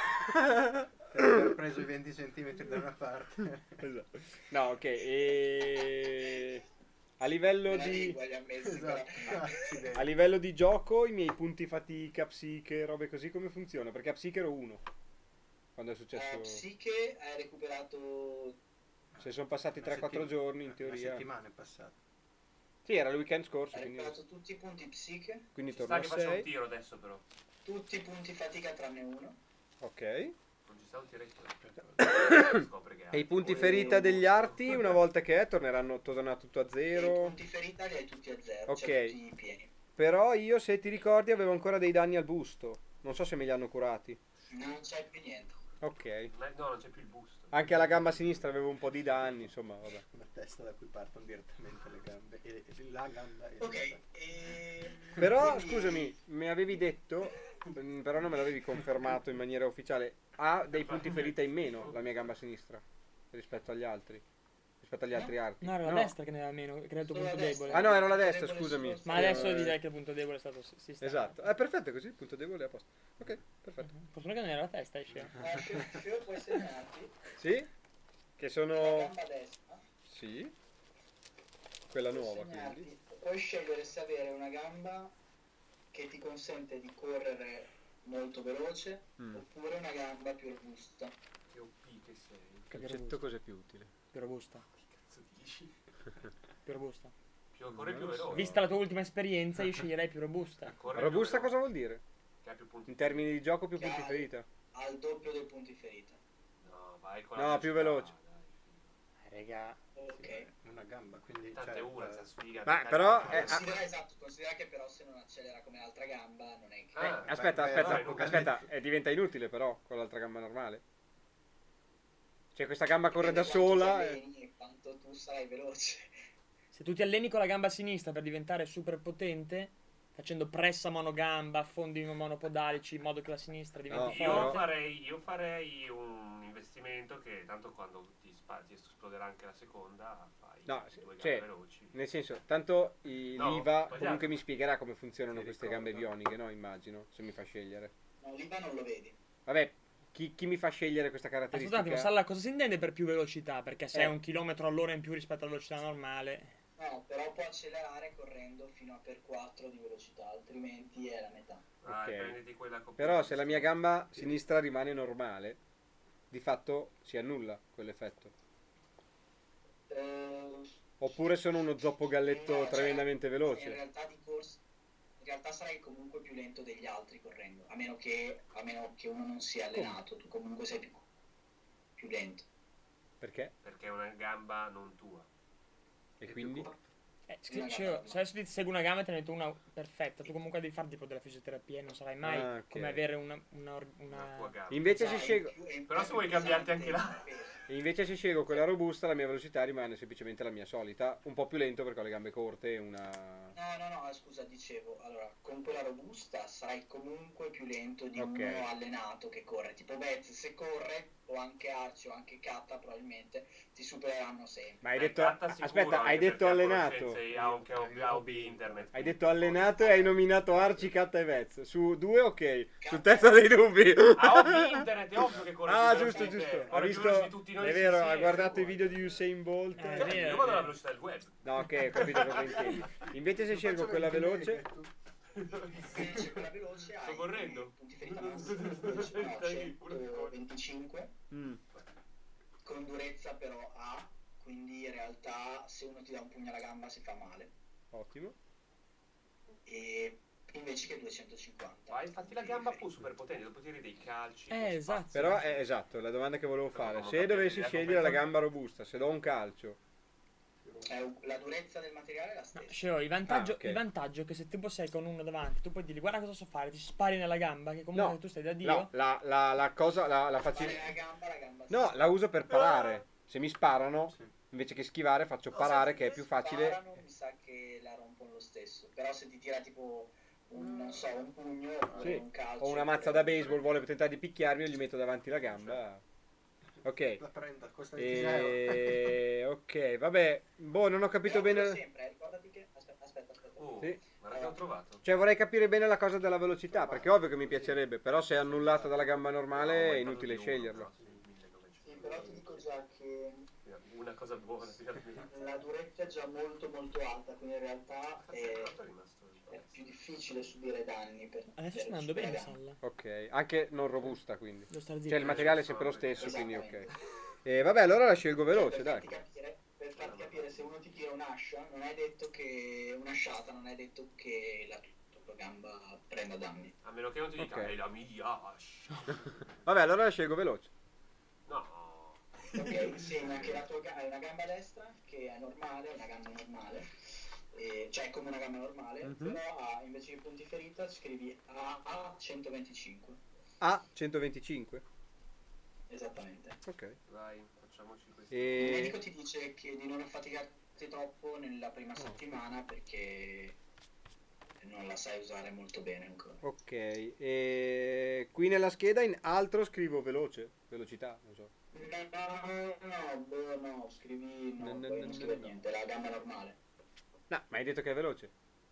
Per aver preso i venti centimetri da una parte. Esatto. No, ok, e... A livello La di... lingua gli ha messo Esatto. quella- Accidenti. A livello di gioco, i miei punti fatica, psiche, robe così, come funziona? Perché a psiche ero uno. Quando è Eh, successo... Psiche hai recuperato. Se sono passati Una tre quattro settim- giorni, in Una teoria... settimana è passata. Sì, era il weekend scorso, Hai quindi, recuperato tutti i punti psiche, quindi Ci torno sta a che faccia un sei. tiro adesso però. tutti i punti fatica tranne uno. Ok. Non ci sta un tiretto. Scopre che ha. E i punti ferita degli arti, una volta che è, torneranno, torna tutto a E i zero. punti ferita li hai tutti a zero, Ok. cioè tutti pieni. Però io, se ti ricordi, avevo ancora dei danni al busto. Non so se me li hanno curati. Non c'è più niente. Ok. Ma no, non c'è più il busto. Anche alla gamba sinistra avevo un po' di danni, insomma, vabbè. Una testa da cui partono direttamente le gambe. E e la gamba e Ok, e... Però, quindi- scusami, mi avevi detto, mm, però non me l'avevi confermato in maniera ufficiale, ha dei punti ferita in meno la mia gamba sinistra rispetto agli altri. Rispetto agli altri arti. No, era la destra che ne aveva meno, che era il tuo Solo punto la destra. debole. Ah no, era la destra, Debole scusami. solo- Ma adesso Eh, direi che il punto debole è stato s- sistemato. Esatto, è perfetto così, il punto debole è a posto. Ok, perfetto. Fortuna che non era la testa, esce. Eh, Fio, Fio, puoi segnarti Sì? Che la sono... gamba destra. Sì. Quella Puoi nuova, segnarti- quindi. Puoi scegliere se avere una gamba che che ti consente di correre molto veloce, Mm. oppure una gamba più robusta. Che O P che sei. Calcetto cos'è più utile? Più robusta. Che cazzo dici? Più robusta. Più, corre Non più lo so. veloce. Vista la tua ultima esperienza, io sceglierei più robusta. Corre più Robusta veloce. cosa vuol dire? Che ha più punti. In termini di gioco più punti Chiaro. ferita? Al doppio dei punti ferita. No, vai con No, la più velocità, veloce. dai. Raga. Ok. Una gamba, quindi Tante cioè, ore, eh, sta sfiga. Ma dai, però, dai, eh, dai. Considera, esatto, considera che però se non accelera come l'altra gamba non è che... Ah, Aspetta, beh, aspetta, però in aspetta, eh, diventa inutile però con l'altra gamba normale. Cioè questa gamba corre da Dipende quanto sola. ti e- alleni e quanto tu sarai veloce. Se tu ti alleni con la gamba sinistra per diventare super potente, facendo pressa monogamba, affondi monopodalici, in modo che la sinistra diventi No, Io forte. farei, io farei un investimento che tanto quando ti, spa- ti esploderà anche la seconda fai No, due gambe cioè, veloci. Nel senso, tanto i- No, l'I V A sbagliato. comunque mi spiegherà come funzionano Ti queste ricordo. gambe bioniche, no? Immagino, se mi fa scegliere. No, l'I V A non lo vedi. Vabbè, chi, chi mi fa scegliere questa Aspetta un caratteristica? attimo, Salla, cosa si intende per più velocità? Perché se Eh. è un chilometro all'ora in più rispetto alla velocità normale... No, però può accelerare correndo fino a per quattro di velocità, altrimenti è la metà. Vai, Ok. prenditi quella con Però se la mia gamba sinistra rimane normale, di fatto si annulla quell'effetto. Eh, Oppure sono uno zoppo galletto no, cioè, tremendamente In veloce. realtà di corsa, in realtà sarai comunque più lento degli altri correndo, a meno che, a meno che uno non sia allenato, tu comunque sei più, più lento. Perché? Perché è una gamba non tua. E È quindi? più corta. Eh, Una cioè, gamba se adesso ti segue una gamba e te ne metto una perfetta, tu comunque devi fare tipo della fisioterapia e non sarai mai Ah, ok. come avere una... una, or- Una una- tua gamba. Invece Sai, se scelgo, è più- è Però più se vuoi cambiarti pesante anche là. il peso. e invece se scelgo quella robusta, la mia velocità rimane semplicemente la mia solita. Un po' più lento perché ho le gambe corte e una... No, no, no, scusa, dicevo, allora, con quella robusta sarai comunque più lento di Ok. uno allenato che corre. Tipo Vez, se corre, o anche Arci, o anche Katta, probabilmente, ti supereranno sempre. Ma hai Beh, detto... Katta sicuro, Aspetta, hai anche detto perché ha allenato. conoscenze, Ha anche ha hobby internet. Hai detto allenato e hai nominato Arci, Katta e Vez. Su due ok, sul terzo dei dubbi. Ha hobby internet, è ovvio che corre Ah, più giusto, veloce. giusto. Ha Corre più visto... veloce di tutti noi È vero, insieme, ha guardato i vuoi. video di Usain Bolt. Eh, Cioè, vero, io vado alla vero. velocità del web. No, ok, ho capito cosa intendi. Invece se scelgo quella veloce... Invece quella veloce hai Sto correndo. punti ferita massimi, no, centoventicinque, Mm. con durezza però A, quindi in realtà se uno ti dà un pugno alla gamba si fa male. Ottimo. E invece che duecentocinquanta. Vai, fatti la gamba più super potente, dopo tiri dei calci. Eh, con esatto. spazio. Però è esatto, è la domanda che volevo Però fare. non ho Se capito dovessi l'idea scegliere la completamente. gamba robusta, se do un calcio... È u- la durezza del materiale è la No, stessa. Scemo, il vantaggio, Ah, ok. il vantaggio è che se tu sei con uno davanti, tu puoi dirgli guarda cosa so fare, ti spari nella gamba, che comunque No, tu stai da Dio. no, la, la, la cosa, la, la Fare facile... la gamba, la gamba si No, spara. la uso per parare. Se mi sparano, invece che schivare, faccio No, parare se che è ti più facile. sparano, mi sa che la rompono lo stesso. Però se ti tira tipo un, non so, un pugno oppure Sì. un calcio. Ho una mazza da baseball, vuole tentare di picchiarmi, io gli metto davanti la gamba. Ok. La prenda, costa venti euro. E... Ok, vabbè. Boh, non ho capito Però bene... sempre, eh, ricordati che... Aspetta, aspetta, aspetta. Oh, Sì. guarda che ho trovato. Cioè vorrei capire bene la cosa della velocità, perché è ovvio che mi piacerebbe, però se è annullata dalla gamba normale è inutile sceglierlo. Sì, però ti dico già che Una cosa buona, finalmente. la durezza è già molto molto alta, quindi in realtà è, Quanto è rimasto? è più difficile subire danni per Adesso per sta andando bene, superare. Salla. Ok, anche non robusta quindi. Devo stare zitto. Cioè il materiale è sempre lo stesso, quindi ok. Esattamente. E vabbè, allora la scelgo veloce, per dai. farti capire, per farti capire, se uno ti tira un'ascia, non è detto che un'asciata, non è detto che la tua gamba prenda danni. A meno che non ti dica, Ok. è la mia ascia. Vabbè, allora la scelgo veloce. No. Ok, segna che la tua gamba è una gamba destra, che è normale, è una gamba normale, e- cioè come una gamba normale, Mhm. però ha, invece di punti ferita scrivi A A centoventicinque. A centoventicinque. Esattamente. Ok. Vai, facciamoci questo. Il E... medico ti dice che di non affaticarti troppo nella prima settimana perché non la sai usare molto bene ancora. Ok. E qui nella scheda in altro scrivo veloce. Velocità, non so. No, no, boh, no, scrivi, no, No, no, poi no, non no, scrive no. niente, la gamba normale. No, ma hai detto che è veloce.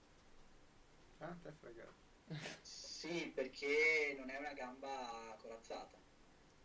Ah, te frega. Sì, perché non è una gamba corazzata.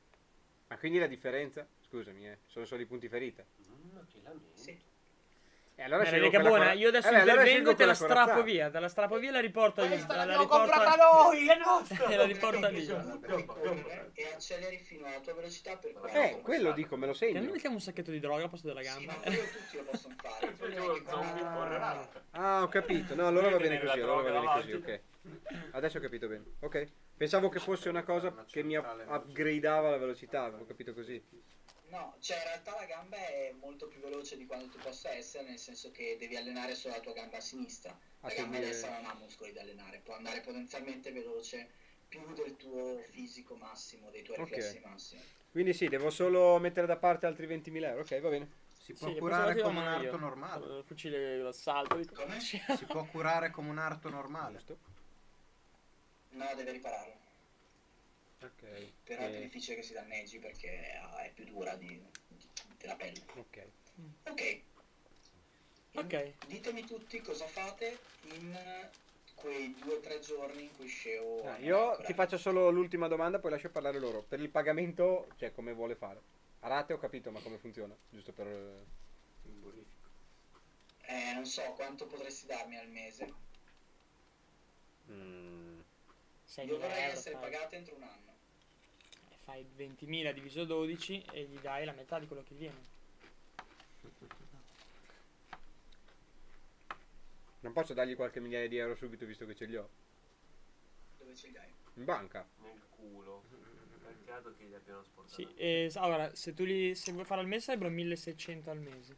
Ma quindi la differenza? Scusami, eh, sono solo i punti ferita. Mm, che lamento. Sì. E allora Eh, scelgo raga, quella buona, cora- io adesso Eh, beh, allora intervengo scelgo e te la quella strappo corazzata. via. Te la strappo via e la riporto lì. Questa La, la l'abbiamo riporto comprata noi, è nostra! e la riporta lì. Puoi correre e acceleri fino alla tua velocità per Eh, quattro. quello dico, me lo Che noi segno. mettiamo un sacchetto di droga al posto della Sì, gamba. ma quello tutti lo possono fare. Il problema è Lo che quando- zombie correrà. Ah, ho capito. No, allora va bene Tenere la così, allora va droga bene così, davanti. ok. Adesso ho capito bene. Ok. Pensavo che fosse una cosa che mi up- upgradeava la velocità, avevo capito così. No, cioè in realtà la gamba è molto più veloce di quanto tu possa essere, nel senso che devi allenare solo la tua gamba sinistra. La Ah, gamba quindi- destra non ha muscoli da allenare, può andare potenzialmente veloce più del tuo fisico massimo, dei tuoi Ok. riflessi massimi. Quindi sì, devo solo mettere da parte altri ventimila euro. Ok, va bene. Si può Sì, curare pensavo come un che io. arto normale. Il fucile d'assalto. dico. Come? Si può curare come un arto normale. Giusto. No, deve ripararlo. Ok. Però è più Eh, difficile che si danneggi perché ah, è più dura di, di- della pelle. ok. Ok. Ok. Ditemi tutti cosa fate in quei due o tre giorni in cui Sceo... Ah, non è io ancora ti lì. faccio solo l'ultima domanda, poi lascio parlare loro. Per il pagamento, cioè come vuole fare? A rate ho capito, ma come funziona? Giusto per... eh, Eh, non so quanto potresti darmi al mese. mm, Io seimila vorrei euro. essere Fai, pagata entro un anno. fai ventimila diviso dodici e gli dai la metà di quello che viene. Non posso dargli qualche migliaia di euro subito visto che ce li ho. Dove ce li hai? In banca. Nel culo. Peccato che gli abbiano sportato. Sì, e s- allora, se tu li se vuoi fare al mese sarebbero milleseicento al mese.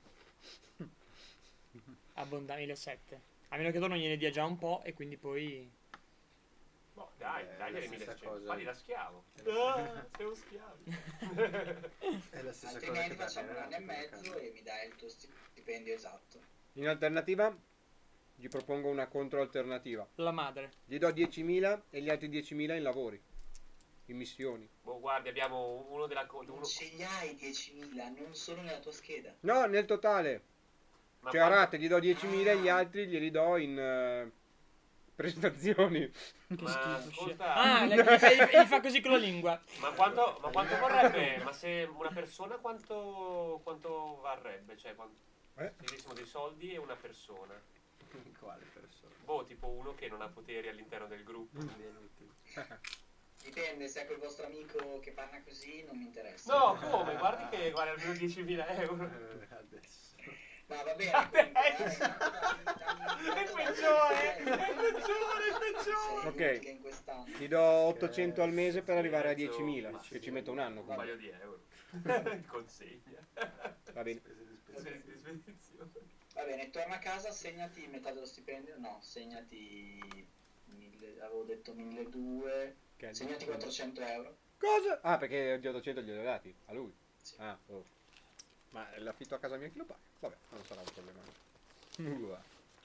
Abbonda millesettecento. A meno che tu non gliene dia già un po' e quindi poi... Boh, dai, Eh, dai, la dai, stessa milleseicento. cosa. Fagli da schiavo. È la Ah, sei un schiavo. È la stessa cosa Altrimenti che facciamo un darmi anno e la mezzo casa. e mi dai il tuo stipendio esatto. In alternativa, gli propongo una controalternativa. La madre. Gli do diecimila e gli altri diecimila in lavori. In missioni. Boh, guardi, abbiamo uno della... co- Non Uno... ce li hai diecimila, non sono nella tua scheda. No, nel totale. Ma Cioè a quanto- rate gli do diecimila e gli altri glieli do in eh, prestazioni. Che Ma schifo. ascolta- Ah, le- gli, fa, gli fa così con la lingua. Ma quanto, ma quanto vorrebbe? Ma se una persona quanto, quanto varrebbe? Cioè, quanto, Eh? se dessimo dei soldi e una persona. Quale persona? Boh, tipo uno che non ha poteri all'interno del gruppo. Viene utile. Dipende, se è quel vostro amico che parla così non mi interessa. No, come? Guardi che vale almeno diecimila euro. Eh, adesso. No, va bene. comunque, Adesso. dai, dammi- È il dammi- peggiore, è il peggiore, è il peggiore. Sei Ok. utile in quest'anno. Gli do ottocento al mese per arrivare a Mezzo- diecimila. ma Che sì, ci metto un anno. Un quindi. paio di euro. Consegna. Va bene. Spese di spese. Spese di spedizione. Va bene, torna a casa, segnati metà dello stipendio. No, segnati. Mille, avevo detto milleduecento. Che è il- Segnati quattrocento euro. Cosa? Ah, perché gli ottocento glieli ho dati. A lui. Sì. Ah, oh. Ma l'affitto a casa mia chi lo paga? Vabbè, non sarà un problema. Uh,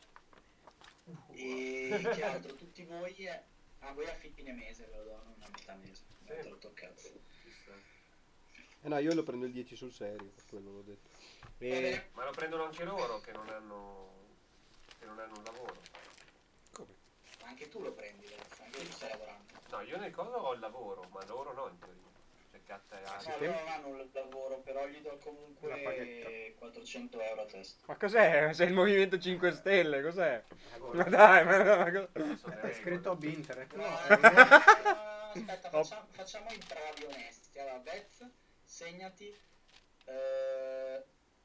E che altro? Tutti voi. eh, Ah, voi a fine mese ve lo do, non a metà mese. Sì. Te lo toccazzo. Ci sta. Eh no, io lo prendo il dieci sul serio, per quello l'ho detto. Va E... bene. Ma lo prendono anche loro che non hanno, che non hanno un lavoro. Come? Ma anche tu lo prendi, Lex, anche tu stai lavorando. No, io nel coso ho il lavoro, ma loro no in teoria. Cioè catta e No, altro. sì. loro non hanno il lavoro, però gli do Una comunque paghetta. quattrocento euro a testa. Ma cos'è? Sei il Movimento cinque Stelle, cos'è? Boh, Ma dai, ma, ma, ma cosa- sono le È scritto regole. B internet. No, No, no, no, no, aspetta, Oh. facciamo, facciamo i bravi onesti. Allora, Vez, segnati eh,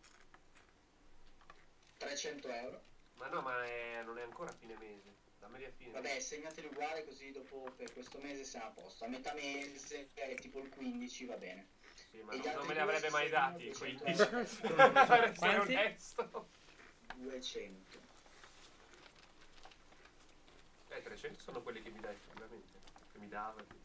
trecento euro. Ma no, ma è- non è ancora fine mese. Dammeli a fine Vabbè, mese. segnateli uguale così dopo per questo mese siamo a posto. A metà mese, che è tipo il quindici, va bene. Sì, ma E gli non, non altri me li due avrebbe si mai segnano dati, duecento quindi... euro. Per essere Quanti? onesto. duecento. Eh, trecento sono quelli che mi dai effettivamente. Che mi dava effettivamente.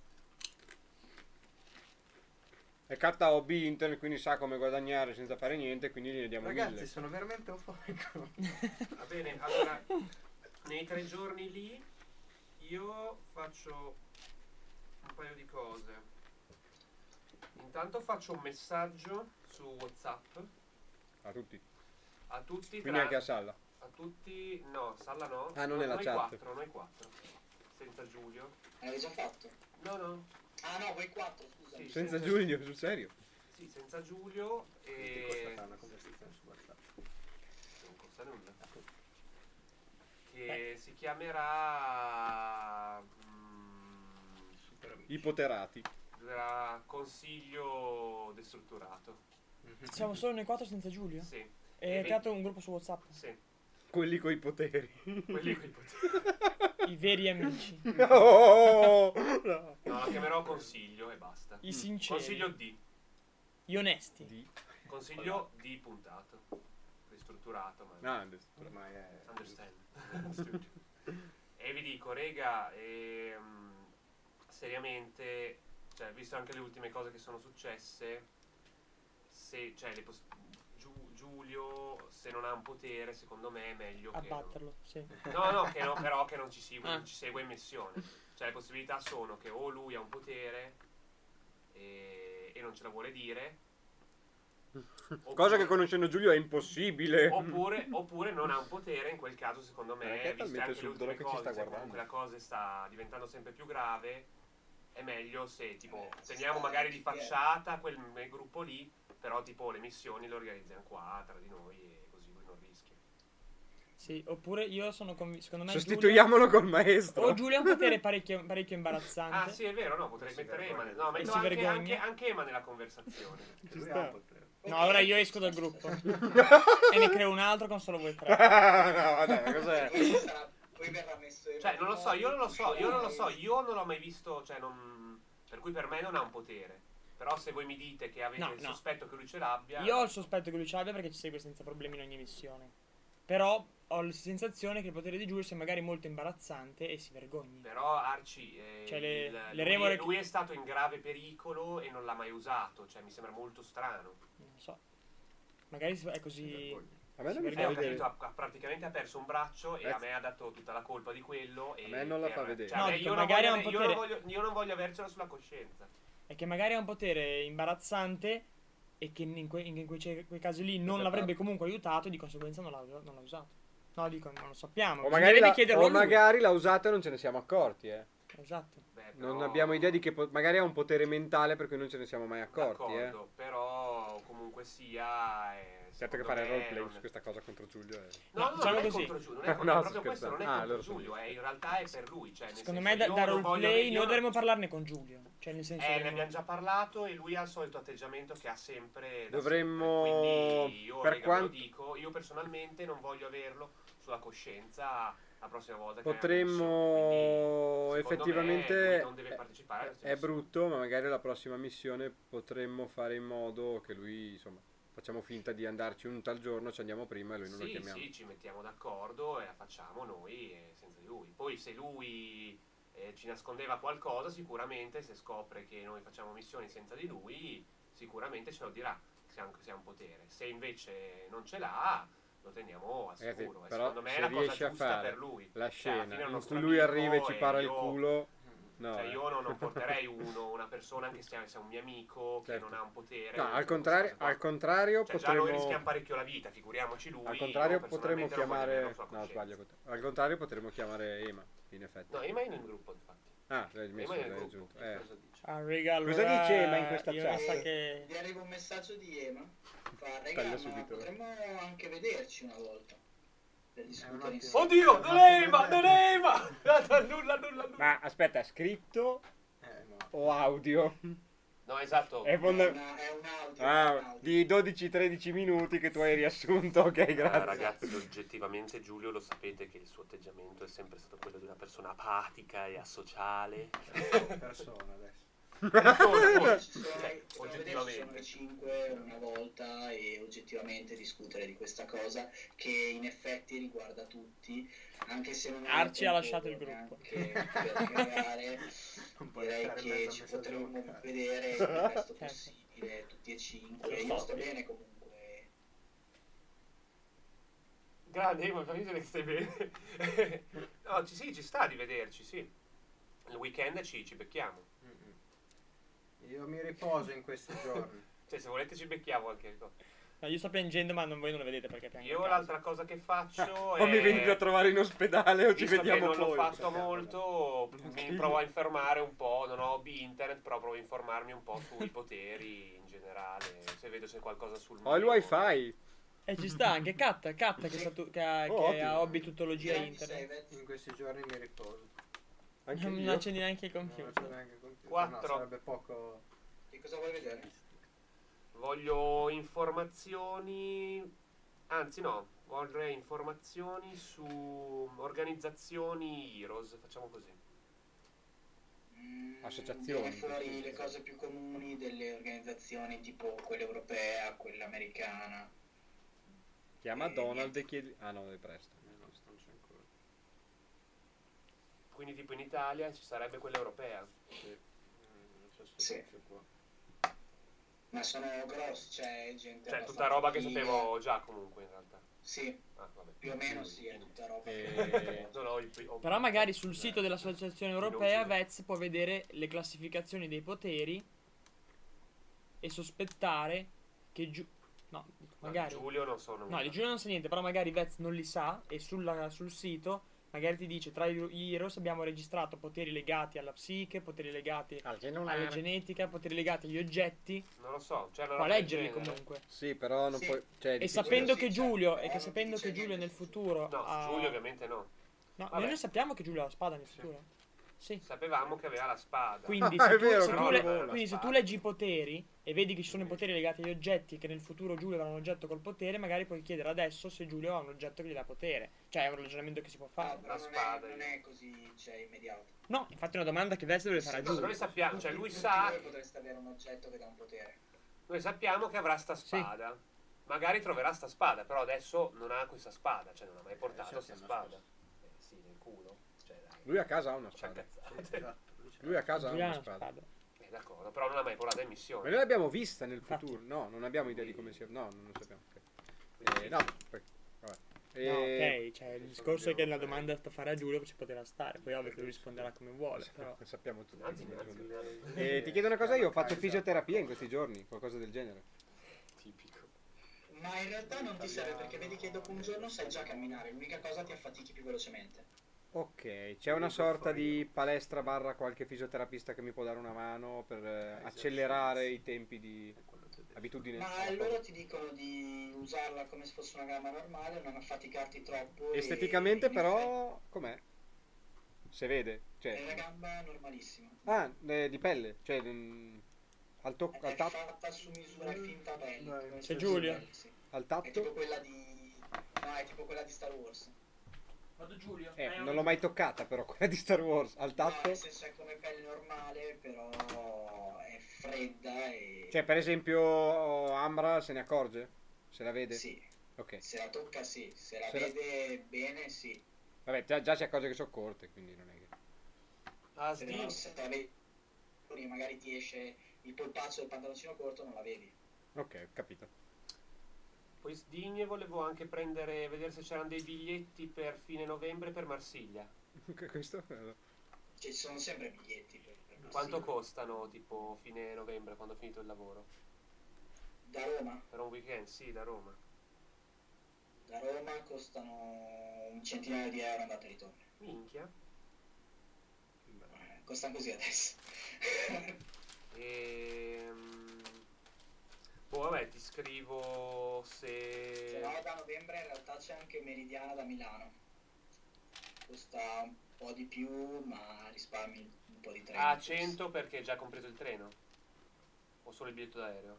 È carta O B internet, quindi sa come guadagnare senza fare niente, quindi gliene diamo ragazzi, mille. sono veramente euforico. Va bene, allora, nei tre giorni lì io faccio un paio di cose. Intanto faccio un messaggio su WhatsApp A tutti. a tutti, Quindi tra- anche a Salla. a tutti, no, Salla no. Ah, non no, nella noi chat. quattro, noi quattro, senza Giulio. L'avevi già fatto? No, no, Ah no, voi quattro, scusami. Sì, Senza senza- Giulio, sul serio. sì, senza Giulio Ti costa e... fare una conversazione su WhatsApp. Non senza nulla. Che si chiamerà mm, Super amici. Ipoterati. era consiglio destrutturato. Siamo solo noi quattro senza Giulio? Sì. E E hai vedi- creato un gruppo su WhatsApp. Sì, Quelli coi poteri. quelli coi poteri. I veri amici. Oh, no. No, la chiamerò consiglio e basta. I sinceri. Consiglio D. Gli onesti. Di... Consiglio D puntato. Ristrutturato, ma Ah, adesso. Ormai è... understand. E vi dico, rega, ehm, seriamente, cioè, visto anche le ultime cose che sono successe, se, cioè, le poss- Giu- Giulio, se non ha un potere, secondo me è meglio che... Abbatterlo, sì. No, no, che no, però che non ci segue, Ah. non ci segue in missione. Cioè, le possibilità sono che o lui ha un potere e, e non ce la vuole dire, Cosa che conoscendo Giulio è impossibile. Oppure, oppure non ha un potere, in quel caso secondo me, Perché è viste talmente anche le subdolo ultime che ci cose, sta se guardando. comunque la cosa sta diventando sempre più grave, è meglio se tipo Eh, teniamo sta- magari di eh. facciata quel quel gruppo lì, però tipo le missioni le organizziamo qua tra di noi e così lui non rischia. Sì, oppure io sono convinto, secondo me Sostituiamolo col Giulio... maestro. O Giulio ha un potere parecchio, parecchio imbarazzante. Ah sì, è vero, no, potrei Si mettere vergogna. Ema. No, metto si anche, vergogna. anche, anche Ema nella conversazione. Ci Lui sta. ha un potere. No, allora io esco dal gruppo. E ne creo un altro con solo voi tre. No, dai, cos'è? Poi sarà- poi verrà messo in Cioè, non lo so, io non lo so, io non lo so, Giulio io non l'ho mai visto, cioè non... per cui per me non ha un potere. Però se voi mi dite che avete No, il no. sospetto che lui ce l'abbia... Io ho il sospetto che lui ce l'abbia perché ci segue senza problemi in ogni missione. Però ho la sensazione che il potere di Giulio sia magari molto imbarazzante e si vergogni. Però Arci, eh, Cioè, le- il- le lui, remore- lui è stato in grave pericolo e non l'ha mai usato, cioè mi sembra molto strano. Non lo so. Magari è così... A me non Si mi Eh, fa ho vedere. capito, ha, ha praticamente ha perso un braccio e Eh. a me ha dato tutta la colpa di quello. E A me non la per- fa vedere. cioè, No, a me dico, io, non magari voglio, ha un io, non potere- voglio, io non voglio avercela sulla coscienza. È che magari ha un potere imbarazzante e che in, que- in quei, quei casi lì non Esatto. l'avrebbe comunque aiutato e di conseguenza non l'ha, non l'ha usato. No, dico, non lo sappiamo. O magari, Bisognerebbe la, chiederlo o a lui. magari l'ha usato e non ce ne siamo accorti, eh. Esatto. Beh, Non però- abbiamo idea di che po- magari ha un potere mentale per cui non ce ne siamo mai accorti, eh. D'accordo, però comunque sia... eh, Certo che secondo fare me roleplay non- su questa cosa contro Giulio è... No, No, no, diciamo non è così. contro Giulio, non è, contro, No, è sto proprio questo, non è scherzando. Ah, contro allora sono Giulio, è, in realtà è per lui. Cioè, nel Secondo senso, me da, io da non voglio- roleplay io noi non- dovremmo parlarne con Giulio. Cioè nel senso... Eh, ne dovremmo- abbiamo già parlato e lui ha il solito atteggiamento che ha sempre. da Dovremmo- sempre. Quindi io, per raga, ve quanto- lo dico, io personalmente non voglio averlo sulla coscienza la prossima volta che abbiamo Potremmo missione. Quindi, secondo effettivamente me, lui non deve partecipare a queste è missioni. brutto, ma magari la prossima missione potremmo fare in modo che lui, insomma, facciamo finta di andarci un tal giorno, ci andiamo prima e lui non lo Sì, chiamiamo. sì, ci mettiamo d'accordo e la facciamo noi eh, senza di lui. Poi se lui eh, ci nascondeva qualcosa, sicuramente se scopre che noi facciamo missioni senza di lui, sicuramente ce lo dirà se ha, se ha un potere. Se invece non ce l'ha, lo teniamo al Ragazzi, sicuro. E però secondo me se è la cosa riesce a giusta fare per lui. la Cioè, alla fine scena è un in nostro cui lui amico arriva e ci para il io- culo, no, cioè eh. io non, non porterei uno, una persona anche se sia un mio amico che Certo. non ha un potere. No, al questa contrario, cosa qua. al contrario Cioè, già noi rischiamo potremmo parecchio la vita, figuriamoci lui. al contrario io potremmo personalmente non voglio chiamare averlo sulla no, coscienza. sbaglio. Al contrario potremmo chiamare Ema, in effetti. No, Ema è nel gruppo, infatti. Ah, l'hai messo, Ema è nel l'hai gruppo. aggiunto. che Eh. cosa dice? Ah, raga, Cosa allora dice Ema in questa io chat? mi sa che... Mi arriva un messaggio di Ema. Fa, Taglia raga, ma subito. potremmo anche vederci una volta. Per un discutere attimo. insieme. Oddio, non è Ema, non è Ema! Nulla, nulla, nulla. Ma aspetta, è scritto Eh, no. o audio? No, esatto. È È, fonda- una, è un audio. è un Ah, audio. di dodici tredici minuti che tu hai riassunto, ok, Eh, grazie. ragazzi, oggettivamente Giulio lo sapete che il suo atteggiamento è sempre stato quello di una persona apatica e asociale. Persona adesso. Persona, poi, Ci sono, cioè, potremmo vederci sono le oggettivamente. cinque una volta e oggettivamente discutere di questa cosa che in effetti riguarda tutti, anche se non hai Arci ha tempo lasciato il gruppo. neanche per creare. Non puoi Direi lasciare in che mezzo ci a messaggio potremmo vocale. vedere il più presto Ecco. possibile, tutti e cinque. Lo Io sto. sto bene comunque. Grande, Ema, fammi vedere che stai bene. No, ci, sì, ci sta di vederci, sì. Il weekend ci, ci becchiamo. Mm-mm. Io mi riposo in questi giorni. Cioè, se volete ci becchiamo anche. No, io sto piangendo ma non, voi non lo vedete perché piango. Io a casa. l'altra cosa che faccio è... O mi venite a trovare in ospedale o ci Visto che vediamo non l'ho poi. fatto molto, mi provo a informare un po', non ho hobby internet, però provo a informarmi un po' sui poteri in generale, se vedo se qualcosa sul Ho il mio- wifi. E ci sta anche Kat, Kat che, sa tu- che ha, Oh, che ottimo. ha hobby tutologia Direi di internet. sei, Vez. In questi giorni mi riposo. Anche Non io. accendi neanche il Non c'è computer. neanche il computer. Quattro. No, sarebbe poco. Che cosa vuoi vedere? Voglio informazioni. Anzi, no, vorrei informazioni su organizzazioni Heroes. Facciamo così. Mm, Associazioni, viene fuori sì, le sì. cose più comuni delle organizzazioni tipo quella europea, quella americana. Chiama Eh, Donald niente. e chiedi... Ah no, è presto. Non c'è ancora. Quindi, tipo in Italia ci sarebbe quella europea. Sì. Ma sono grossi, c'è gente. Cioè, tutta abbastanza roba che figa. sapevo già comunque in realtà. Sì, Ah, vabbè. più o meno sì, è tutta roba. Eh, Non ho il- ho- Però magari sul sito dell'Associazione Europea Veloce. Vez può vedere le classificazioni dei poteri e sospettare che Giu- no, No, magari di Giulio non sono. no, di Giulio non sa niente, però magari Vez non li sa e sulla- sul sito magari ti dice tra gli heroes abbiamo registrato poteri legati alla psiche, poteri legati alla genetica, poteri legati agli oggetti. Non lo so. Cioè, Può leggerli comunque. Sì, però non Sì. puoi... Cioè, è E difficile. sapendo sì, che certo, Giulio però e che non sapendo ti che dice Giulio nel niente sul futuro No, ha- su Giulio ovviamente no. No, Vabbè. noi sappiamo che Giulio ha la spada nel futuro. Sì. Sapevamo che aveva la spada. Quindi, Ah, se, è tu, vero, se che tu non le- aveva la quindi se tu spada. leggi i poteri e vedi che ci sono i poteri legati agli oggetti, che nel futuro Giulio avrà un oggetto col potere, magari puoi chiedere adesso se Giulio ha un oggetto che gli dà potere. Cioè è un ragionamento che si può No, fare. però La non, spada, è, non io. è così, cioè, immediato. No, infatti è una domanda che Vez deve fare a Sì, Giulio. Noi sappiamo, cioè Tutti- lui tutti sa, voi potreste avere un oggetto che dà un potere. noi sappiamo che avrà sta spada. Magari troverà sta spada, però adesso non ha questa spada, cioè non ha mai portato sta spada. Eh, sì, nel culo. Cioè, dai. Lui a casa ha una C'ha spada. cazzate. Esatto. lui c'è. Lui a casa ha Giulio ha una una spada. spada. Eh, d'accordo, però non l'ha mai portata in Ma missione. noi l'abbiamo vista nel Infatti. futuro. No, non abbiamo idea di come sia. No, non lo sappiamo. ok. Quindi- Eh, no, poi- vabbè. No, Eh, ok, cioè il discorso è che la domanda da fare a Giulio ci poteva stare, poi ovvio che lui risponderà come vuole, però. Sappiamo tutti. Anzi, come anzi, risponde. eh, Eh, ti chiedo una cosa, io ho fatto fisioterapia in questi giorni, qualcosa del genere. tipico. Ma in realtà non ti serve perché vedi che dopo un giorno sai già camminare, l'unica cosa ti affatichi più velocemente. Ok, c'è una sorta di palestra barra qualche fisioterapista che mi può dare una mano per eh, accelerare i tempi di abitudine. Ma alla loro cosa. ti dicono di usarla come se fosse una gamba normale, non affaticarti troppo. e- Esteticamente in però com'è? Se vede, effetti È una cioè... gamba normalissima. Ah, eh, di pelle, cioè mm, al, to- È al, ta- fatta su misura, è finta pelle. Dai, come c'è se fosse Giulio? pelle, sì. al È tipo tatto. quella di... No, è tipo quella di Star Wars. Vado Giulio. Eh, non l'ho mai toccata però, quella di Star Wars. Al No, tatto. nel senso è come pelle normale, però è fredda e... Cioè, per esempio, Ambra se ne accorge? Se la vede? Sì, Ok. se la tocca sì, se la Se la- vede bene sì. Vabbè, già, già si accorge che sono corte, quindi non è che... Ah, Se, Sdi- no, se la vedi, magari ti esce il polpaccio del pantaloncino corto, non la vedi. Ok, ho capito. Poi Sdigne volevo anche prendere, vedere se c'erano dei biglietti per fine novembre per Marsiglia. Questo? Cioè, ci sono sempre biglietti per, per Quanto Marsiglia. costano, tipo, fine novembre, quando ho finito il lavoro? Da Roma? Per un weekend, sì, da Roma. Da Roma costano un centinaio di euro andata e ritorno. Minchia. Eh, Costano così adesso. Ehm... Boh, vabbè, ti scrivo se... Se no, da novembre in realtà c'è anche Meridiana da Milano. Costa un po' di più, ma risparmi un po' di treno. Ah, forse. cento perché è già compreso il treno? O solo il biglietto d'aereo?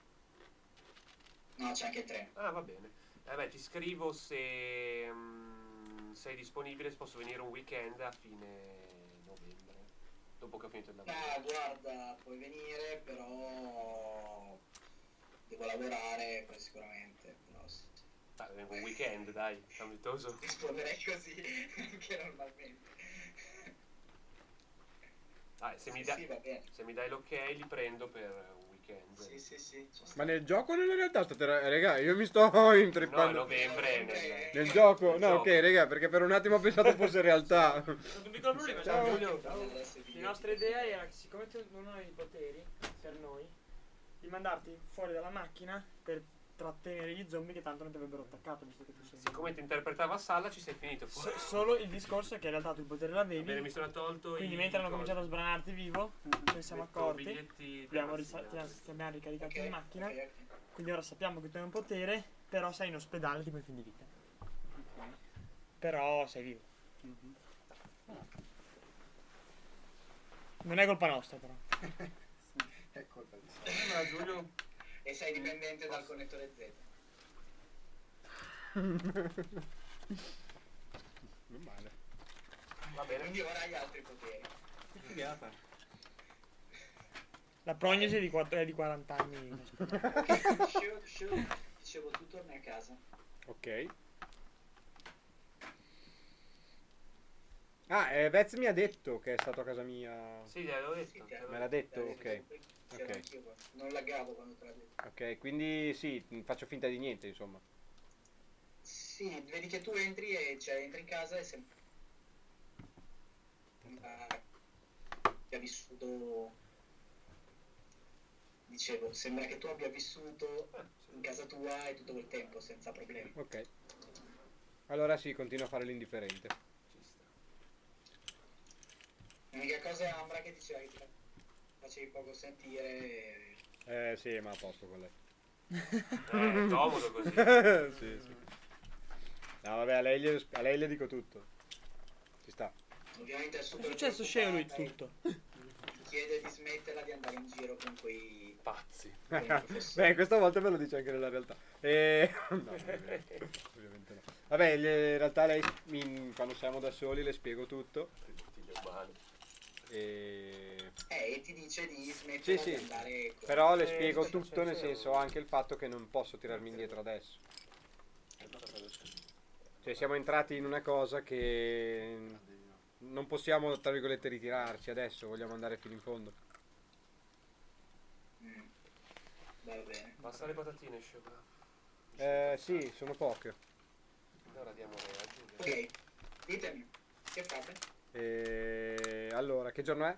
No, c'è anche il treno. Ah, va bene. Vabbè, ti scrivo se mm, sei disponibile, se posso venire un weekend a fine novembre, dopo che ho finito il lavoro. Ah, guarda, puoi venire, però devo lavorare, poi sicuramente. Però sì. Ah, vengo un weekend, dai, ambitoso. Risponderei così anche normalmente. Ah, se, mi Sì, da- sì, va bene. se mi dai l'ok li prendo per un weekend. Sì, sì, sì. ci sta. Ma nel gioco o nella realtà state... Raga, io mi sto No, a intreppando... novembre nel... Nel gioco? Nel No, gioco. ok, raga, perché per un attimo ho pensato fosse realtà. È stato un piccolo problema, Ciao. ciao Giulio. Adesso La nostra idea era che siccome tu non hai i poteri per noi, di mandarti fuori dalla macchina per trattenere gli zombie che tanto non ti avrebbero attaccato, visto che tu sei. Siccome ti interpretava Salla ci sei finito fuori. So- solo il discorso è che in realtà tu il potere l'avevi. Bene, mi sono tolto Quindi i mentre hanno cosi. cominciato a sbranarti vivo, ce ne siamo Metto accorti. biglietti Abbiamo, per risa- Marsiglia. ti, ti abbiamo ricaricato Ok, in macchina. ok, ok. Quindi ora sappiamo che tu hai un potere, però sei in ospedale tipo in fin di vita. Però sei vivo. Mhm. Non è colpa nostra però. È colpa di sé. Ma Giulio... E sei dipendente dal connettore Z. Non male. Va bene. Quindi ora hai altri poteri. Che figata. La prognosi è di, quattro, è di quaranta anni. dicevo, dicevo, dicevo, tu torni a casa. Ok. Ah, eh, Vez mi ha detto che è stato a casa mia. Sì, gliel'avevo detto. Sì, te- Me l'ha detto, te- ok. c'ero Ok. anch'io qua. Non laggavo quando te l'ha detto. Ok, quindi sì, faccio finta di niente, insomma. Sì, vedi che tu entri e cioè entri in casa e sembra che abbia vissuto. Dicevo, sembra che tu abbia vissuto in casa tua e tutto quel tempo senza problemi. Ok. Allora sì, continuo a fare l'indifferente. Ci sta. L'unica cosa è Ambra che diceva che ti facevi poco sentire. Eh sì, ma a posto con lei. Eh, è comodo così. Sì, sì. No, vabbè, a lei, gli, a lei le dico tutto. Ci sta. Ovviamente è È super successo scemo lui preoccupata tutto. e chiede di smetterla di andare in giro con quei, Pazzi. con i professori. Beh, questa volta me lo dice anche nella realtà. E... no, ovviamente, ovviamente no. Vabbè, le- in realtà lei, mi- quando siamo da soli, le spiego tutto. Figlio umano. E... Eh, e ti dice di Sì, smetterla sì. di andare con... Però le Eh, spiego sì, tutto, sì, nel sì. senso anche il fatto che non posso tirarmi indietro adesso. Cioè, siamo entrati in una cosa che non possiamo, tra virgolette, ritirarci adesso, vogliamo andare fino in fondo. Mm. Va bene. Basta le patatine, Sciopra. Eh, sì, sono poche. Allora diamo a Giulia. Ok, ditemi, che fate? E... Allora, che giorno è?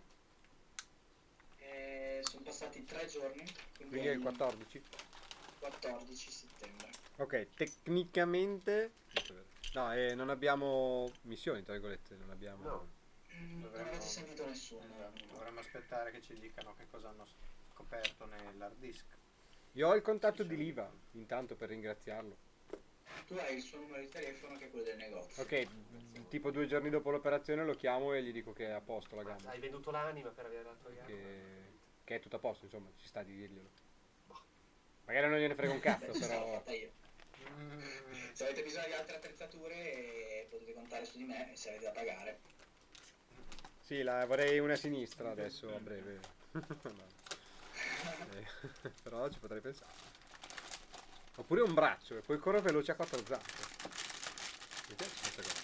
Eh, sono passati tre giorni, quindi, Quindi è il quattordici. quattordici settembre. Ok, tecnicamente... No, eh, non abbiamo missioni, tra virgolette, non abbiamo... No. Mm, Dovremmo- Non avete sentito nessuno. Esatto. Dovremmo aspettare che ci dicano che cosa hanno scoperto nell'hard disk. Io ho il contatto di Liva, intanto per ringraziarlo. Tu hai il suo numero di telefono che è quello del negozio. Ok, tipo due giorni dopo l'operazione lo chiamo e gli dico che è a posto la gamba. Hai venduto l'anima per avere l'altra gamba? Che, che è tutto a posto, insomma, ci sta di dirglielo. Magari non gliene frega un cazzo, Beh, ci stavo però... fatta io. Se avete bisogno di altre attrezzature eh, potete contare su di me se avete da pagare. Sì, la, vorrei una sinistra adesso, a breve. No. Eh, però ci potrei pensare. Oppure un braccio e poi corro veloce a quattro zampe. Mi piace questa cosa.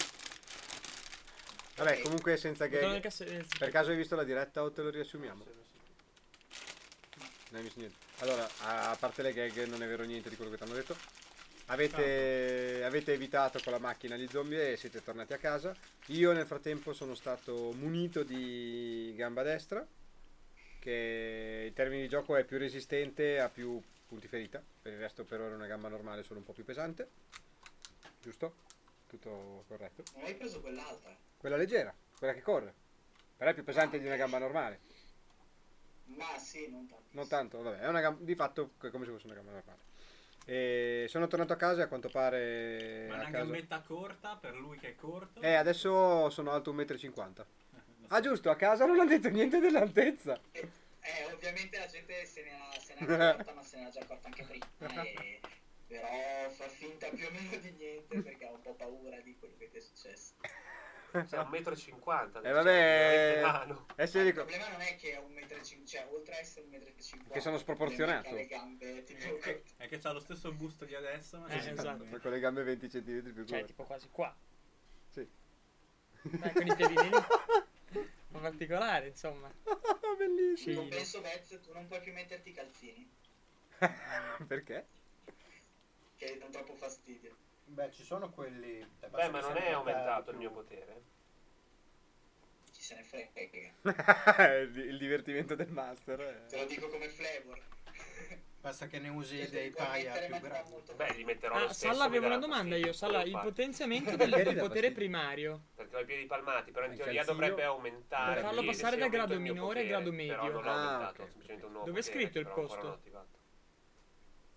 Vabbè, Ok. comunque senza Butterò nel gag. casse- Per caso hai visto la diretta o te lo riassumiamo? Sì, sì. Non hai visto niente. Allora, a a parte le gag, non è vero niente di quello che ti hanno detto. Avete, avete evitato con la macchina gli zombie e siete tornati a casa. Io nel frattempo sono stato munito di gamba destra, che in termini di gioco è più resistente, ha più punti ferita. Per il resto per ora è una gamba normale, solo un po' più pesante. Giusto? Tutto corretto. Non hai preso quell'altra? Quella leggera, quella che corre. Però è più pesante di una gamba normale. Ma sì, non tanto. Non tanto, vabbè, è una gamba, di fatto è come se fosse una gamba normale. E sono tornato a casa e a quanto pare Ma a una casa... gambetta corta per lui che è corto. Eh, adesso sono alto un metro e cinquanta. Ah, giusto, a casa non ha detto niente dell'altezza. Eh, eh, ovviamente la gente se ne ha, se ne è accorta, ma se ne ha già accorta anche prima. E, però fa finta più o meno di niente perché ha un po' paura di quello che ti è successo. Sei a un metro e cinquanta. Eh, vabbè, nano. essere Il ric- problema non è che è un metro e cinquanta, cioè oltre a essere un metro e cinquanta, Che sono sproporzionato. il problema è che ha le gambe tipo È, è che ha lo stesso busto di adesso, ma Eh, sì, esatto. con le gambe venti centimetri più Cioè, corte. tipo quasi qua. Sì. Dai, con i piedini lì. Un po' particolare, insomma. Bellissimo. Non penso, Vez, tu non puoi più metterti i calzini, Perché? che danno troppo fastidio. Beh, ci sono quelli... eh, basta Beh, ma che non siano è aumentato più- il mio potere. Chi se ne frega. il, il divertimento del master. Te eh. lo dico come flavor. Basta che ne usi Se dei li puoi paia mettere, più ma ti dà grandi. molto Beh, gli metterò lo Ah, stesso. Salla, mi avevo darà una domanda fastidio. io. Salla, Devo il fare. potenziamento del, Perché del ti dà potere fastidio? primario. Perché ho i piedi palmati, però in Il teoria calzino? dovrebbe aumentare. Per farlo piedi, passare se da aumento grado il mio minore a potere, grado medio. Però non l'ho Ah, aumentato, ok. semplicemente un nuovo Dove è potere, scritto il però ancora costo? non ho attivato.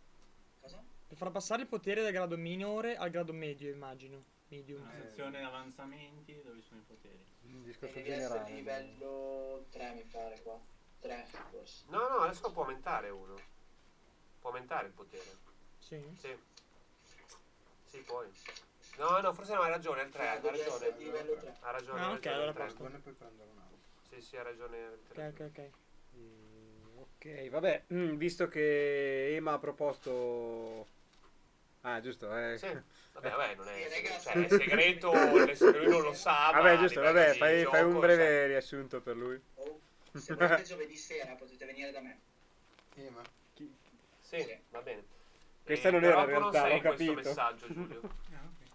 Per far passare il potere dal grado minore al grado medio, immagino. Medium. Una sezione avanzamenti dove sono i poteri. Un E discorso devi essere generale. di livello tre mi pare qua. tre forse. No, no, adesso può aumentare uno. Può aumentare il potere. Sì. Sì. Sì, puoi. No, no, forse no, hai ragione, è il tre, Ah, ha devi ragione. essere di livello tre. Ha ragione, Ah, ha ok, ragione, allora il tre. posto. Poi ne puoi prendere un altro. Sì, sì, ha ragione. il tre. Ok, ok, ok. Mm, ok, vabbè, mm, visto che Ema ha proposto... Ah, giusto, eh. Sì. Vabbè, vabbè, non è, Sì, segreto, ragazzi. cioè, è segreto, nel senso che lui non lo sa. ma Vabbè, a giusto, livello vabbè, di fai, fai un gioco, breve riassunto per lui. Oh, se volete giovedì sera potete venire da me. Eh, ma sai. Sì, va bene. Questa Eh, non era però in tu non realtà, sei ho in questo capito. messaggio, Giulio. Ah, ok.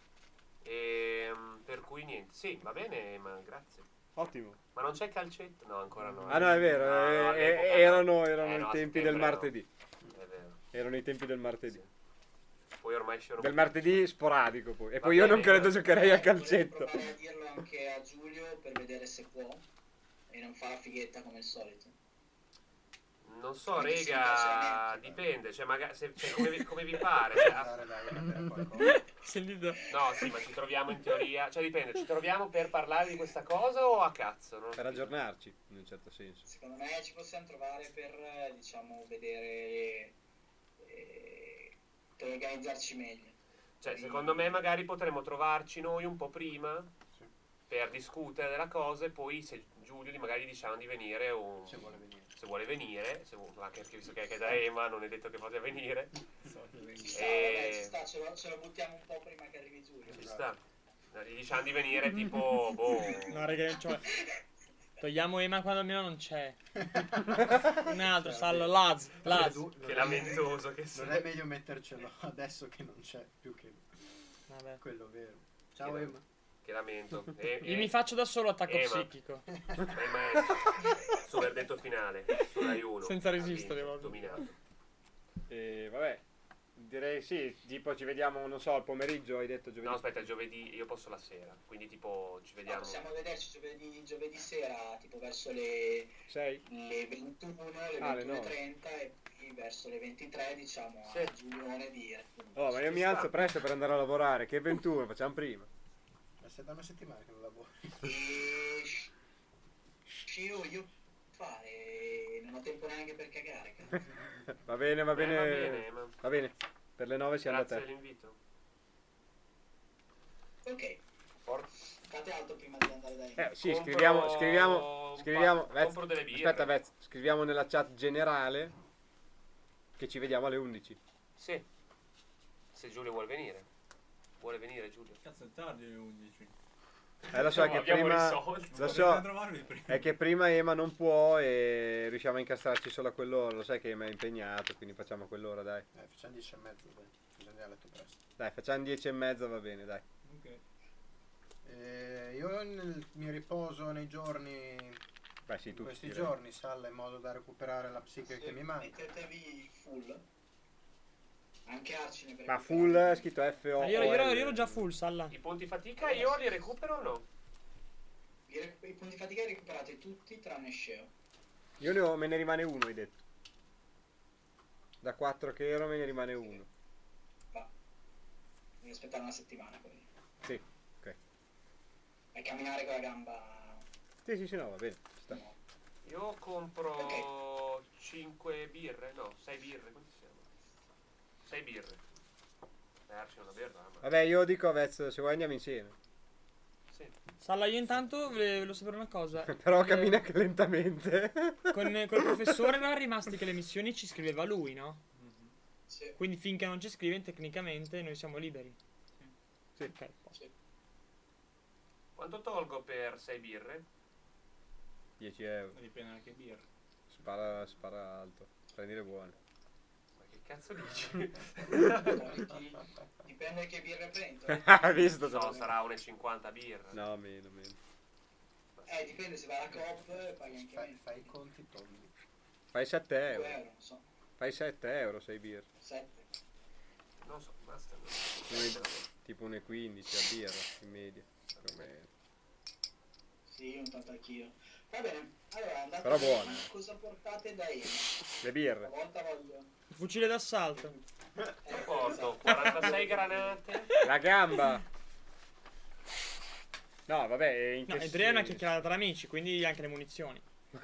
Ehm, per cui niente. Sì, va bene, ma grazie. Ottimo. Ma non c'è calcetto? No, ancora no. Ah no, è vero, No, no, eh, all'epoca eh, no. erano, erano Eh, i no, a tempi del settembre no. martedì. È vero. Erano i tempi del martedì. Sì. Poi ormai c'ero Del martedì sporadico poi. E Va poi io non bene, credo ma- giocherei a Volete calcetto. provare a dirlo anche a Giulio per vedere se può e non fa la fighetta come al solito. Non so, Quindi si rega, piace dipende, cioè, magari, se, cioè, come, vi, come vi pare. Cioè, ah, andare dai, prendere qualcosa. Se gli do- no, sì, ma ci troviamo in teoria, cioè dipende, ci troviamo per parlare di questa cosa o a cazzo? Non ho Per capito. aggiornarci, in un certo senso. Secondo me ci possiamo trovare per, eh, diciamo, vedere, eh, per organizzarci meglio. Cioè, secondo me magari potremmo trovarci noi un po' prima Sì, per discutere della cosa e poi se Giulio gli magari diciamo di venire o se vuole venire. se vuole venire, se vu- anche perché visto che è da Ema non è detto che possa venire, Ci sta, Eh. vabbè, ci sta, ce lo, ce lo buttiamo un po' prima che arrivi Giulio. ci sta. No, Gli diciamo di venire tipo, boh, No, raga, cioè, togliamo Ema quando almeno non c'è. Un altro, Sallo, Laz, Laz. Tu- che non è lamentoso che me- Non sei. è meglio mettercelo adesso che non c'è più che Vabbè. quello vero. Ciao Che- Emma. Che lamento. E, Io e- mi faccio da solo attacco Ema. psichico. Ma il maestro, sul verdetto finale, su Rai uno. Senza ha resistere, vinto, proprio. dominato. E vabbè, direi sì, tipo ci vediamo, non so, al pomeriggio, hai detto giovedì. No, aspetta, giovedì, io posso la sera, quindi tipo ci No, vediamo. possiamo vederci giovedì, giovedì sera, tipo verso le, Sei? le ventuno, le Ah, le ventuno e nove. trenta e poi verso le ventitré diciamo Sì. a Giulione dire. Oh, ma io Ci mi sta. alzo presto per andare a lavorare, che ventuno, facciamo prima. Ma sei da una settimana che non lavori. E Scio io fare, non ho tempo neanche per cagare, cazzo. Va bene, va Eh, bene. va bene, ma- Va bene. Per le nove siamo da Grazie te. dell'invito. Ok, Forza. fate altro prima di andare da Eh Emo. sì, Compro scriviamo, scriviamo, un scriviamo, pa- Vez, compro delle birre. aspetta Vez, scriviamo nella chat generale che ci vediamo alle undici. Sì. Se Giulio vuole venire. Vuole venire Giulio? Cazzo, è tardi le undici. Eh lo so No, che abbiamo prima, risolto. lo Potete so, trovarvi prima. è che prima Ema non può e riusciamo a incastrarci solo a quell'ora, lo sai che Ema è impegnato, quindi facciamo a quell'ora, dai. Eh, facciamo dieci e mezzo, dai. Bisogna a letto presto. Dai, facciamo dieci e mezza, va bene, dai. Ok. Eh, io nel mio riposo nei giorni, Beh sì, in tu. questi giorni, Salla, in modo da recuperare la psiche che mi manca. Mettetevi full. Anche Arcine per Ma recuperare. full è scritto F O. Ah, io, io ero, io ero già full, Salla. I punti fatica io li recupero o no? I, recu- I punti fatica li recuperate tutti tranne Sceo. Io ne ho, me ne rimane uno, hai detto. Da quattro che ero me ne rimane uno. Va. Devi aspettare una settimana quindi. Sì, ok. E camminare con la gamba. Sì, sì, sì, no, va bene. Ci sta. No. Io compro cinque birre, no, sei birre, quanti siamo? sei birre. Darci una birra, ma... Vabbè, io dico a Vez, se vuoi andiamo insieme. Sì. Salla, io intanto volevo volevo sapere una cosa. Però Eh, cammina anche lentamente. Con, col professore erano rimasti che le missioni ci scriveva lui, no? Sì. Quindi finché non ci scrive, tecnicamente noi siamo liberi. Sì. Ok, posto. Sì. Quanto tolgo per sei birre? dieci euro. Dipende anche birra. Spara, spara alto. Prendi le buone. Ma che cazzo dici? Ti- Dipende che birre prendo. Hai visto? No, sarà una e cinquanta birra. No, meno, meno. Eh, dipende se vai alla Coop paghi anche Fai, meno. fai i conti tondi. Fai sette due euro. euro, non so. Fai sette euro, sei birre. sette. Non so, basta. no. Noi- tipo une quindici a birra, in media. Più o meno. Sì, un tanto anch'io. Va bene, allora andate Però da buone. Ema. Cosa portate da Ema? Le birre. Stavolta voglio. Il fucile d'assalto. Eh, Porto esatto. sei granate. La gamba. No, vabbè, in No, che in teoria è una senso? chiacchierata tra amici, quindi anche le munizioni.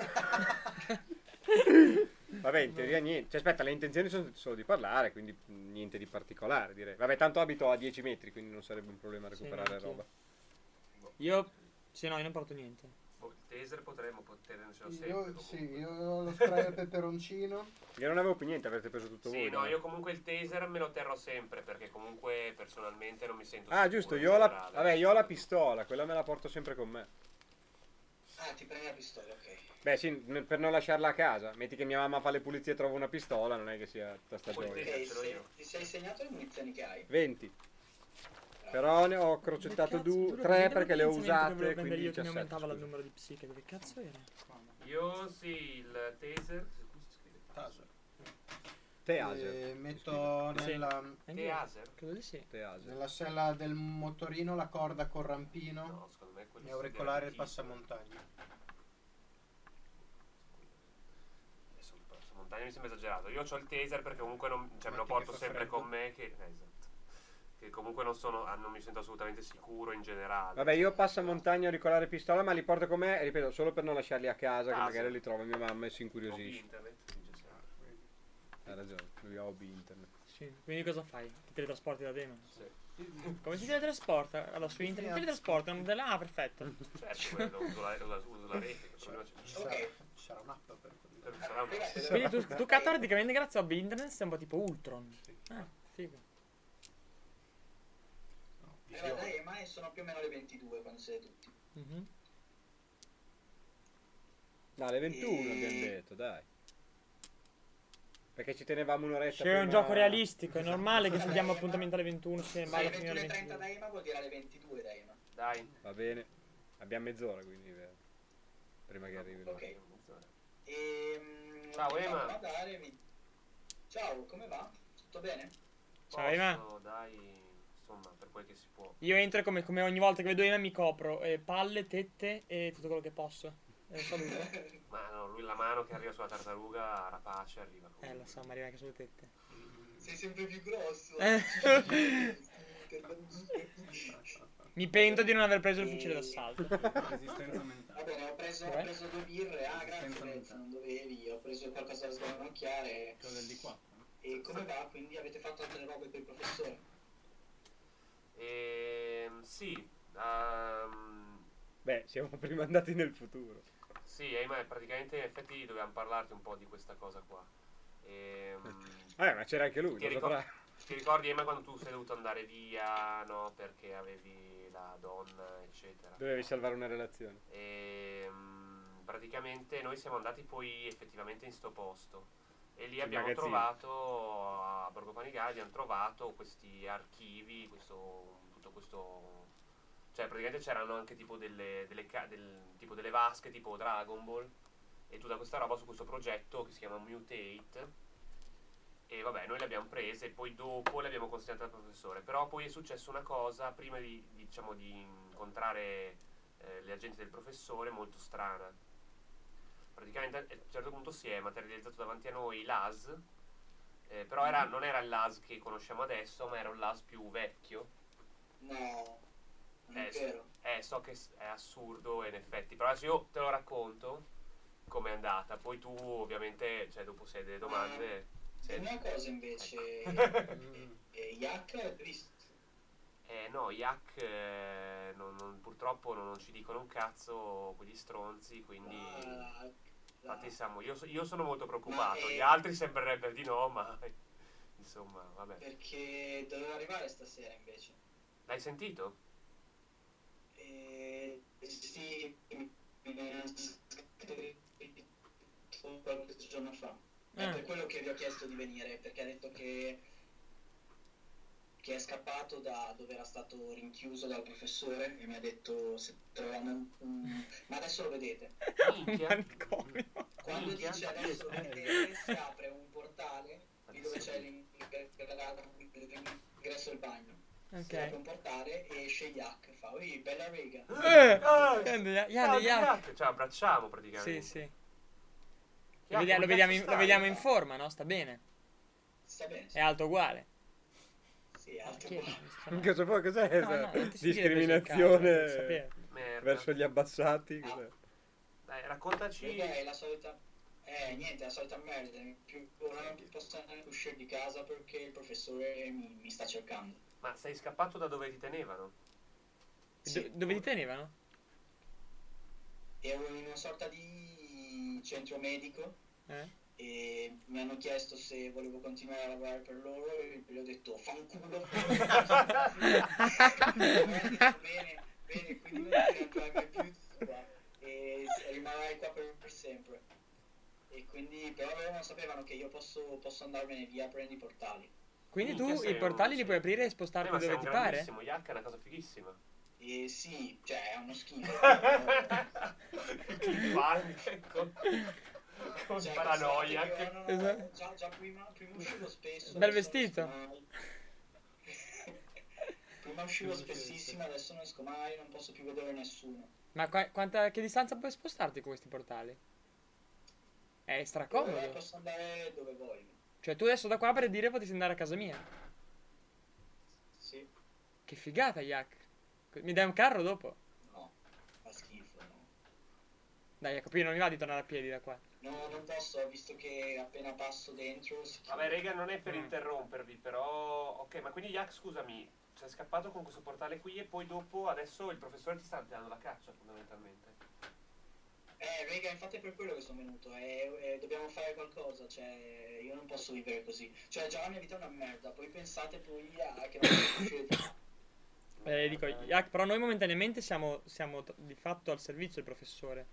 Vabbè, in teoria niente. Cioè, aspetta, le intenzioni sono solo di parlare, quindi niente di particolare, direi. Vabbè, tanto abito a dieci metri, quindi non sarebbe un problema recuperare neanch'io. roba. Io... Sì, no, io non porto niente. Boh, il taser potremmo potercelo sempre. Io, comunque. sì, io ho lo spray al peperoncino. Io non avevo più niente, avete preso tutto Sì, voi. no, dai. io comunque il taser me lo terrò sempre perché comunque personalmente non mi sento Ah, sicuro giusto, in io ho, la... generale. Vabbè, io ho la pistola, quella me la porto sempre con me. Ah, ti prendi la pistola, ok. Beh, sì, n- per non lasciarla a casa. Metti che mia mamma fa le pulizie e trova una pistola, non è che sia tutta sta Poi gioia. te- Ok, ce l'ho se- io. ti sei segnato le munizioni che hai? venti. Però ne ho crocettato due, tre perché le ho usate, Quindi quindi io che mi diciassette. aumentava il scusa. numero di psiche. Dove cazzo era? Io sì, il taser. Taser. Teaser. E si metto Sì. nella, Anche io. Taser? Credo di sì. scrive. Teaser. nella sella del motorino la corda col rampino No, secondo me quello e auricolare e il sì, passamontagna. Adesso il passamontagna mi sembra esagerato. Io ho il taser perché comunque non, cioè, me lo Metti porto che fa sempre freddo. con me. Che, eh, esatto. Che comunque non sono. ah, non mi sento assolutamente sicuro in generale. Vabbè, io passo a montagna a ricolare pistola, ma li porto con me, ripeto, solo per non lasciarli a casa, che Casa. magari li trova mia mamma e si Hobby incuriosisce. internet, dice sempre. Ha ragione, lui ha hobby internet. Sì. Quindi cosa fai? Ti teletrasporti da Demon? Sì. Come si teletrasporta? Allora su internet teletrasporta un modello. Ah, perfetto. Certo, quello, uso la, uso la- uso la rete. Che problema c'è? Ci sarà, Ok. ci sarà un'app per quello. Per- sarà un- Ragazzi, Quindi tu, tu Cato, praticamente grazie a hobby internet sei un po' tipo Ultron. Ah, figo. No, Allora, visione. dai, ma sono più o meno le ventidue quando siete tutti. Mhm. No, alle ventuno E- abbiamo detto, dai. Perché ci tenevamo un'oretta C'è un prima- gioco realistico, è normale che ci diamo appuntamento alle ventuno, se Se vai alle a finire alle ventuno e trenta da ventidue. Ema vuol dire alle ventidue da Ema. Dai. Va bene. Abbiamo mezz'ora, quindi eh, prima che arrivi. Ok. Ehm, Ciao, ho Ema. fatto notare, mi- Ciao, come va? Tutto bene? Ciao, Ema. Posso, dai, insomma, per quel che si può. Io entro come, come ogni volta che vedo Ema mi copro eh, palle, tette e tutto quello che posso. Eh, saluto. Ma no, lui la mano che arriva sulla tartaruga rapace arriva. Eh, lo so, ma arriva anche sulle tette. Sei sempre più grosso. Eh. Mi pento di non aver preso il E- fucile d'assalto. Resistenza mentale. Va bene, ho preso, ho Dov'è? preso due birre. Ah, grazie, Senza Benz, mentale. non dovevi. Ho preso qualcosa da sgranocchiare. Quello del D quattro. no? E come va? Quindi avete fatto altre robe per il professore? Ehm, sì. ehm, Beh, siamo prima andati nel futuro. sì, eh, ma praticamente in effetti dovevamo parlarti un po' di questa cosa qua. Ehm, Eh, ma c'era anche lui, Ti lo ricor- saprà. ti ricordi Emma quando tu sei dovuto andare via, no? Perché avevi la donna, eccetera. Dovevi salvare una relazione. E mm, praticamente noi siamo andati poi effettivamente in sto posto e lì Il abbiamo magazzino. trovato a Borgo Panigale abbiamo trovato questi archivi, questo, tutto questo, cioè praticamente c'erano anche tipo delle, delle, ca- del- tipo delle vasche tipo Dragon Ball e tutta questa roba su questo progetto che si chiama Mutate. E vabbè, noi le abbiamo prese e poi dopo le abbiamo consegnate al professore. Però poi è successa una cosa prima di, diciamo, di incontrare eh, gli agenti del professore molto strana. Praticamente a un certo punto si è materializzato davanti a noi l'A S, eh, però era, non era il L A S che conosciamo adesso, ma era un L A S più vecchio. No, non è Eh, vero. Eh, so che s- è assurdo in effetti, però adesso io te lo racconto com'è andata. Poi tu ovviamente, cioè dopo se hai delle domande... se- Una cosa invece, Mm. eh, Yak l'hai visto? Eh no, Yak eh, non- non- purtroppo non, non ci dicono un cazzo quegli stronzi, quindi Ah, infatti siamo, io, so- io sono molto preoccupato, Ma, eh, gli altri sembrerebbe di no, ma insomma, vabbè. perché doveva arrivare stasera invece. L'hai sentito? Eh, sì, mi ha scritto qualche giorno fa. È Ah. per quello che vi ho chiesto di venire, perché ha detto che, che è scappato da dove era stato rinchiuso dal professore e mi ha detto se troviamo un, un- ma adesso lo vedete. Un Minchia. manicomio. Quando Minchia. dice adesso lo vedete si apre un portale lì dove c'è l'ingresso del bagno. Si apre Ok. un portale e esce Yak fa ui bella riga. Eh, Ah, grande, Yak, ciao, Yak. Yak. Cioè abbracciamo Sì, praticamente. sì. Lo, Yak, vedia- lo come vediamo cazzo in, lo stai? vediamo in forma, no? Sta bene. Sta bene. È alto uguale. Sì, ha esatto. Chi è? Cosa può- cos'è? No, no, non ti si Discriminazione chiede così, cazzo, Merda. verso gli abbassati? Cos'è? Dai, raccontaci. Raga, è la solita... Eh, niente, è la solita merda. Più ora non posso neanche uscire di casa perché il professore mi, mi sta cercando. Ma sei scappato da dove ti tenevano? Sì. Do- dove ti tenevano? Ero in una sorta di centro medico Eh? e mi hanno chiesto se volevo continuare a lavorare per loro e gli ho detto fanculo. bene, bene, quindi non ti entrare più qua e rimarrai qua per, per sempre. E quindi però loro non sapevano che io posso, posso andarmene via aprendo i portali. Quindi Minchia, tu sei i un- portali li sei- puoi aprire e Eh, spostarti ma sei dove un ti pare? grandissimo, Yak è una cosa fighissima. E sì, cioè è uno schifo. Che palle, con, con Cioè, paranoia. pensate che Che... io non- Esatto. già, già prima, prima uscivo spesso. Bel adesso non vestito. esco mai. Prima uscivo spessissimo, adesso non esco mai, non posso più vedere nessuno. Ma qua- quanta, che distanza puoi spostarti con questi portali? È Ora stracomodo. posso andare dove voglio. Cioè tu adesso da qua per dire potresti andare a casa mia. Sì, Che figata, Yak. Mi dai un carro dopo? no, fa schifo, no. Dai, Jacopo, io non mi va di tornare a piedi da qua. No, non posso, visto che appena passo dentro si chiude. Vabbè, rega, non è per Mm. interrompervi, però... Ok, ma quindi Yak, scusami, sei scappato con questo portale qui e poi dopo, adesso il professore ti sta dando la caccia, fondamentalmente. Eh, raga, infatti è per quello che sono venuto, eh, eh, dobbiamo fare qualcosa, cioè, io non posso vivere così. Cioè, già la mia vita è una merda, poi pensate poi a che non posso uscire di... Eh, dico, Yak, però noi momentaneamente siamo, siamo t- di fatto al servizio del professore.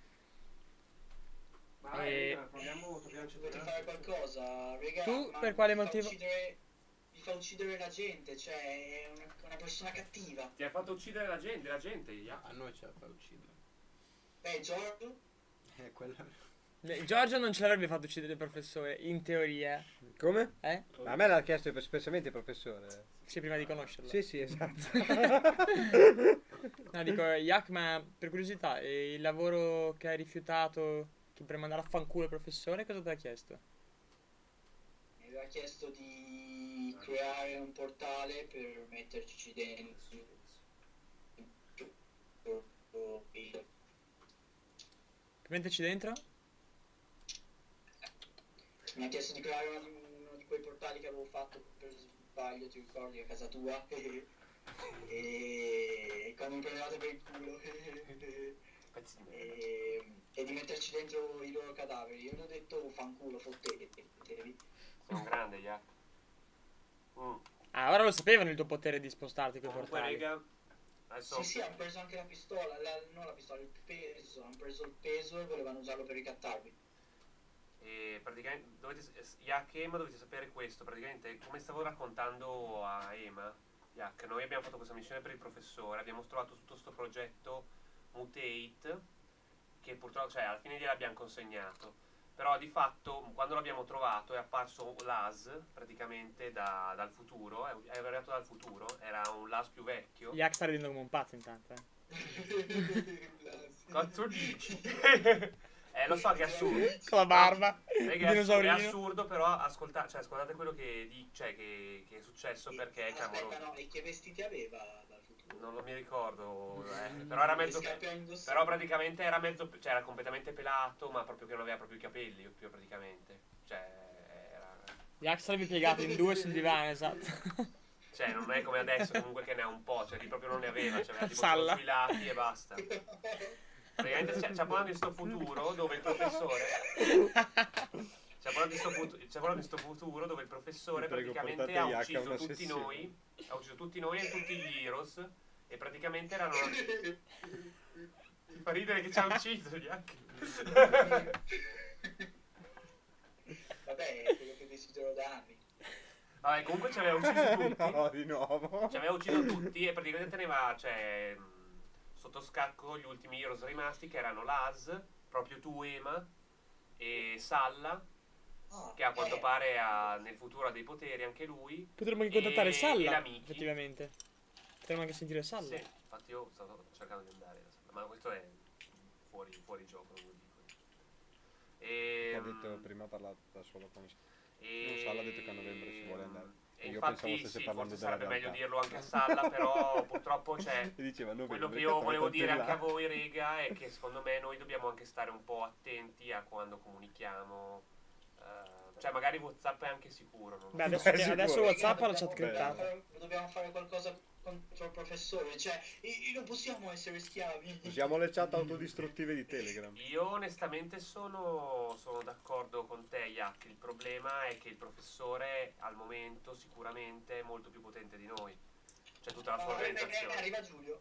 Vai, Eh, rega, proviamo, proviamo a Dovete fare qualcosa, raga, Tu ma per quale mi fa motivo? uccidere- mi fa uccidere la gente, cioè, è una, una persona cattiva. Ti ha fatto uccidere la gente, la gente, Yak. A noi ce la fa uccidere. Beh, Giorgio, Eh, quella... Eh, Giorgio non ce l'avrebbe fatto uccidere il professore, in teoria. Come? Eh? Ma a me l'ha chiesto espressamente il professore. Sì, prima di conoscerlo. Sì, sì, esatto. No, dico, Yak, ma per curiosità, eh, il lavoro che hai rifiutato che per mandare a fanculo il professore, cosa ti ha chiesto? mi aveva chiesto di creare un portale per metterci dentro. Per metterci dentro? Mi ha chiesto di creare uno di, uno di quei portali che avevo fatto per sbaglio, ti ricordi, a casa tua? e quando mi prendevate per il culo. Pezzi di merda. e, e di metterci dentro i loro cadaveri. Io gli ho detto fanculo, fottetevi. Sei un grande, Yak. Mm. Ah, ora lo sapevano il tuo potere di spostarti con i Comunque, portali. rega, adesso... Sì, sì, hanno preso anche la pistola, la, non la pistola, il peso, hanno preso il peso e volevano usarlo per ricattarmi. E praticamente dovete, Yak e Ema dovete sapere questo, praticamente come stavo raccontando a Ema, Yak, noi abbiamo fatto questa missione per il professore, abbiamo trovato tutto questo progetto Mutate, che purtroppo, cioè alla fine gliel'abbiamo consegnato, però di fatto quando l'abbiamo trovato è apparso l'A S praticamente da, dal futuro, è, è arrivato dal futuro, era un l'A S più vecchio. Yak sta ridendo come un pazzo intanto, eh. Cazzo dici? Eh, lo so che è assurdo. Con la barba, il Raga, è, assurdo, è dinosaurino. assurdo, però ascolta, cioè, ascoltate quello che, di, cioè, che, che è successo perché è Aspetta, clamoroso. no, e che vestiti aveva dal futuro? Non lo mi ricordo, eh, però era mezzo. Le scarpe a indossare. Però praticamente era mezzo. Cioè, era completamente pelato, ma proprio che non aveva proprio i capelli, più praticamente. Cioè, era. Yak sarebbe piegato in due sul divano, esatto. Cioè, non è come adesso comunque che ne ha un po', cioè lì proprio non ne aveva, cioè aveva tipo Salla. solo sui lati e basta. Praticamente c'è, c'è parlando di sto futuro dove il professore. C'è parlando di sto futuro, c'è parlando di sto futuro dove il professore Vi prego, praticamente portate ha Yak a ucciso una tutti sessione. noi. Ha ucciso tutti noi e tutti gli heroes. E praticamente erano. Ti fa ridere che ci ha ucciso Yak. Vabbè, è quello che desidero da anni. Vabbè, comunque ci aveva ucciso tutti. No, di nuovo. Ci aveva ucciso tutti e praticamente teneva, cioè, mh, sotto scacco gli ultimi heroes rimasti che erano Laz, proprio tu Ema, e Salla, Ah, che a quanto eh, pare ha, nel futuro ha dei poteri anche lui. Potremmo anche E- contattare e Salla, la Miki. effettivamente. Potremmo anche sentire Salla. Sì, infatti io stavo cercando di andare da Salla, ma questo è fuori, fuori gioco, non lo dico. E, Ho detto prima ha parlato da solo con e, non Salla ha detto che a novembre ci vuole andare. E Io infatti pensavo stesse sì, parlando forse della sarebbe meglio realtà. dirlo anche a Salla, però purtroppo c'è... E diceva, no, Quello beh, che perché io fai volevo dire anche a coltellare? voi, rega, è che secondo me noi dobbiamo anche stare un po' attenti a quando comunichiamo. eh, cioè, magari WhatsApp è anche sicuro. Non lo Beh, so. adesso, È sicuro. adesso Raga, WhatsApp ha la dobbiamo- chat dobbiamo criptata. fare- Dobbiamo fare qualcosa contro il professore, cioè i- i- non possiamo essere schiavi. Usiamo le chat autodistruttive di Telegram. Io onestamente sono, sono d'accordo con te, Yak. Il problema è che il professore al momento sicuramente è molto più potente di noi. C'è tutta la sua Ah, arriva, organizzazione. arriva Giulio.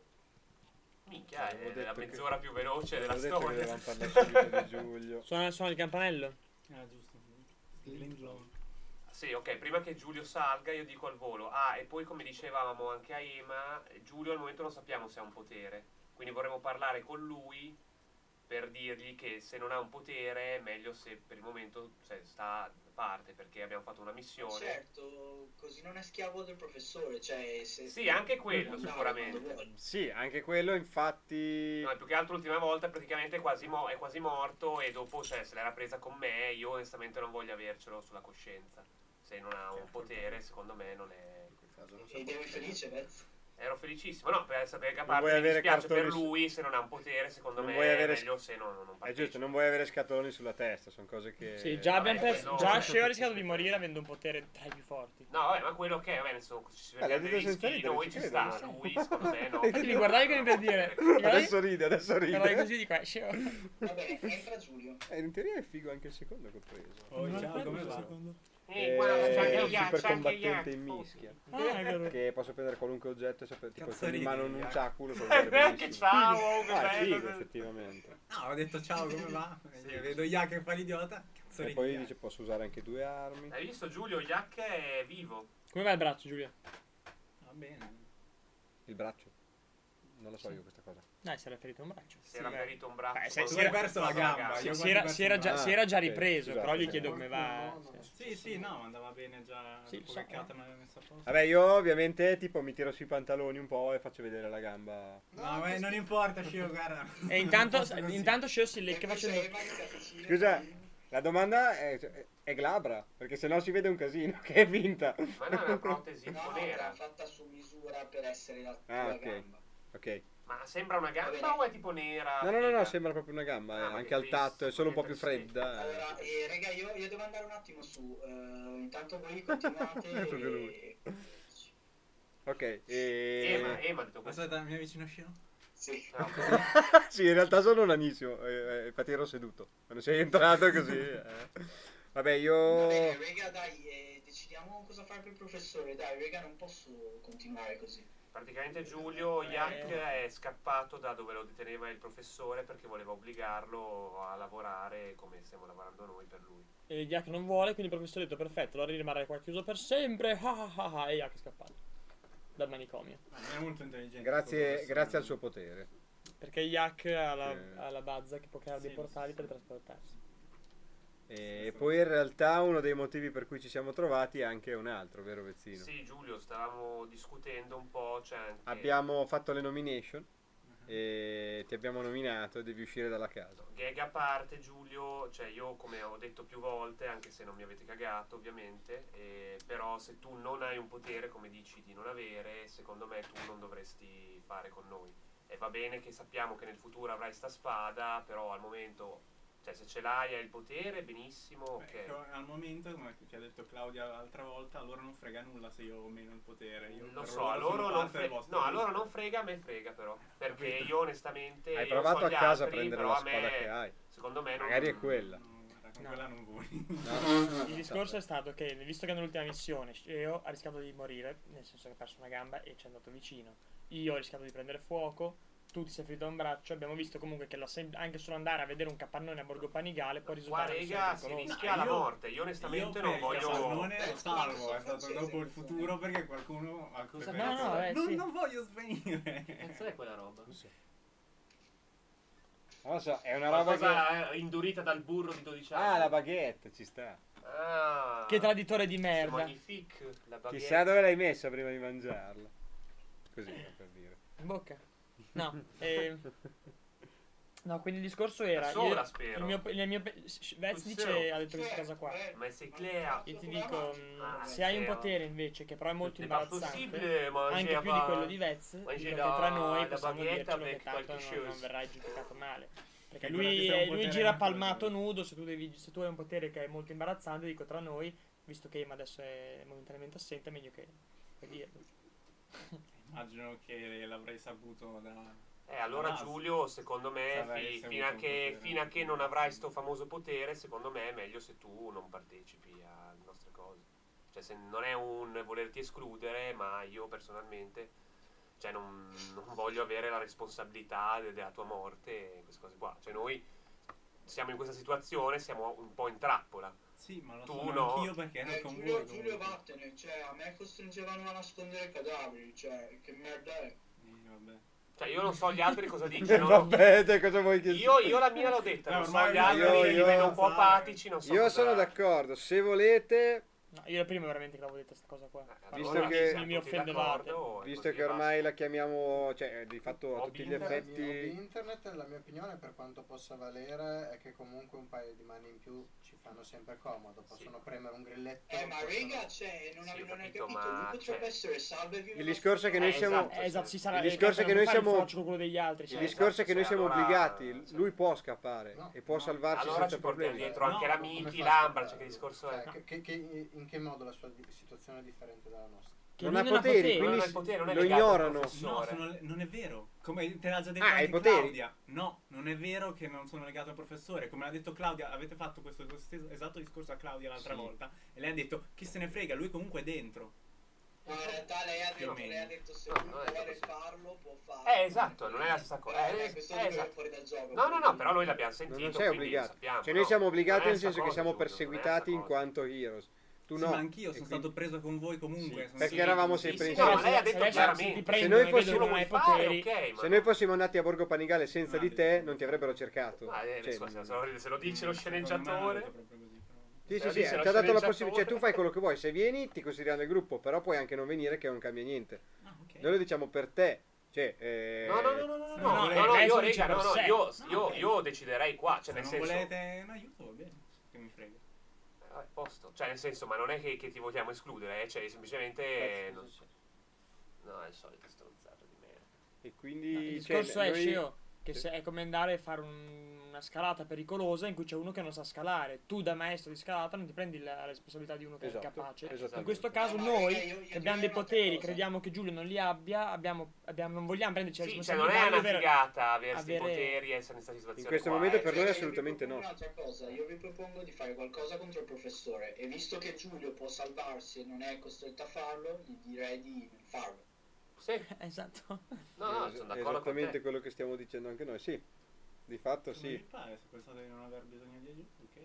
Minchia, Avevo è detto la che- mezz'ora più veloce della Avevo detto che storia. dovevamo parlare subito di Giulio. Suona, suona il campanello? Ah, giusto. Lindlow. Sì, ok, prima che Giulio salga io dico al volo. Ah, e poi come dicevamo anche a Ema, Giulio al momento non sappiamo se ha un potere. Quindi vorremmo parlare con lui per dirgli che se non ha un potere è meglio se per il momento cioè, sta da parte, perché abbiamo fatto una missione. Certo, così non è schiavo del professore, cioè se... Sì, anche quello può andare sicuramente. quando vuole. Sì, anche quello, infatti... No, più che altro l'ultima volta praticamente è quasi, mo- è quasi morto e dopo cioè, se l'era presa con me, io onestamente non voglio avercelo sulla coscienza. Se non ha un potere, secondo me non è... Ed eri felice, Vez? Ero felicissimo, no, per sapere che a Non vuoi parte mi avere dispiace per cartoni su- lui, se non ha un potere, secondo Non me vuoi è avere- meglio se non, non È partecipa. giusto, non vuoi avere scatoloni sulla testa, sono cose che... Sì, già abbiamo vabbè, perso. quello- Già Sheo ha rischiato di morire avendo un potere tra i più forti. No, vabbè, ma quello che è, vabbè, adesso ci Eh, l'hai vediamo detto i senza rischi, ridere, noi ci ci credo, sta, adesso. lui secondo me no. Infatti mi guardavi come per dire. mi guardavi- Adesso ride, adesso mi guardavi ride. così di qua. Sheo. Va bene, entra Giulio. Eh, in teoria è figo anche il secondo che ho preso. Oh, Non ciao, credo come sia va? secondo. Eh, guarda, c'è anche È un Yak, super c'è anche combattente Yak. in mischia. Ah, è vero. Che posso prendere qualunque oggetto e sapere, tipo, Cazzo con in ridi, mano un Yak? ciaculo. so Eh, usare beh, che benissimo. ciao, che Ah, è bello. figo, effettivamente. No, ho detto ciao, come va? E vedo Yak che fa l'idiota. Cazzo E ridi, poi Yak? dice posso usare anche due armi. Hai visto Giulio, Yak è vivo. Come va il braccio, Giulia? Va bene. Il braccio. Non lo so io questa cosa. Dai, si era ferito un braccio. Si era Sì, ferito un braccio. Beh, se- quando si Tu si hai è perso la spezzato gamba. Sì, io si, quasi era, perso si, era la già, gamba. si era già Ah, ripreso, ok, però gli scusate. chiedo come va. Sì. Sì, sì, no, andava bene già. Sì, Dopo so, che Kata eh. mi aveva messo a posto. Vabbè, io ovviamente tipo mi tiro sui pantaloni un po' e faccio vedere la gamba. No, ma non importa, Shio, guarda. E intanto, Non posso così. intanto Sheo si lecca Invece facendo. Ema di cappuccino. Scusa, la domanda è, è glabra, perché sennò si vede un casino, che è finta. Ma non è una protesi un No, po' no, nera. l'hanno fatta su misura per essere la tua Ah, ok. gamba. Ok. Ma sembra una gamba Va bene. o è tipo nera? No, no, no, no, figa? sembra proprio una gamba, Ah, eh, ma anche che al tatto, è solo un po' più triste. fredda. eh. Allora, eh, raga, io, io devo andare un attimo su. eh, intanto voi continuate. È proprio lui. e... Ok, Ema, e... Ema ha detto questo. Aspetta, mi avvicino Shio. Sì. Ah, ok. sì, in realtà sono nanissimo, eh, eh, infatti ero seduto. Quando sei entrato così... eh. Vabbè, io... Va bene, raga, dai, eh, decidiamo cosa fare per il professore. Dai, raga, non posso continuare così. Praticamente Giulio Yak è scappato da dove lo deteneva il professore perché voleva obbligarlo a lavorare come stiamo lavorando noi per lui. E Yak non vuole, quindi il professore ha detto perfetto, allora rimarrà qua chiuso per sempre. Ah, ah, ah, ah, e Yak è scappato dal manicomio. Ma non è molto intelligente. Grazie, questo grazie al professore. suo potere. Perché Yak ha la, Sì. ha la bazza che può creare dei Sì, portali sì, per sì. trasportarsi. E poi in realtà uno dei motivi per cui ci siamo trovati è anche un altro, vero Vezzino? Sì, Giulio, stavamo discutendo un po', cioè anche... Abbiamo fatto le nomination e ti abbiamo nominato e devi uscire dalla casa. Gag a parte, Giulio, cioè io come ho detto più volte, anche se non mi avete cagato ovviamente, eh, però se tu non hai un potere come dici di non avere, secondo me tu non dovresti fare con noi. E va bene che sappiamo che nel futuro avrai sta spada, però al momento, cioè se ce l'hai hai il potere, benissimo, ok. Beh, ecco, al momento, come ci ha detto Claudia l'altra volta, a loro non frega nulla se io ho meno il potere. Io Lo per so, a sono loro non parte del frega, vostro no, a loro gruppo. non frega, a me frega però, perché Capito. io onestamente Hai io provato so a gli casa a altri, prendere però la a me, spada che hai. secondo me non... Magari è quella. No, guarda, con No. quella non vuoi. No? Il discorso è stato che, visto che nell'ultima missione Sheo ha rischiato di morire, nel senso che ha perso una gamba e ci è andato vicino. Io ho rischiato di prendere fuoco, tu ti sei ferito a un braccio, abbiamo visto comunque che la sem- anche solo andare a vedere un capannone a Borgo Panigale può Qua risultare rega si pericoloso. rischia la io- morte, io onestamente Io non per voglio... Capannone lo salvo, è stato Francese, dopo il questo. futuro perché qualcuno ha Cosa preferito- No, no, eh, non, sì. non voglio svenire. Che cazzo è quella roba? Non lo so, è una roba che... Qualcosa indurita dal burro di dodici anni. Ah, la baguette, ci sta. Ah, Che traditore di c'est merda. magnifique, la baguette. Chissà dove l'hai messa prima di mangiarla. Così, per dire. In bocca? No. eh, No, quindi il discorso era... Da sola, io- spero. Il mio, il mio, Vez dice, ha detto questa cosa qua. Ma c'est clair. Io ti dico, mh, Ah, se hai un zero. potere invece che però è molto C'est pas imbarazzante, possible, manger anche più di pas- quello di Vez, dico manger che la- tra noi la possiamo baguette dircelo che avec tanto quelque non, non chose. verrai giudicato male. Perché Figurati lui, se è un lui potere gira anche palmato quello. nudo, se tu, devi, se tu hai un potere che è molto imbarazzante, dico tra noi, visto che Emma adesso è momentaneamente assente, è meglio che puoi dirlo. Immagino che l'avrei saputo da... Eh, allora Ah, Giulio, secondo me, se avessi fi- avuto fino, a un che, potere. fino a che non avrai sto famoso potere, secondo me è meglio se tu non partecipi alle nostre cose. Cioè, se non è un volerti escludere, ma io personalmente, cioè, non, non voglio avere la responsabilità de- della tua morte e queste cose qua. Cioè, noi siamo in questa situazione, siamo un po' in trappola. Sì, ma lo Tu sono no. anch'io perché ero Eh, con Giulio, voi. Giulio comunque. vattene, cioè a me costringevano a nascondere i cadaveri, cioè che merda è. Eh, vabbè. Cioè, io non so gli altri cosa Eh, dicono. vabbè, te cosa vuoi che Io, io la mia l'ho detta, No, non so ormai gli altri, io- li io- vedo un po' fare. apatici, non so Io cosa- sono d'accordo, se volete, No, io la prima veramente che l'avevo detta questa cosa qua. Eh, Visto allora, che- siamo mi, mi tutti offendevate. d'accordo, e visto così che ormai basta. la chiamiamo, cioè di fatto a Hobby tutti gli internet. Di effetti... internet, la mia opinione, per quanto possa valere, è che comunque un paio di mani in più ci fanno sempre comodo. Possono Sì. premere un grilletto. Eh ma possono- raga, cioè, non, Sì, hai- ho non hai capito, capito, ma, lui potrebbe cioè, essere salve e vive Il la discorso è che noi Eh, siamo... esatto. Eh, esatto, si sarà, Il discorso è che noi non fare il siamo- frocio con quello degli altri. Il cioè, discorso è che noi cioè, siamo allora- obbligati, sì. lui può scappare No, e può no. salvarsi Allora senza ci portiamo problemi. dietro anche No, Come l'Amiti, fa a l'Ambra, scappare? cioè che discorso Cioè, è? che- che- che- in che modo la sua di- situazione è differente dalla nostra? che Non lui ha poteri, Non quindi ha il potere, non è lo legato al ignorano. professore. No, sono- non è vero. Come te l'ha già detto Ah, hai anche poteri? Claudia. No, non è vero che non sono legato al professore. Come l'ha detto Claudia, avete fatto questo, questo esatto discorso a Claudia l'altra Sì. volta. E lei ha detto, chi se ne frega, lui comunque è dentro. No, in realtà lei ha Più o detto, lei meno. ha detto se No, lui non è vuole così. farlo, può farlo. Eh, esatto, non è la stessa cosa. Eh, Eh, eh, questo eh, è esatto. fuori dal gioco. No, no, no, però noi l'abbiamo Non, sentito. non sei quindi obbligato. sappiamo, Cioè noi no? siamo Non obbligati è nel sta senso che cosa, siamo Giulio, non è perseguitati sta in cosa. quanto heroes. Tu Sì, no. ma anch'io E sono quindi- stato preso con voi comunque. Sì, sono perché sì, eravamo sì, sempre sì, insieme. No, ma lei ha Se detto adesso chiaramente. ti prendono noi e vedono fossimo- che non hai Vuoi fare, poteri, ok, ma Se noi fossimo andati a Borgo Panigale senza No, di te, no. non ti avrebbero cercato. Ma, eh, Cioè, scusa, se lo- se lo dice lo Secondo me sceneggiatore. non è proprio così, però. Sì, Se lo sì, sì, dice ti lo ha dato la sceneggiatore. possibilità. Cioè, tu fai quello che vuoi. Se vieni, ti consideriamo nel gruppo, però puoi anche non venire, che non cambia niente. Ah, ok. Noi lo diciamo per te. Cioè, eh, No, no, no, no, no, se no, non no, volete- no, no, lei io, si dice rega, no, per no, sé. io, Ah, io, ok. io deciderei qua, cioè Se nel non senso... volete un aiuto, va bene. Che mi frega. Eh, vabbè, posto. Cioè nel senso, ma non è che, che ti vogliamo escludere, eh, cioè semplicemente... eh, non- No, è il solito stronzato di merda. E quindi... No, il cioè, discorso è, noi- Sceo, che sì. se è come andare a fare un- una scalata pericolosa in cui c'è uno che non sa scalare. Tu da maestro di scalata non ti prendi la responsabilità di uno che Esatto, è capace. esattamente. In questo caso No, ma noi, raga, io- io che direi abbiamo dei un'altra poteri, cosa. crediamo che Giulio non li abbia, abbiamo, abbiamo- non vogliamo prenderci la Sì, cioè non responsabilità è di una avere- figata avere questi avere- poteri e essere in questa situazione In questo qua, momento eh, per cioè- noi Cioè, io vi assolutamente propongo no. Un'altra cosa, io vi propongo di fare qualcosa contro il professore e visto che Giulio può salvarsi e non è costretto a farlo, gli direi di farlo. Sì, Esatto. no, no, Es- sono d'accordo con esattamente te. quello che stiamo dicendo anche noi, sì. Di fatto Come vi sì. pare, se pensate di non aver bisogno di aiuto, ok.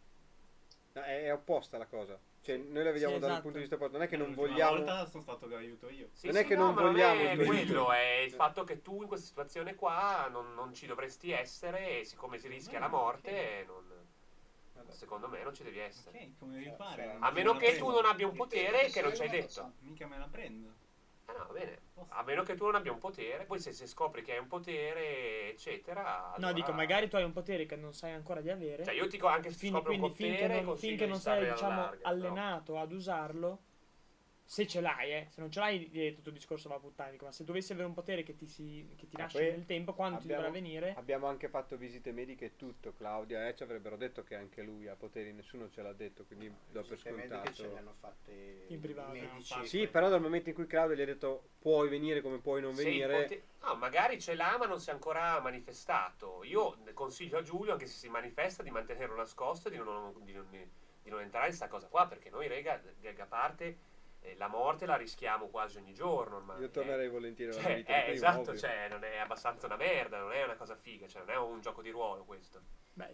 No, è, è opposta la cosa. Cioè, noi la vediamo Sì, dal esatto. punto di vista opposto. Non è che non L'ultima vogliamo... volta sono stato d'aiuto io. Sì, Non è sì, che no, non ma vogliamo è il tuo quello, aiuto. è il fatto che tu in questa situazione qua non, non ci dovresti essere e siccome si rischia la morte, non- secondo me non ci devi essere. Ok, come vi Sì, pare. sì. non A me meno la che prendo. tu non abbia un Il potere professore che non ci hai non lo detto. sa. Mica me la prendo. Ah, no, va bene. A meno che tu non abbia un potere, poi se, se scopri che hai un potere, eccetera. No, allora- dico, magari tu hai un potere che non sai ancora di avere. Cioè, io dico anche se Fin- scopri un quindi finché potere, non, consiglio finché di non stare sei alla diciamo larga, però. allenato ad usarlo, se ce l'hai, eh, se non ce l'hai eh, tutto il discorso va a puttane, dico, ma se dovessi avere un potere che ti, si, che ti Ma nasce poi nel tempo, quando ti abbiamo- dovrà venire, Abbiamo anche fatto visite mediche e tutto. Claudia e ci avrebbero detto che anche lui ha poteri, nessuno ce l'ha detto, quindi do per Visite mediche ce le scontato. hanno fatte In privato. i medici. No, Sì, però dal momento in cui Claudia gli ha detto puoi venire come puoi non Se il venire, pote- no, magari ce l'ha ma non si è ancora manifestato. Io consiglio a Giulio, anche se si manifesta, di mantenerlo nascosto e di non, di non- di non entrare in sta cosa qua, perché noi, rega, gag a parte, eh, la morte la rischiamo quasi ogni giorno ormai. io tornerei volentieri alla Cioè, vita. eh, prima, esatto, ovvio. cioè, non è abbastanza una merda, non è una cosa figa, cioè, non è un gioco di ruolo questo. beh,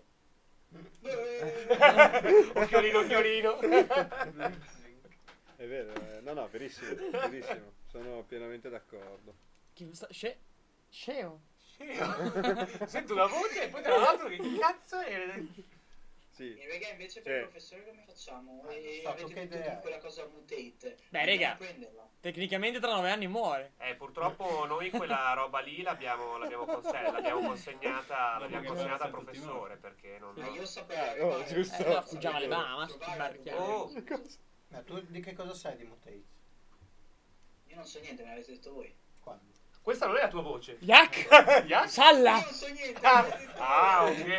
Occhiolino, occhiolino. È vero, eh, no, no, verissimo, verissimo. Sono pienamente d'accordo. chi sta... Sce... Sceo. Sento una voce e poi tra l'altro che cazzo è? Sì. E raga, invece per Sì. il professore come facciamo? Ah, E non so, tu avete che detto idea di hai? quella cosa mutate. Beh, Andiamo raga. a prenderla. Tecnicamente tra nove anni muore. Eh, purtroppo noi quella roba lì l'abbiamo, l'abbiamo, cons- cioè, l'abbiamo consegnata, Dopo l'abbiamo che consegnata al siamo tutti professore perché non... Ma io sapevo Eh, che oh, fare- giusto. Eh, no, fuggiamo alle Trovare- Bahamas, trovare- imbarchiamo. Oh, Ma tu di che cosa sai di mutate? Io non so niente, me l'avete detto voi. Quando? questa non è la tua voce. Yak! Yak? Io Salla! non so niente, Ah, me l'avete detto ah,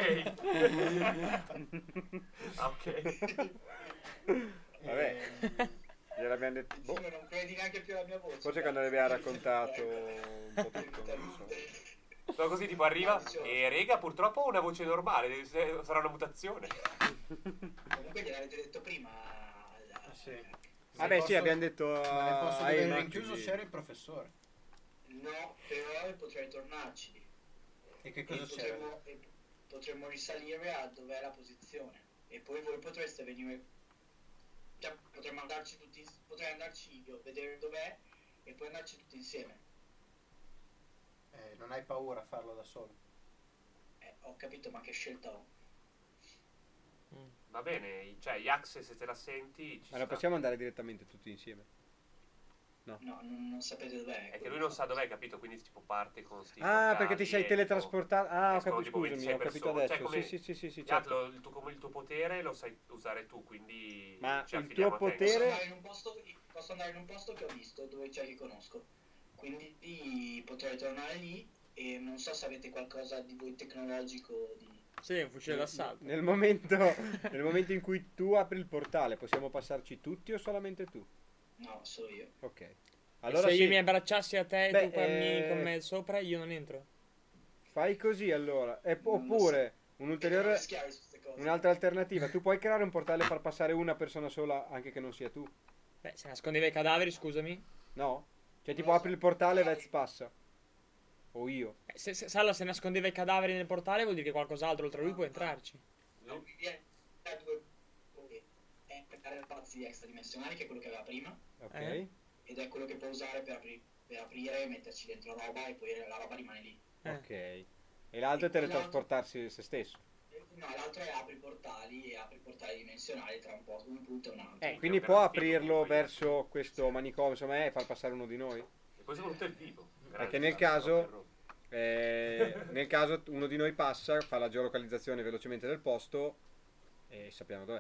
voi. ok. Ah, ok. Vabbè. Ehm, Gliel'abbiamo detto. Sì, Boh. ma non credi neanche più alla mia voce. Forse quando le abbiamo raccontato un po' tutto, non so. No, così tipo arriva e rega, purtroppo ho una voce normale, se- sarà una mutazione. Comunque gliel'avete detto prima. Ah, sì. Vabbè, posso- sì, abbiamo detto Ma nel posto ai dove ero Mac rinchiuso di- c'era il professore. No, però potrei tornarci. E che E cosa c'era? potremmo, e potremmo risalire a dov'è la posizione. E poi voi potreste venire. Cioè, potremmo andarci tutti. ins- Potrei andarci io, vedere dov'è e poi andarci tutti insieme. Eh, non hai paura a farlo da solo? Eh, ho capito, ma che scelta ho? Va bene, cioè Yax se te la senti ci Allora sta. possiamo andare direttamente tutti insieme. No, non, non sapete dov'è. È che lui non sa dov'è, capito? Quindi tipo parte con sti Ah, portali perché ti sei e, teletrasportato. Ah, ho escono capito, tipo scusami, ventisei ho capito persone. adesso. Cioè, come- Sì, sì, sì, sì, sì, tipo, Yax, certo. lo- il, tuo, come il tuo potere lo sai usare tu, quindi Ma ci il affidiamo tuo a te. Posso potere- andare, in un posto, posso andare in un posto che ho visto, dove c'è che conosco. Quindi potrei tornare lì e non so se avete qualcosa di voi tecnologico. Di... Sì, un fucile d'assalto. Nel momento, nel momento in cui tu apri il portale, possiamo passarci tutti o solamente tu? No, so io. Ok. Allora, Allora se io sì, mi abbracciassi a te e Beh, tu cammini eh, con me sopra, io non entro. fai così allora. E, Non lo oppure so. un Devo ulteriore, rischiare su queste cose. un'altra alternativa. Tu puoi creare un portale e far passare una persona sola anche che non sia tu. Beh, se nascondeva i cadaveri, scusami. No? Cioè tipo Non lo apri so. il portale e Dai. Vez passa. O io. Eh, Se, se Salla se nascondeva i cadaveri nel portale vuol dire che qualcos'altro oltre a lui può entrarci. No, mi viene da due cose. È creare spazi extradimensionali, che è quello che aveva prima, Ok. Eh? ed è quello che può usare per, apri- per aprire e metterci dentro roba e poi la roba rimane lì. Eh. Ok. E l'altro è teletrasportarsi se stesso. E- No, l'altro è apri portali e apri portali dimensionali tra un, po- un punto e un altro. Eh, Quindi per può il film, aprirlo comunque. verso questo manicomio insomma e far passare uno di noi? E poi soprattutto è vivo. Perché nel caso- Eh, nel caso uno di noi passa, fa la geolocalizzazione velocemente del posto e sappiamo dov'è.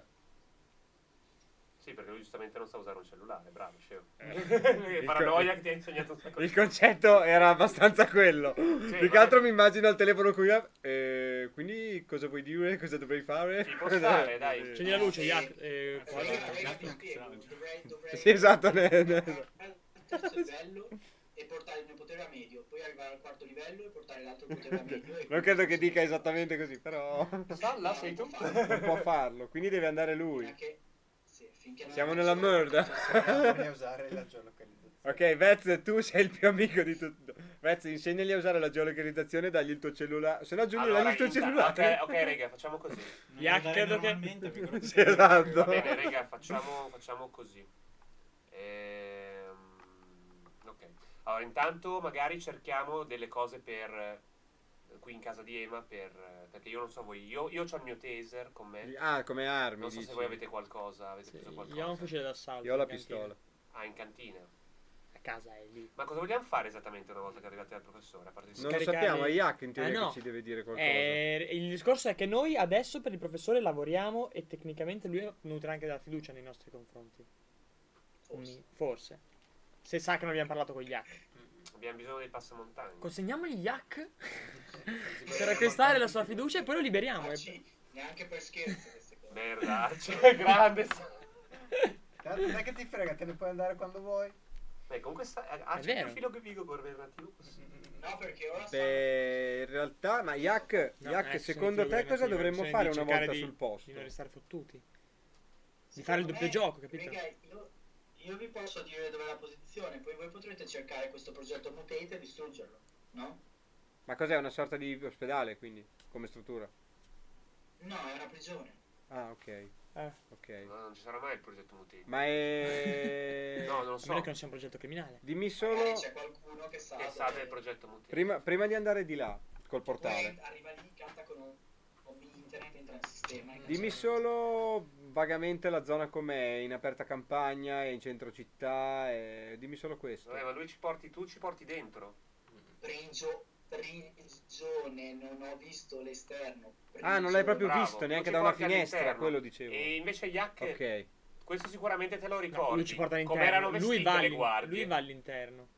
Sì, perché lui giustamente non sa usare un cellulare, bravo, scemo. Il Paranoia co- che ti ha insegnato un sacco Il di concetto era abbastanza quello. Più che vabbè. altro mi immagino al telefono qui. Eh, quindi cosa vuoi dire? Cosa dovrei fare? Ci può stare, dai. Eh, Accendi la luce, Sì. Yak. Eh, Eh, cosa? allora, Yak ti non spiego, challenge. dovrei, dovrei Sì, esatto, ne- ne- arrivare al terzo livello e portare il mio potere a medio, poi arrivare al quarto livello e portare l'altro potere a medio. e Non credo che dica esattamente così, però Salla, sei tu? non può farlo. Quindi deve andare lui. Neanche- sì, finché non Siamo è nella solo- merda. Bisogna usare la geolocalizzazione. Ok, Vez, tu sei il più amico di tutto. Vez, insegnagli a usare la geolocalizzazione e dagli il tuo cellulare. Se no, Giulio, Allora, dagli il tuo inta- cellulare. Ok, ok, raga, facciamo così. Non Yak, lo darei credo che- normalmente, figurati. Sì, esatto. Va bene, raga, facciamo, facciamo così. Ehm, ok. Allora, intanto magari cerchiamo delle cose per eh, qui in casa di Ema per, eh, perché io non so voi, io, io ho il mio taser con me. Ah, come armi. Non so dici. se voi avete qualcosa, avete Sì, preso io ho un qualcosa. fucile d'assalto. Io ho la in cantina. pistola. Ah, in cantina. A casa è lì. Ma cosa vogliamo fare esattamente una volta che arrivate dal professore? A parte di Non lo Scaricare- sappiamo, è Yak in teoria Eh, no. che ci deve dire qualcosa. Eh, il discorso è che noi adesso per il professore lavoriamo e tecnicamente lui nutre anche della fiducia nei nostri confronti. Forse. Forse. Se sa che non abbiamo parlato con gli Yak. Abbiamo bisogno dei passamontagna. Consegniamogli Yak per acquistare la sua fiducia e poi lo liberiamo. Ah, eh. sì, neanche per scherzo queste cose. Merda, cioè, grande. Tanto non è che ti frega, te ne puoi andare quando vuoi. Beh, comunque sta, ha È c'è vero. più filo che vigo governativo. No, perché ora Beh, in realtà, ma Yak, No, Yak, eh, secondo sono te figure cosa negative, dovremmo bisogna fare di una cercare volta di- sul posto? Di non restare fottuti. Di fare il doppio gioco, capito? Io, io vi posso dire dov'è la posizione, poi voi potrete cercare questo progetto Mutate e distruggerlo, no? Ma cos'è, una sorta di ospedale, quindi, come struttura? No, è una prigione. Ah, ok, Eh, ok. No, non ci sarà mai il progetto Mutate. Ma è... No, non lo a so. meno che non sia un progetto criminale. Dimmi Magari solo, c'è qualcuno che sa Che sa dove- del progetto Mutate. prima, prima di andare di là, col portale. Poi arriva lì, canta con un, un internet entra nel sistema. e Dimmi c'è- solo vagamente la zona com'è, in aperta campagna, è in centro città, è... dimmi solo questo. Vabbè, ma lui ci porti, tu ci porti dentro. Pregio, prigione, non ho visto l'esterno. Ah, non l'hai proprio Bravo, visto tu neanche ci da una porti finestra, all'interno. quello dicevo. E invece Yak, Ok. questo sicuramente te lo No, ricordi. lui ci porta Come erano all'interno. vestite Lui va, le all'in- guardie. lui va all'interno.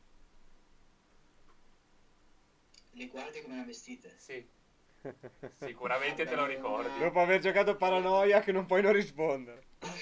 Le guardie come erano vestite? Sì. Sicuramente te lo ricordi. Dopo aver giocato paranoia che non puoi non rispondere.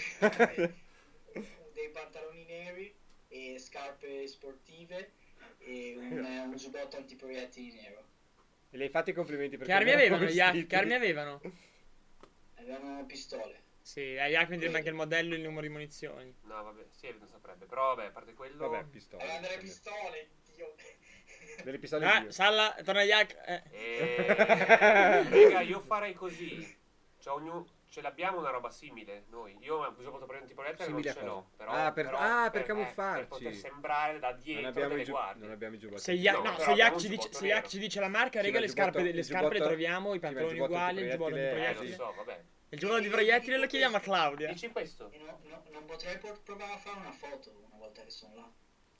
Dei pantaloni neri e scarpe sportive e un, un giubbotto antiproiettili nero. E le hai fatti i complimenti perché Che armi erano avevano, Yak? vestiti. Che armi avevano? Avevano pistole. Sì, a Yak mi direbbe anche il modello e il numero di munizioni. No, vabbè, sì, non saprebbe. Però, vabbè, a parte quello... Vabbè, pistole. Avevano delle pistole, Dio. Delle pistole Ah, Dio. Salla, torna Yak. Eh. Eh, raga, io farei così. Cioè, ognuno... Ce l'abbiamo una roba simile, noi. Io ho usato per antiproiettile non Simile a ce cosa? l'ho. Però, Ah, per- però ah, per eh, camuffarci. per poter sembrare da Non dietro abbiamo, delle i giu- guardie. non abbiamo i giubbotti. Se Yak, No, no, però se Yak abbiamo ci un dice, giubbotto se Yak nero. ci dice la marca, Sì, raga, ma le il scarpe, giubbotto- le il scarpe le giubbotto- troviamo, i sì, ma il pantaloni giubbotto uguali, il giubbotto di antiproiettile- Eh, lo proiettile. so, vabbè. Il giubbotto di proiettile lo chiediamo a Claudia. Dici questo? E no- no- non potrei por- provare a fare una foto una volta che sono là.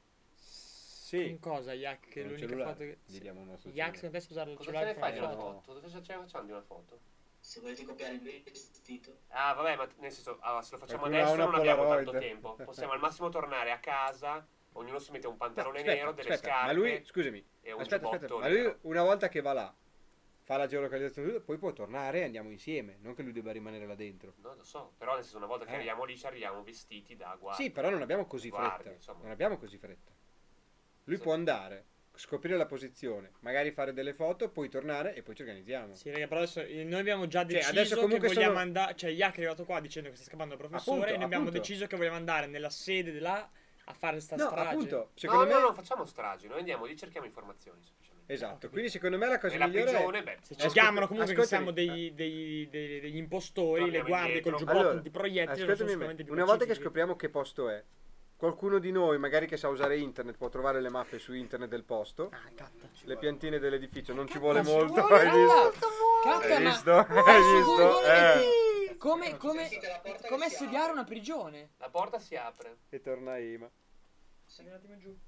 Sì. Con cosa, Yak? Che è Con un l'unica cellulare. foto che... Gli diamo il nostro Yak, cellulare. secondo te sa usare il Cosa te ne cellulare fai di per una fare no. foto? Cosa ce ne facciamo di una foto? Se volete copiare il vestito. Ah, vabbè, ma nel senso, allora, se lo facciamo Qualcuno ha adesso una non abbiamo Polaroid. tanto tempo. Possiamo al massimo tornare a casa, ognuno si mette un No, pantalone aspetta, nero, delle aspetta, scarpe ma lui, scusami, e un aspetta, aspetta, giubbotto ma lui nero. una volta che va là, fa la geolocalizzazione, tutto, poi può tornare e andiamo insieme, non che lui debba rimanere là dentro. No, lo so, però nel senso una volta che Eh. arriviamo lì ci arriviamo vestiti da guardia. Sì, però non abbiamo così Guardi, fretta. insomma. Non abbiamo così fretta. Lui Sì. può andare, scoprire la posizione, magari fare delle foto, poi tornare e poi ci organizziamo. Sì, raga, però adesso eh, noi abbiamo già Cioè, deciso adesso comunque che vogliamo sono- andare. Cioè, Yak è arrivato qua dicendo che sta scappando il professore. Appunto, e noi abbiamo appunto. deciso che vogliamo andare nella sede di là a fare sta No, strage. appunto, Secondo secondo no, me... no, non facciamo stragi, noi andiamo lì, cerchiamo informazioni semplicemente. Esatto, quindi secondo me la cosa Nella migliore prigione, è... beh, Se no, ci chiamano Ascoltami, comunque che siamo ascoltami. dei, dei- dei- degli impostori, le Torniamo guardie indietro. col giubbotto Allora, antiproiettili non sono ascoltami me, sicuramente più una volta che pacifici. scopriamo che posto è, qualcuno di noi, magari che sa usare internet, può trovare le mappe su internet del posto, Ah, catta. le piantine dell'edificio, non ci vuole ci molto, vuole, hai catta. visto? Catta, Hai ma- visto? ma Hai su visto? Google Eh. metti- Come, come, Sentite la porta che come si assediare apre. una prigione? La porta si apre. E torna Ima. Sali un attimo giù.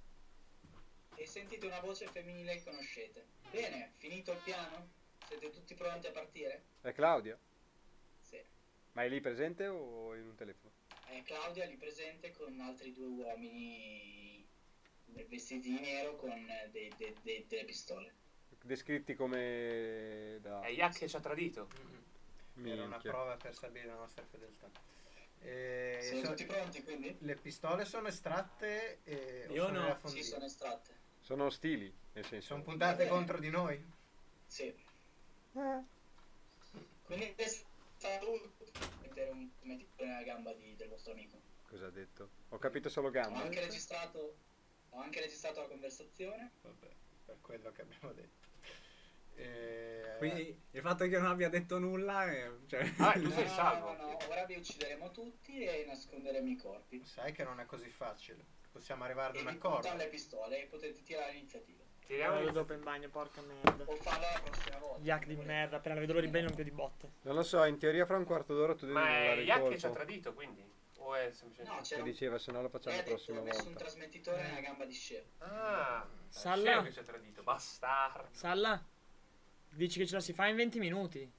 E sentite una voce femminile che conoscete. Bene, finito il piano? Siete tutti pronti a partire? È Claudia? Sì. Ma è lì presente o in un telefono? È Claudia lì presente con altri due uomini vestiti di nero con eh, dei- dei- dei- delle pistole. Descritti come da... È Yak che ci ha tradito. Era una Minchia. prova per stabilire la nostra fedeltà. E Siete so- tutti pronti quindi? le pistole sono estratte e o Io sono no. nella Sì, fondina? sono estratte. Sono ostili, nel senso... Sono puntate Vabbè. contro di noi? Sì. Eh. Quindi è stato mettere un mettitore nella gamba di- del vostro amico. Cosa ha detto? Ho capito solo Ho gambe. anche registrato, ho anche registrato la conversazione. Vabbè, per quello che abbiamo detto. E... Quindi il fatto che io non abbia detto nulla è, cioè, Ah, tu No, sei no, salvo. no, no, ora vi uccideremo tutti e nasconderemo i corpi. Sai che non è così facile. Possiamo arrivare ad E un vi accordo. puntano le pistole e potete tirare l'iniziativa. Tiriamo Allora, il- dopo in bagno, porca merda. O farla la prossima volta. Yak di merda, appena la vedo lo ribello un più di botte. Non lo so, in teoria fra un quarto d'ora tu devi Ma mollare è il Yak che ci ha colpo. tradito, quindi? O è semplicemente... No, Che c'era un... diceva, se no lo facciamo Eh, la ha detto, prossima ho messo un volta. trasmettitore nella gamba di Sheo. Ah, Salla. Sheo che ci ha tradito, bastardo. Salla, dici che ce la si fa in venti minuti.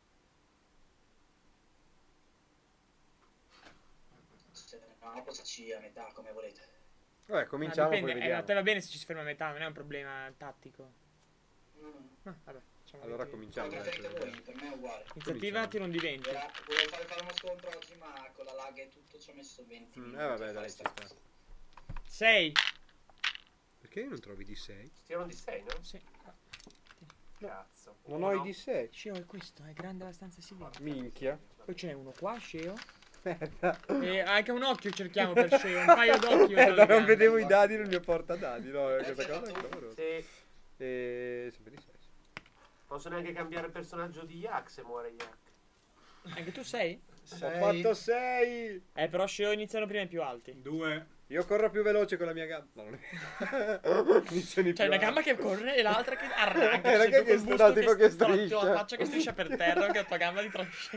Se no, passarci a metà come volete. Vabbè, Ma cominciamo, dipende, poi eh, a vediamo. te va bene se ci si ferma a metà, non è un problema tattico. Mm. Ah, vabbè, facciamo Allora venti. cominciamo. Come adesso, preferite voi, vediamo. per me è uguale. Iniziativa, Cominciamo. tiro un di venti. Era- volevo fare, fare uno scontro oggi, ma con la lag e tutto ci ho messo venti Mm, minuti. eh, vabbè, a fare dai, sta ci cosa. sei. Perché non trovi di sei? Tirano di sei, no? Sì. Cazzo. Non Uno. ho i di sei. Sceo è questo, è grande abbastanza si vede. Minchia. Poi ce n'è uno qua, Sceo. Merda. E anche un occhio cerchiamo per Sceo, un paio d'occhi. Merda, non vedevo i dadi nel mio portadadi. No, Eh, questa sì, cosa è fatto. clamorosa. Sì. E... sempre di sei. Posso neanche cambiare il personaggio di Yak se muore Yak. Anche tu sei? Ho Sei- fatto sei. Eh, però Sceo iniziano prima i più alti. due. Io corro più veloce con la mia gamba. No, non è vero. Missioni C'è più una gamba alte. che corre e l'altra che arranca. Era Sei che tu col che busto sta- tipo che sta- striscia. la faccia che striscia per terra, che la tua gamba di trascina.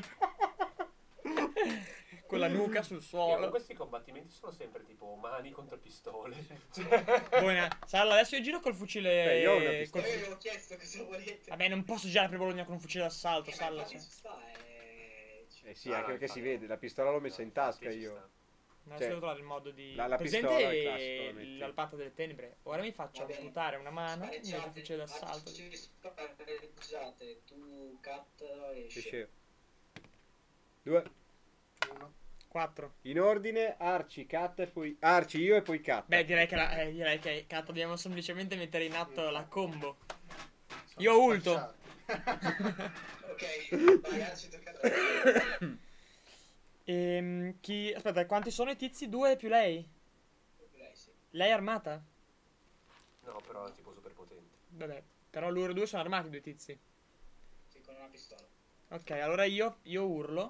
Con la nuca sul Io, suolo. questi combattimenti sono sempre tipo mani contro pistole. Buona. Salla, adesso io giro col fucile. Beh, io ho una pistola. col- Io avevo chiesto cosa volete. Vabbè, non posso girare per Bologna con un fucile d'assalto, Eh, ma Salla. infatti cioè. ci sta, eh, ci- Eh sì, No, anche no, perché si infatti. vede, la pistola l'ho messa in tasca Sì, ci io. sta. Adesso Cioè, devo trovare il modo di. la- la Presente pistola è classico, la metti. l'alpata delle tenebre. Ora mi faccio Va bene. amputare una mano e Spareggiate, metto il fucile d'assalto. ci spareggiate, tu, Cat e Sì, Scemo. sì. Due. Uno. quattro. In ordine, Arci, Cat e poi... Arci, io e poi Cat. Beh, direi che, la, eh, direi che cazzo, dobbiamo semplicemente mettere in atto la combo. Io ho ulto. Ok, vai, Arci, tocca a te. Ehm, chi... Aspetta, quanti sono i tizi? Due più lei? Lei sì. Lei è armata? No, però è tipo super potente. Vabbè, però loro due sono armati, i due tizi. Sì, con una pistola. Ok, allora io, io urlo.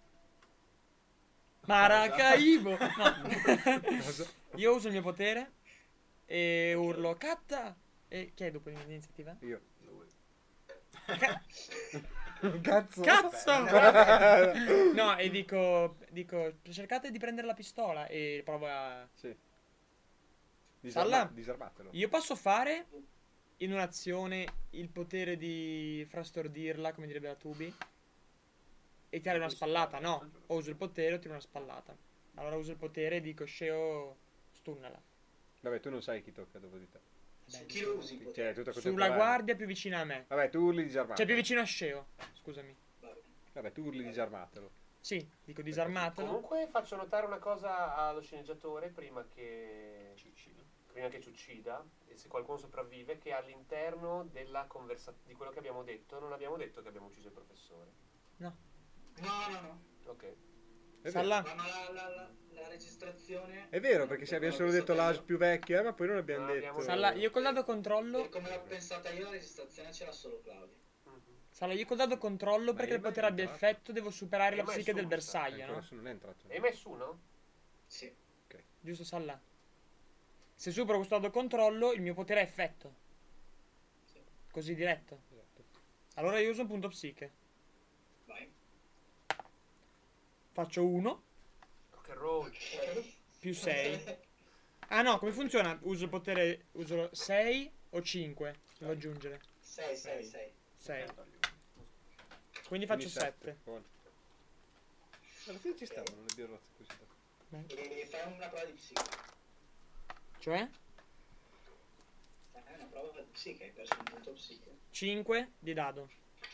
Maracaibo! No. Io uso il mio potere e urlo Catta! E chi è dopo l'iniziativa? Io. Ca- Cazzo. Cazzo! No, e dico, dico, cercate di prendere la pistola e provo a... Sì. Salla? Disarma- disarmatelo. Io posso fare in un'azione il potere di frastordirla, come direbbe la Tubi, e tirare una spallata? No, o uso il potere o tiro una spallata. Allora uso il potere e dico Sceo, stunnala. Vabbè, tu non sai chi tocca dopo di te. Su chi lo usi il Cioè, potere? tutto Sulla contemporaneo. guardia più vicina a me. Vabbè, tu urli disarmatelo. Cioè più vicino a Sceo, scusami. Vabbè. Vabbè, tu urli disarmatelo. Sì, dico disarmatelo. Comunque faccio notare una cosa allo sceneggiatore prima che ci uccida. Prima che ci uccida, e se qualcuno sopravvive, che all'interno della conversazione di quello che abbiamo detto, non abbiamo detto che abbiamo ucciso il professore. No. No, no, no. Ok. È vero. Salla. Ma ma la, la, la, la registrazione... È vero, perché se abbiamo solo detto l'A S più vecchio, eh, ma poi non abbiamo Non detto... abbiamo- Salla, io col dado Per controllo. come l'ho pensata io, la registrazione c'era solo Claudia. Salla, io col dado controllo Ma perché io il potere mai abbia entrato. effetto devo superare Io la mai psiche del su, bersaglio, Ancora no? nessuno non è entrato. Hai messo uno? Sì. Giusto, Salla? Se supero questo dado controllo, il mio potere ha effetto. Sì. Così diretto. Esatto. Allora io uso un punto psiche. Vai. Faccio uno Rock and roll. Ok. più sei. Ah no, come funziona? Uso il potere. Uso sei o cinque? Devo aggiungere. sei, sei, sei. sei. Quindi faccio Quindi sette. Buono. Alla fine ci stavano le birrozze così. E fai una prova di psiche. Cioè? Fai una prova di psiche, hai perso un punto psiche. cinque di dado.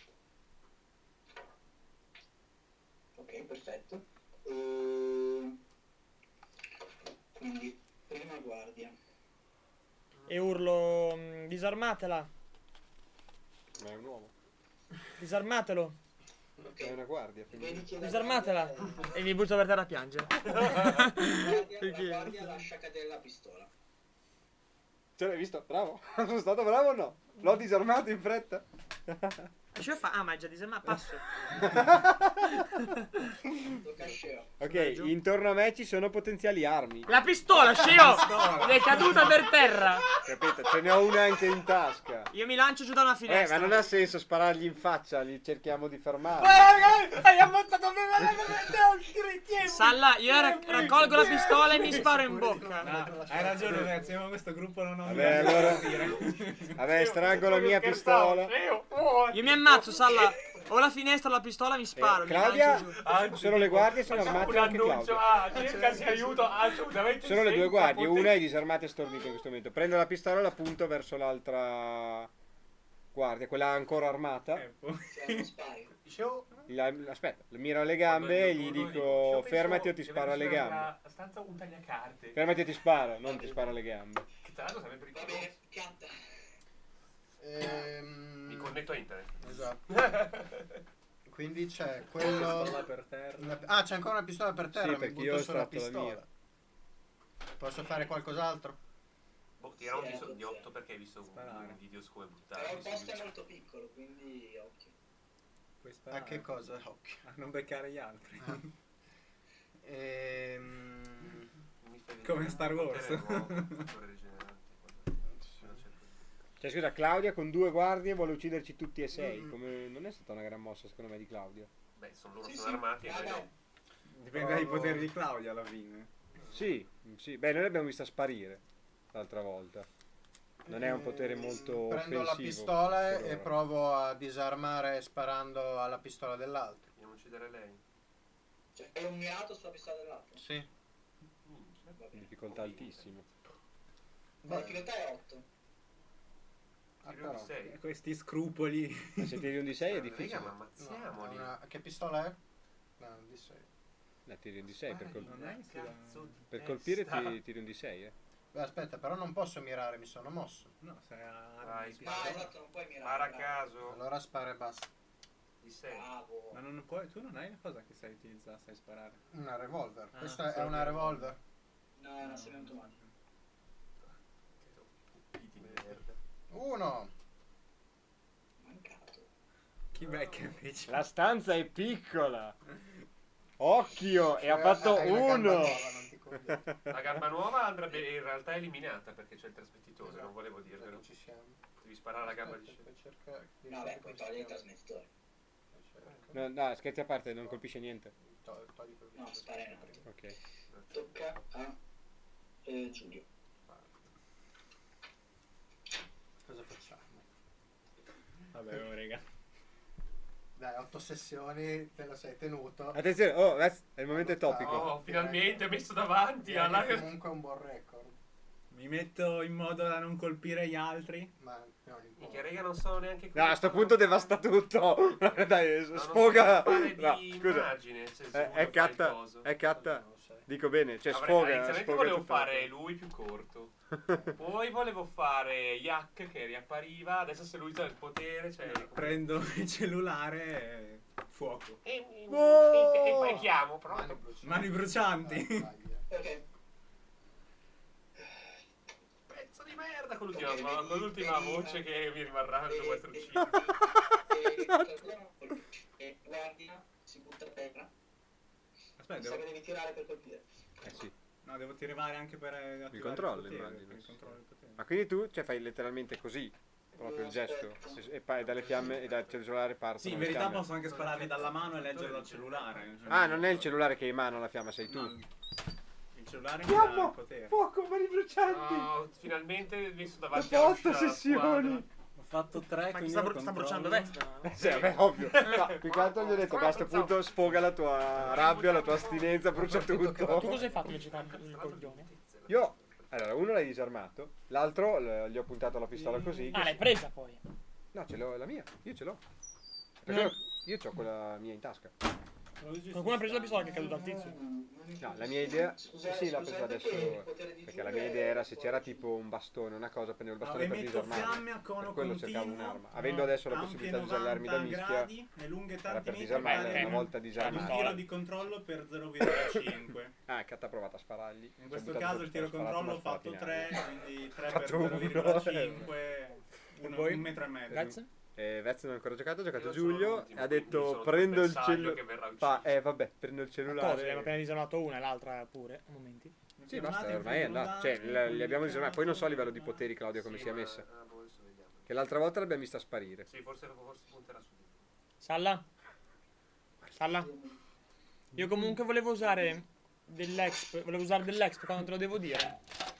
Ok, perfetto. E... Quindi, prima guardia. E urlo. mm, Disarmatela. Ma è un uomo. Disarmatelo. Ok. È una guardia. Vedi quindi- che la Disarmatela. guardia- E mi butto per terra a piangere. La guardia, Perché? la guardia lascia cadere la pistola. Cioè, l'hai visto? Bravo. Sono stato bravo o no? L'ho disarmato in fretta. Lascio fa. Ah, ma è già disarmato. Passo. Tocca a Sceo. Ok, giù. intorno a me ci sono potenziali armi. La pistola, Sceo! Mi è caduta per terra. Capito? Ce ne ho una anche in tasca. Io mi lancio giù da una Eh, finestra. ma non ha senso sparargli in faccia, li cerchiamo di fermare. Hai ammazzato me. Salla, io ra- raccolgo la pistola e mi sparo in bocca. No, hai ragione, ragazzi, ma questo gruppo non ho Vabbè, allora... Vabbè, estraggo la mia pistola. Io mi ammazzo, Salla. Ho la finestra, ho la pistola, mi sparo. Eh, mi Claudia, lancio giù. sono le guardie, sono armate anche Claudia. ah, cercasi aiuto assolutamente. Sono le due guardie, una è disarmata e stordita in questo momento. Prendo la pistola e la punto verso l'altra guardia, quella ancora armata. tempo. Se non spari. Show. La- aspetta, le miro alle gambe e gli dico fermati o ti sparo alle gambe. La stanza un tagliacarte. Fermati o ti sparo, non ti sparo alle gambe. Che tra l'altro sarebbe Va pericoloso. bene, pianta. Ehm, Mi connetto a internet. Esatto. Quindi c'è Pistola quello. per terra. una- Ah, c'è ancora una pistola per terra. Sì, mi perché butto io ho sulla estratto la pistola. mia. Posso fare qualcos'altro? Boh, tira un Sì, di, eh, di otto perché hai visto un, Sparare. un video su come Però il buttare. posto è molto piccolo, quindi occhio. Puoi sparare. A che cosa? Occhio. A non beccare gli altri. Ehm, Mi fai vedere Come un Star Wars. potere nuovo, fattore regenerante, cosa- Cioè, scusa, Claudia con due guardie vuole ucciderci tutti e sei. Come... Non è stata una gran mossa, secondo me, di Claudia. Beh, sono loro Sì, sono sì. armati e Ah, noi dai. no. Dipende dai poteri di Claudia alla fine. Sì, sì. Beh, noi l'abbiamo vista sparire l'altra volta. Non è un potere molto Prendo la offensivo pistola per e ora. provo a disarmare sparando alla pistola dell'altro. Andiamo a uccidere lei. Cioè, è un mirato sulla pistola dell'altro. Sì. Va bene. Difficoltà altissima. La difficoltà è otto. Ah, Tiro di però. sei. E questi scrupoli. Ma se tiri un di sei è Raga, difficile. ma No, ammazziamoli. una- Che pistola è? No, di sei. No, tiri un di sei per, col- Non è che sia- Cazzo di per testa. colpire ti, tiri un di sei, eh. Beh, aspetta, però non posso mirare, mi sono mosso. No, sei a... Vai, No, spara. esatto, non puoi mirare. Spara a bravo. caso. Allora spara e basta. Di sei. Bravo. Ma non puoi, tu non hai una cosa che sai utilizzare, sai sparare. Una revolver. Ah, Questa è solo una che- revolver. No, è una semiautomatica. Puttiti di merda. Uno. Mancato. Chi becca invece? La stanza è piccola. Occhio, e ha Eh, fatto hai la gamba uno. nuova, non ti conviene. La gamba nuova andrebbe in realtà eliminata perché c'è il trasmettitore, Esatto. non volevo dirvelo. Ci siamo. Devi sparare alla gamba di Aspetta, scena. per cercare di No, beh, vedere poi come togli il si chiama. trasmettitore. Cerco. No, no, scherzi a parte, non colpisce niente. To- togli quel No, video. spara in alto. Ok. Tocca a eh, Giulio. Cosa facciamo? Vabbè, oh, raga. Dai, otto sessioni, te lo sei tenuto. Attenzione, oh, adesso è il momento topico. Oh, finalmente messo davanti Direi alla... che comunque è un buon record. Mi metto in modo da non colpire gli altri. Ma non importa. Minchia, raga, non sono neanche No, a sto punto devasta tutto. Dai, No, non sfoga. so fare No, di scusa. immagine, se- se È, vuole è fare il catta, coso. è catta. Non lo sai. Dico bene, cioè Avrei- sfoga. inizialmente sfoga volevo tutta- fare lui più corto. Poi volevo fare Yak che riappariva. Adesso se lui ha il potere, cioè. Prendo il cellulare e fuoco. E, e, Oh! e- e poi chiamo, Mani pronto. bruciate. Mani brucianti. Dai, dai. Ok. Pezzo di merda con l'ultima, Ok, vedi- con l'ultima vedi, voce eh, che mi rimarrà E- dopo essere e- ucciso. e- qualcuno colpisce. E guardia, si butta a terra. Aspetta, Mi sa devo... che devi tirare per colpire. Eh sì. No, devo tirare anche per eh, attivare controllo, potere, immagino, per il sì. controllo del potere. Ma quindi tu cioè, fai letteralmente così, proprio il gesto, se- e poi dalle fiamme e dal cellulare partono Sì, in le verità fiamme. posso anche spararli dalla mano e leggere dal cellulare. Cioè, Ah, non è il cellulare che è in mano la fiamma, sei tu. No, il cellulare mi dà il potere. Fuoco, mani brucianti! No, finalmente messo davanti Dopo alla otto uscita della sessioni! Ho fatto tre, Ma chi quindi sta, io bru- sta bruciando controllo. destra? Sì, vabbè, ovvio. No, più che altro gli ho detto, beh, a sto punto sfoga la tua rabbia, la tua astinenza, brucia Tu tutto. cosa hai fatto invece con il coglione? Io, allora, uno l'hai disarmato, l'altro l- gli ho puntato la pistola così. che Ah, l'hai si- presa poi. No, ce l'ho, è la mia, io ce l'ho. Perché No. io ho quella mia in tasca. Qualcuno ha preso la pistola che è caduta al tizio. No, la mia idea... Scusate, sì, l'ha presa scusate adesso. che il potere di Perché la Giulio mia è idea era se fuori. c'era tipo un bastone, una cosa, prendevo il No, bastone per emetto disarmarlo. fiamme a cono Per quello cercavo continuo, un'arma. Avendo adesso la ampie possibilità di usare le armi da novanta mischia, gradi e lunghe era tanti per metri, disarmarle, vale una volta un disarmate. tiro di controllo per zero virgola cinque. Ah, Cat ha provato a sparargli. In Si è questo buttato caso per- il tiro ha sparato controllo una ho fatto sparatina. tre, quindi tre Ha per fatto zero virgola uno. cinque, uno, poi? un metro e mezzo. Grazie. Eh, Vez non ha ancora giocato, ha giocato Io sono Giulio l'ultimo, e ha quindi detto sono prendo il bersaglio cellulare. che verrà ucciso. Fa, eh vabbè, prendo il Cosa? Abbiamo cellulare. appena disarmato una e l'altra pure, a momenti. Sì, basta, ormai è andato. Cioè, l- li abbiamo disarmati. Poi non so a livello di poteri, Claudia, come Sì, si è ma- messa. ah, boh, adesso vediamo. Che l'altra volta l'abbiamo vista sparire. Sì, forse, forse punterà subito. Salla? Salla? Io comunque volevo usare dell'exp, volevo usare dell'exp quando te lo devo dire.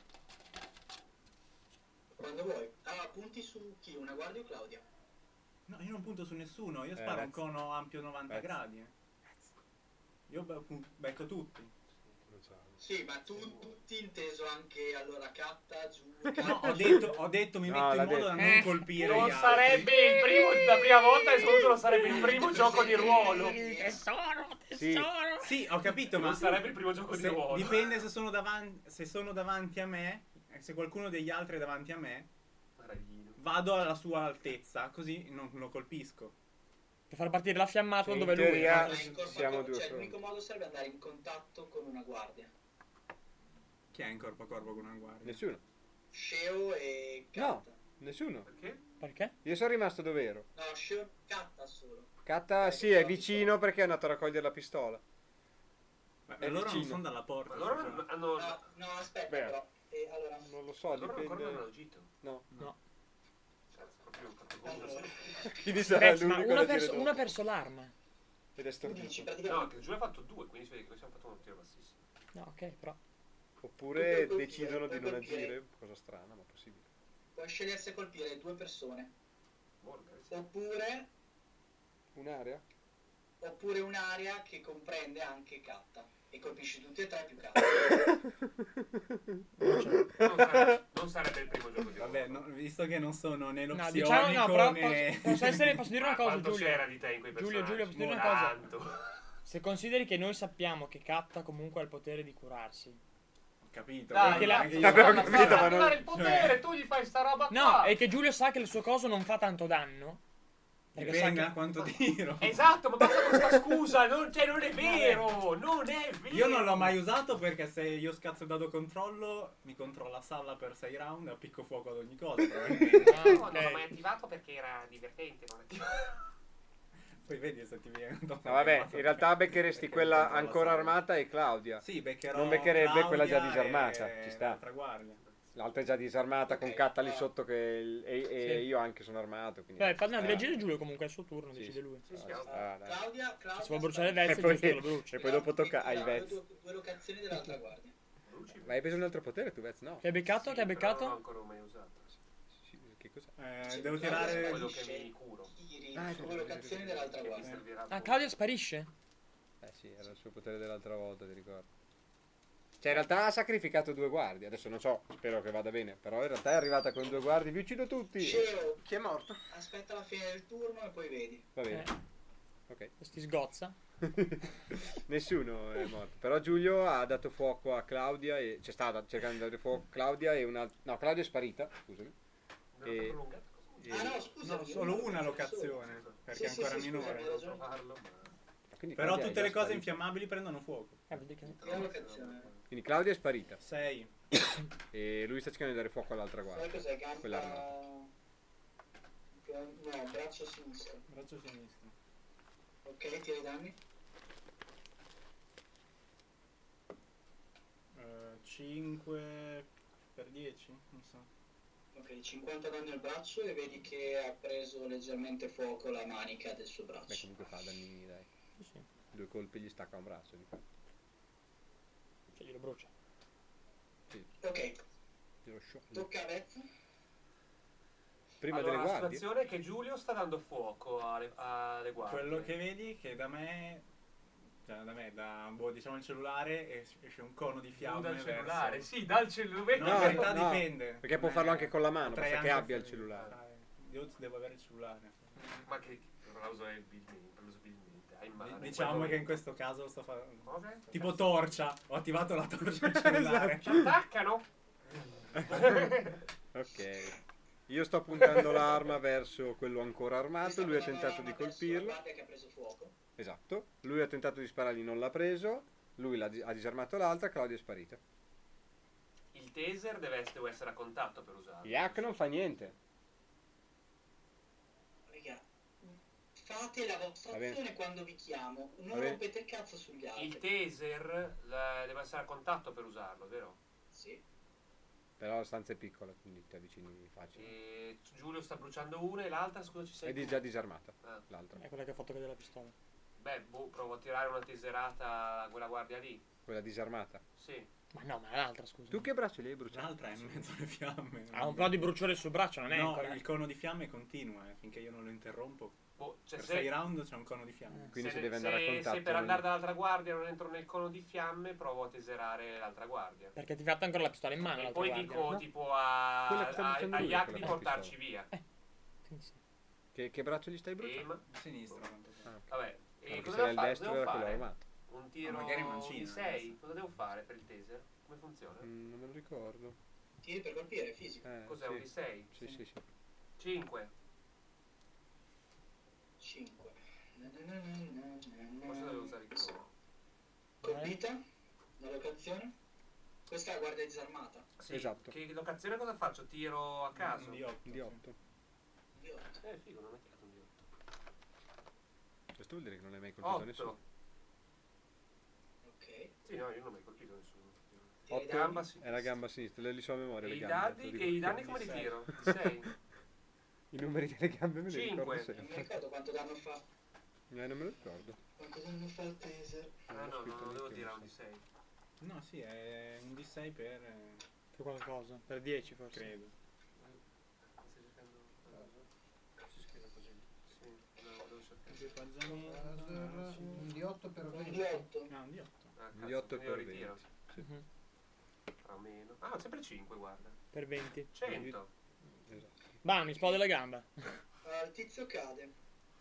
Quando vuoi. Ah, punti su chi? Una guardia o Claudia? No, io non punto su nessuno, io Eh, sparo un Vez. cono ampio novanta Vez. gradi. eh. Io be- pun- becco tutti. Sì, ma tu tutti inteso anche allora Catta, Giù, No, ho detto, ho detto mi No, metto l'ha in modo detto. da non Eh, colpire Non gli altri. sarebbe il primo, la prima volta hai saputo non sarebbe il primo gioco di ruolo. Tesoro, Sì. tesoro. Sì, ho capito, ma Non sarebbe il primo gioco di se- ruolo. dipende se sono, davanti, se sono davanti a me, e se qualcuno degli altri è davanti a me, Raghino. vado alla sua altezza, così non lo colpisco. Per far partire la fiammata Sì, dove in lui teoria- Ma in corpo a siamo corpo, due cioè solo. l'unico modo sarebbe andare in contatto con una guardia. Chi è in corpo a corpo con una guardia? Nessuno. Sceo e No. Catta. Nessuno. Perché? Perché? Io sono rimasto dove ero. No, Sceo Catta solo. Catta, sì, è vicino perché è andato a raccogliere la pistola. Ma È loro non vicino. sono dalla porta. Ma loro scusa. non- hanno... No, no, aspetta Beh. però. Eh, allora, Non lo so, loro ancora non hanno dipende. agito. No. No. Cazzo, proprio ho fatto conto. allora, Quindi sarà Vex, ma l'unico una, da dire perso- dopo. una ha perso l'arma. Ed è tu stordito. dici No, praticamente che Giulio ha fatto due, quindi si vede che abbiamo fatto un tiro bassissimo. No, ok, però. Oppure Tu puoi colpire, decidono di puoi non colpire. agire, cosa strana, ma possibile. puoi scegliere se colpire due persone Morgan, sì. oppure, Un'area? oppure un'area che comprende anche Katta e colpisci tutti e tre più Katta. Non sarebbe, non sarebbe il primo gioco di Vabbè, ruolo. no, visto che non sono né lo No, psionico diciamo no, però né... posso, posso essere, posso dire una Ma cosa, quanto Giulio. c'era di te in quei Giulio, personaggi? Giulio, posso dire una cosa? Tanto. Se consideri che noi sappiamo che Katta comunque ha il potere di curarsi. Ho capito. Dai, Perché ma la- anche io- Vabbè, ho ma capito, fa ma non- arrivare il potere, tu gli fai sta roba No, qua. è che Giulio sa che il suo coso non fa tanto danno. Perché sa Dipende che... da quanto tiro. Esatto, ma basta questa scusa, non, cioè, non è vero, non è vero. Io non l'ho mai usato perché se io scazzo il dado controllo, mi controlla Salla per sei round e appicco fuoco ad ogni cosa, probabilmente. Ah, No, ok. non l'ho mai attivato perché era divertente, non attivato. Poi vedi se ti viene... No, vabbè, in realtà beccheresti Perché quella controlla ancora Salla. armata e Claudia. Sì, beccherò Non beccherebbe quella già Claudia disarmata, e ci sta. l'altra guardia. L'altra è già disarmata, con Ok, Katta lì ah. sotto che il- e, e Sì. io anche sono armato. Quindi Beh, fa no, Ah, deve agire Giulio comunque, è il suo turno, sì, decide sì. lui. Sì, sì, Ah, ci sta, dai. Claudia, Claudia, Se vuoi bruciare il E Vez, è poi- giusto che lo bruci. e poi dopo tocca ai Due- Vez. due, due locazioni dell'altra guardia. Ma hai preso un altro potere tu, Vez? No. Che hai beccato? Sì, che hai però beccato? Non l'ho ancora mai usato. Sì, che cos'è? Eh, Sì, devo Claudia tirare... Quello sparisce, che mi curo. tiri Ah, è due vero, locazioni è vero, dell'altra Che mi guardia. servirà Ah, molto. Claudia sparisce? Eh sì, era il suo potere dell'altra volta, ti ricordo. Cioè, in realtà ha sacrificato due guardie. Adesso non so, spero che vada bene. Però in realtà è arrivata con due guardie. Vi uccido tutti. Sceo, Chi è morto? aspetta la fine del turno e poi vedi. Va bene. Eh, Ok. sti sgozza. Nessuno è morto. Però Giulio ha dato fuoco a Claudia e c'è stata cercando di dare fuoco a Claudia e una... No, Claudia è sparita, scusami. Non l'ho E- prolungato, cosa vuol e- Ah no, scusa. No, solo una locazione, perché è Sì, sì, ancora sì, minore. scusa, hai ragione. farlo, ma... Quindi Però Claudia è tutte già le cose sparita. infiammabili prendono fuoco. Eh, vedi che... Una locazione. Quindi Claudia è sparita sei. e lui sta cercando di dare fuoco all'altra Sai guardia. cos'è? Gamba... Quell'armata. No, braccio sinistro. Braccio sinistro. Ok, tira i danni. cinque per dieci, non so. Ok, cinquanta danni al braccio e vedi che ha preso leggermente fuoco la manica del suo Beh, braccio. comunque fa danni, dai. Sì, sì. Due colpi gli stacca un braccio. Di fatto. Cioè, glielo brucia. Ok, Glielo scioglie. tocca a Vez. Prima allora, delle la guardie. situazione è che Giulio sta dando fuoco alle, alle guardie. Quello che vedi che da me, cioè da me, da boh, diciamo il cellulare es- esce un cono di Giù fiamme dal cellulare, verso... sì, dal cellulare. No, No, in realtà no, dipende. perché può Eh, farlo anche con la mano, potrei basta che anche abbia il fare- cellulare. fare- Io devo avere il cellulare. Ma che la uso abilmente, la uso abilmente, hai in mano. Diciamo Quello- che in questo caso lo sto facendo. Cosa? Tipo torcia, ho attivato la torcia al cellulare. Ci attaccano? Ok. Io sto puntando l'arma verso quello ancora armato, Questa lui ha è una tentato arma di verso la colpirlo. guardia che ha preso fuoco. Esatto. Lui ha tentato di sparargli, non l'ha preso. Lui l'ha di- ha disarmato l'altra, Claudia è sparita. Il taser deve essere, deve essere a contatto per usarlo. Yak non fa niente. Raga, fate la vostra Va bene. azione quando vi chiamo. Non Va bene. rompete il cazzo sugli altri. Il taser la- deve essere a contatto per usarlo, vero? Sì. Però la stanza è piccola, quindi ti avvicini facile. E Giulio sta bruciando una e l'altra, scusa, ci sei? È di- tu? già disarmata, Ah. l'altra. È quella che ha fatto cadere la pistola. Beh, boh, provo a tirare una taserata a quella guardia lì. Quella disarmata. Sì. Ma no, ma l'altra, scusa. Tu che braccio li hai bruciato? L'altra è in mezzo alle fiamme. Ha un po' di bruciore sul braccio, non è No, ancora... il cono di fiamme continua, eh, finché io non lo interrompo. Boh, cioè, Per se, sei round c'è un cono di fiamme. Quindi se, si deve andare se- a contatto. se per non- andare dall'altra guardia non entro nel cono di fiamme, provo a taserare l'altra guardia. Perché ti ha fatto ancora la pistola in mano E l'altra poi guardia. dico no? tipo a, Quella che sta a, bruciando a lui, Yak quella di con la portarci pistola. via. Sì, sì. Che, che braccio gli stai bruciando? Aim. A sinistra. quanto so. Ah, ok. Vabbè, e Perché cosa se era devo il fare? destro Cosa devo era quello fare? armato. Un tiro magari mancino, di sei? adesso. Cosa devo fare per il taser? Come funziona? Mm, non me lo ricordo. Tiri per colpire, fisico. Eh, Cos'è, sì. un di sei? Sì, sì, sì. cinque. cinque. Forse devo usare il cono. Colpita. La locazione. Questa è la guardia disarmata. Sì, Esatto. Che locazione cosa faccio? Tiro a caso? Un di otto. Di otto. Di otto. Eh, figo, non è tirato un di otto. Questo vuol dire che non hai mai colpito nessuno. otto. Ok. Ok. Sì, no, io non ho mai colpito nessuno. Tiri i Otto Gamba danni. sinistra. è la gamba sinistra, le li so a memoria E le i gambe. dadi, te lo che dico i danni perché- come li sei. tiro? Di sei? I numeri delle gambe me li Cinque. ricordo Non mi sempre. ricordo quanto danno fa. Eh, non me lo ricordo. Quanto danno fa il taser? Ah Non ho no, scritto no, non devo neanche tirare io, un di sei. No, sì, è un D sei per... eh, Per qualcosa. Per dieci forse. credo. Stai cercando... Si scrive così? Sì, no, devo cercare. Due pagine. Laser, un D otto per Un venti. di otto. No, un D otto. Ah, Di cazzo, otto io per ritiro. venti. Sì. Mhm. Fra meno. Ah, sempre cinque, guarda. Per venti. cento. Esatto. Bam, mi esplode la gamba. Ah, il tizio cade.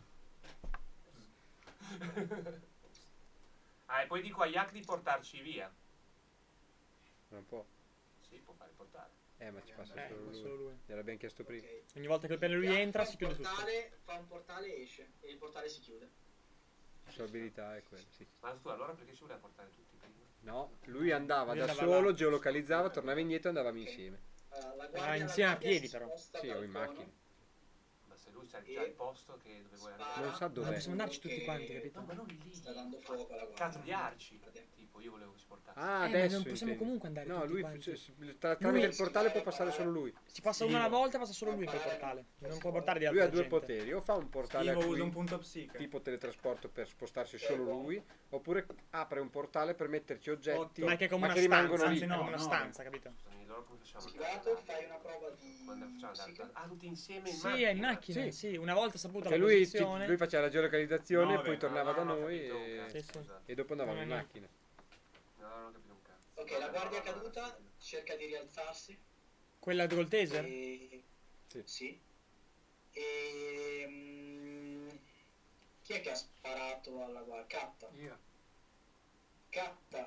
Ah, e poi dico a Yak di portarci via. Non può. Sì, può fare portare. Eh, ma ci passa Eh, solo ma lui. solo lui. Gliel'abbiamo chiesto prima. Ok. Ogni volta che appena lui entra Fa si un chiude tutto. portale, fa un portale e esce. E il portale si chiude. La sua abilità è quella, sì. Ma scusa, allora perché ci voleva portare tutti prima? No, lui andava Lui da andava solo, là. geolocalizzava, tornava indietro e andavamo insieme. Ah, la guardia, Ah, la insieme a guardia piedi, si però. sposta Sì, o dal in cono, macchina. Ma se lui sa già il posto che dove vuoi spara andare. Non sa dov'è. Ma possiamo andarci tutti che quanti, capito? No, ma non lì. Sta dando fuoco alla guardia. Cazzo gli arci. Tipo, io volevo che si portasse. Ah, Eh, ma adesso non possiamo intendi. comunque andare No, tutti lui quanti. cioè, s- tra- tramite il portale può passare solo lui. Si passa Sì. una alla volta, passa solo lui in quel portale. Non può portare di Lui altra ha due gente. poteri, o fa un portale a Io cui- uso un punto psiche. tipo teletrasporto per spostarsi solo lui, oppure apre un portale per metterci oggetti Otto. Ma che è come ma una che rimangono stanza, lì. è no, come una no. stanza, capito? Scusami, allora come facciamo? Schivato, fai una prova di Quando facciamo psiche. andare? Ah, tutti insieme in Sì, macchina. è in macchina, Sì. sì. Una volta saputa Cioè la lui, ci- posizione. lui faceva la geolocalizzazione, Nove. poi tornava No, da no, no, ho noi capito, e, cazzo, Sì, sì. scusate. e dopo andavamo No, in no, no. macchina. No, non ho capito un cazzo. Ok, la guardia è No, no, no, caduta, no, cerca di rialzarsi. Quella col taser? E... Sì. Sì. E... mm, chi è che ha sparato alla guardia? Catta. Io. Catta.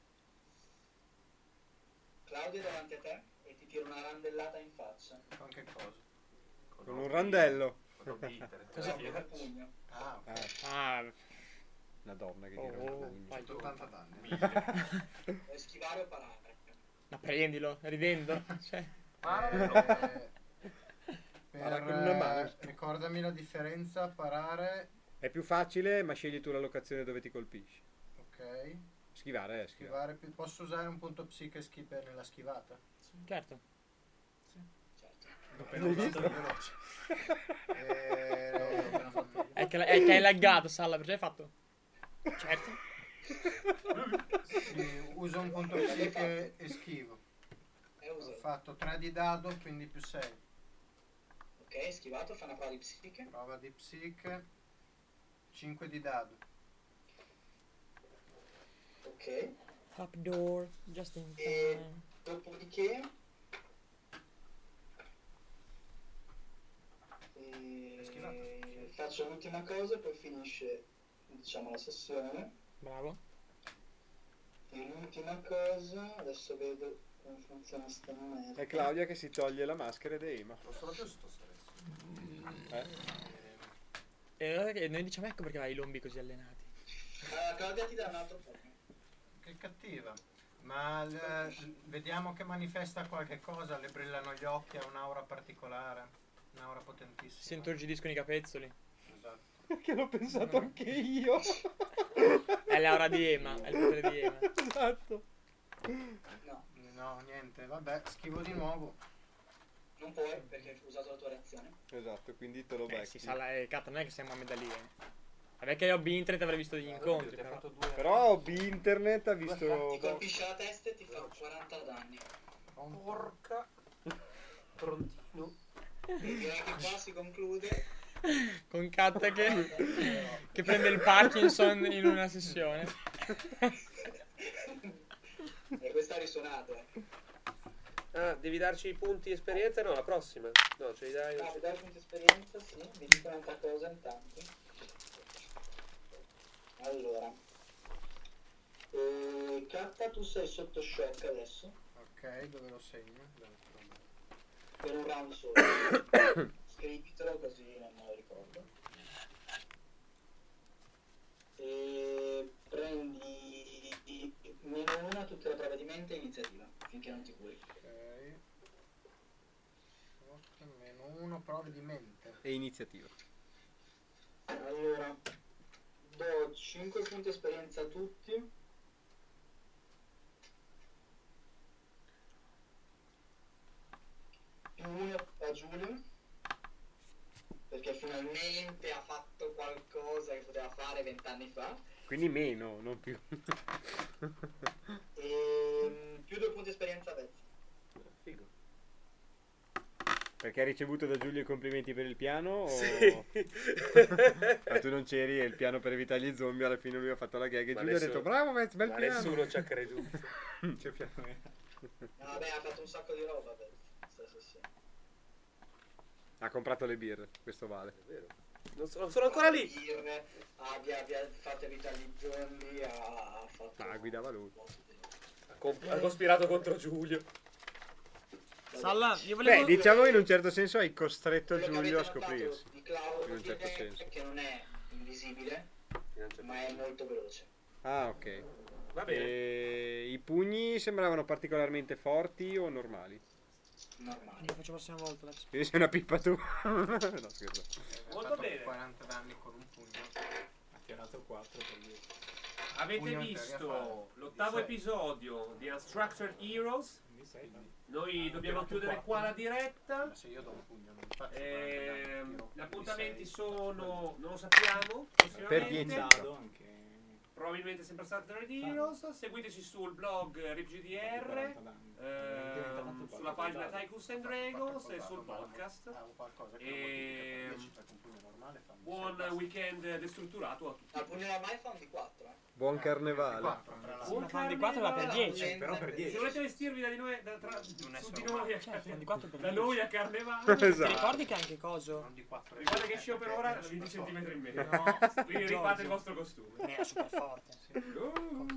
Claudio è davanti a te e ti tira una randellata in faccia. Con che cosa? Con un randello. Con un bitter. Cosa Con il pugno. Ah, ok. Ah, Ah, una donna che Oh, tira un oh, pugno. fai. centottanta danni. Vuoi schivare o parare? ma prendilo, ridendo. Cioè, Eh, Para per, con una mano. eh, ricordami la differenza, parare, È più facile, ma scegli tu la locazione dove ti colpisci. ok. Schivare, eh, schivare. Schivare, più- posso usare un punto psiche schi- per nella schivata? certo. Certo. L'ho appena usato io. Eh, L'ho appena fatto io. È che, è che hai laggato, Salla, perché hai fatto? Certo. sì, uso un punto psiche e schivo. E Ho usa. fatto tre di dado, quindi più sei. Ok, schivato, fa una prova di psiche. Prova di psiche, cinque di dado. Ok. Up door, just in E time. dopodiché eh, Schivato, sì. faccio l'ultima cosa e poi finisce, diciamo, la sessione. Bravo. E l'ultima cosa, adesso vedo come funziona sta merda. È Claudia che si toglie la maschera ed aima. Non sono più sotto stress. Eh? E allora che noi diciamo ecco perché hai i lombi così allenati. Allora, Claudia ti dà un altro premio. Che cattiva. Ma l- vediamo che manifesta qualche cosa, le brillano gli occhi, ha un'aura particolare, un'aura potentissima. Si intorgidiscono i capezzoli. Esatto. Che l'ho pensato anche io. È l'aura di Ema, è il potere di Ema. Esatto. No, No, niente, vabbè, schivo di nuovo. non puoi perché hai usato la tua reazione. Esatto, quindi te lo Eh becchi. sì, Salla e Cat, non è che siamo a medalie. Vabbè che io ho internet avrei visto degli incontri, Ti ha però. fatto due. Però Hobby Internet ha Ti visto... colpisce la testa e ti fa quaranta danni. Porca. Prontino. E direi che qua si conclude. Con Cat che, che prende il Parkinson in una sessione. E questo ha risuonato. Eh. Ah, devi darci i punti esperienza? No, la prossima. No, ce li dai. Ah, ti dai punto esperienza? Sì, vi dico un'altra cosa intanto. Allora. Eh, K, tu sei sotto shock adesso. Ok, dove lo segno? Dove trovo? Per un round solo. Scrivitelo così non me lo ricordo. E prendi meno uno a tutte le prove di mente e iniziativa, finché non ti curi. Ok. otto meno uno, prove di mente. E iniziativa. Allora, do cinque punti esperienza a tutti pugno a Giulio perché finalmente ha fatto qualcosa che poteva fare vent'anni fa. Quindi meno, non più. E più due punti esperienza a Vezza. Figo. Perché hai ricevuto da Giulio i complimenti per il piano? O... Sì. Ma tu non c'eri e il piano per evitare gli zombie alla fine lui ha fatto la gag e Ma Giulio nessuno- ha detto bravo Vez, bel Ma piano. nessuno ci ha creduto. Che piano era? No, vabbè, ha fatto un sacco di roba Vezza. Sì, sì, sì. Ha comprato le birre, questo vale. È vero. Non sono, sono ancora lì. Birre, abbia, abbia fatto evitare gli zombie, ha, ha fatto... Ma guidava lui. Ha, comp- ha cospirato contro Giulio. Salla, io Beh, volevo... diciamo in un certo senso hai costretto Quello che Giulio a avete notato scoprirsi. di Claudio In un certo è senso. che non è invisibile, ma è molto veloce. Ah, ok. Va bene. E i pugni sembravano particolarmente forti o normali? Normali. Lo faccio la prossima volta, Lex. Quindi sei una pippa tu. No, scherzo. Ho Molto fatto bene. quaranta danni con un pugno. Ha tirato quattro per dire. Avete Pugno in visto teoria l'ottavo Di sei. episodio di Unstructured Heroes? Quindi sei, no? Noi Ha dobbiamo tirato chiudere quattro. qua la diretta. Ma se io do un pugno non faccio quaranta Ehm, danni, tiro gli appuntamenti di sei. sono, non lo sappiamo, Per prossimamente. dieci. Dado anche. Probabilmente sempre Unstructured Heroes. Seguiteci sul blog RipGDR, quaranta danni. ehm, sulla pagina Tycoons and Dragons e sul podcast. Ah, un qualcosa che E- non modifica per dieci, perché un pugno normale fa un Buon sei, weekend destrutturato a tutti. Al pugno normale fa un di quattro, eh. Buon basta. carnevale. quattro, tra l'altro. Buon Ma fa un di quattro va per carnevale. dieci. Però per Se dieci. volete vestirvi da di noi, da, tra, Non è su solo di noi a, Certo, un di quattro per da dieci. noi a Carnevale. Ti Esatto. ricordi che anche coso? Non di quattro. Guarda che io per ora venti centimetri in meno. No, Quindi rifate il vostro costume. era super forte. Uh.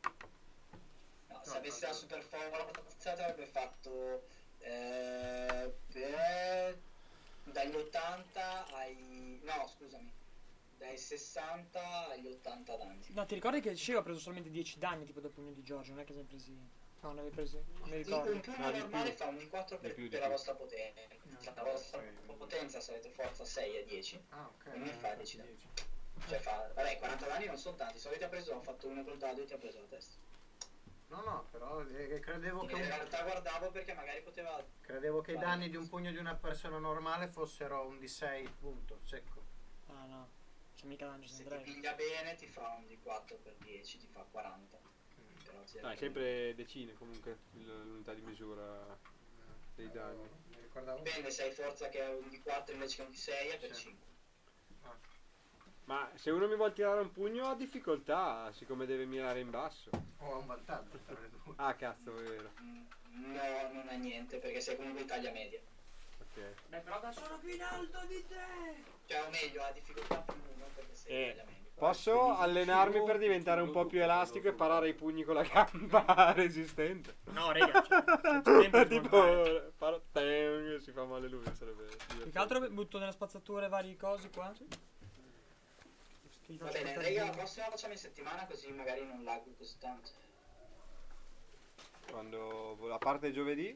No, se avesse la super forza avrebbe fatto eh, per, dagli ottanta ai... no, scusami, dai sessanta agli ottanta danni. No, ti ricordi che Sceo ha preso solamente dieci danni tipo dal pugno di Giorgio, non è che ne hai presi... No, ne avevi presi... Non mi Un ricordo. pugno No, di normale più. fa un di quattro per, Di più, di per più. la vostra potenza. La vostra potenza se avete forza sei a dieci, Ah, ok. quindi fa dieci danni. Cioè fa, vabbè, quaranta danni non sono tanti, se avete preso, ho fatto uno col dado e ti ha preso la testa. No, no, però eh, credevo che, In un- realtà guardavo perché magari poteva... credevo che i danni di un pugno di una persona normale fossero un di sei, punto, secco. Ah no, c'è mica Dungeons Se and ti Dragons. piglia bene ti fa un di quattro per dieci, ti fa quaranta. Però ti- No, è sempre decine comunque il- l'unità di misura dei danni. Mi ricordavo. Dipende, se hai forza che è un di quattro invece che un di sei è per Sì. cinque. Ma se uno mi vuole tirare un pugno ha difficoltà, siccome deve mirare in basso. O ha un vantaggio tra le due. Ah, cazzo, è vero. Mm, No, non ha niente perché sei comunque in taglia media. Ok. Beh, però da sono più in alto di te. Cioè, o meglio, ha difficoltà più uno perché sei Eh, in taglia media. Posso allenarmi per diventare un po' più elastico e parare i pugni con la gamba resistente? No, raga, cioè, c'è tempo per tipo smontare. farò tang e si fa male lui, sarebbe Più che altro butto nella spazzatura vari cosi qua. Che gli Va faccio bene, questa raga, la riga. prossima facciamo in settimana così magari non laggo così tanto. quando la parte giovedì.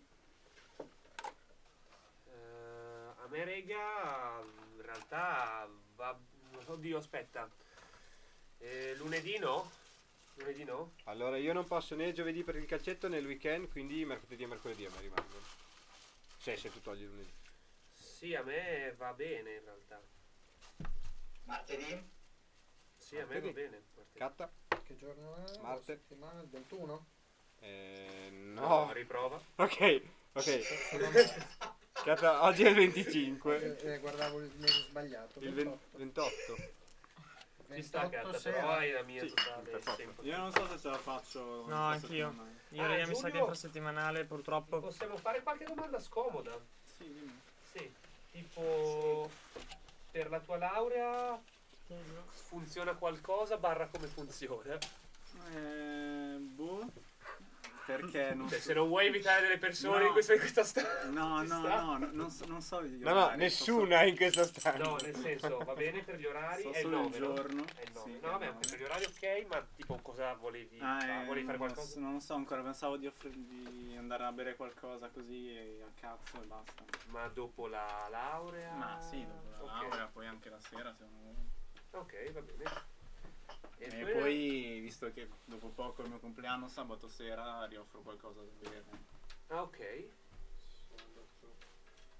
Eh, a me, rega, in realtà va. Oddio, aspetta. Eh, lunedì no? Lunedì no? Allora io non posso né giovedì per il calcetto né il weekend, quindi mercoledì e mercoledì a me rimangono. Se, se tu togli lunedì. Sì, a me va bene in realtà. Martedì? Sì, a me va Martedì. bene. Martedì. Catta? Che giorno è? Marte. La settimana? Il ventuno? Eh, No, no. riprova. Ok, ok. Catta, oggi è il venticinque. Eh, eh, guardavo il mese sbagliato. Il ven- ventotto. Ci sta, Catta, sera. però hai la mia Sì, totale perfetto. sempre. Io non so se ce la faccio. No, questa anch'io. settimana. Io Ah, raga, mi sa che Giulio? infrasettimanale purtroppo. Possiamo fare qualche domanda scomoda? Sì, dimmi. Sì. Tipo, per la tua laurea funziona qualcosa barra come funziona? Eh, boh. Perché non Cioè, so. se non vuoi invitare delle persone No. in questa, in questa stanza. No, ci no, sta. no, no, non so, non so gli No, no, orari, so nessuna in questa stanza. No, nel senso, va bene per gli orari? So è il solo il nove, no? giorno. È il nove. Sì, no, è vabbè, il ok, nove. per gli orari ok, ma tipo cosa volevi, Ah, fa- eh, volevi fare non qualcosa? so- Non lo so ancora, pensavo di, offrir- di andare a bere qualcosa così e a cazzo e basta. Ma dopo la laurea? Ma sì, dopo la Ok. laurea, poi anche la sera se uno vuole. Ok, va bene. E, E poi- poi, visto che dopo poco è il mio compleanno, sabato sera rioffro qualcosa da bere. Ah, ok.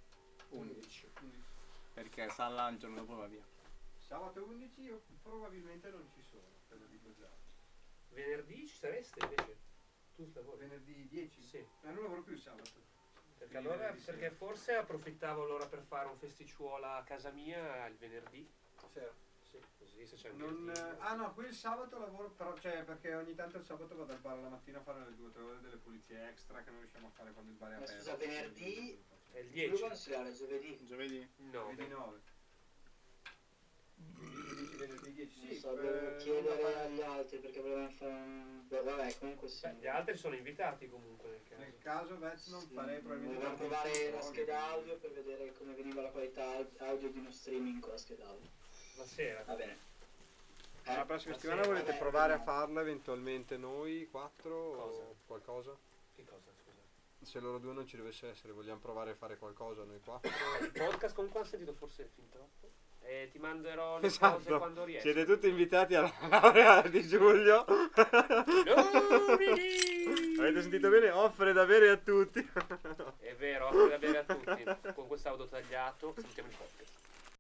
undici. Perché sa il giorno dopo va via. Sabato undici io probabilmente non ci sono, te lo dico già. Venerdì ci sareste invece? Tu lavori? Venerdì dieci? Sì. Ma non lavoro più il sabato. Perché, Quindi allora, venerdì perché sera. forse approfittavo allora per fare un festicciuola a casa mia il venerdì. Sera. Sì, così se c'è un Non, venerdì. eh, ah no, qui il sabato lavoro, però, cioè perché ogni tanto il sabato vado al bar la mattina a fare le due o tre ore delle pulizie extra che non riusciamo a fare quando il bar è Ma aperto. scusa, venerdì? È il Io dieci. consigliare giovedì. Giovedì? No. Venerdì nove. Venerdì dieci, Non sì. so, eh, devo non chiedere da fare- agli altri perché volevamo fare un... Beh, vabbè, comunque sì. Beh, gli altri sono invitati comunque nel caso. Nel caso Vez non Sì, farei probabilmente Volevamo tanto provare la controllo, scheda quindi- audio per vedere come veniva la qualità au- audio di uno streaming con la scheda audio. La sera. Va bene. Ma la Eh, prossima ma settimana sì, volete vabbè, provare a no. farla eventualmente noi quattro Cosa? o qualcosa? Che cosa, scusa? Se loro due non ci dovesse essere, vogliamo provare a fare qualcosa noi quattro? Il podcast comunque ho sentito forse fin troppo. E ti manderò le cose Esatto, quando riesco. siete tutti invitati alla laurea di Giulio. Domini! Avete sentito bene? Offre da bere a tutti. È vero, offre da bere a tutti. Con questo auto tagliato salutiamo il podcast.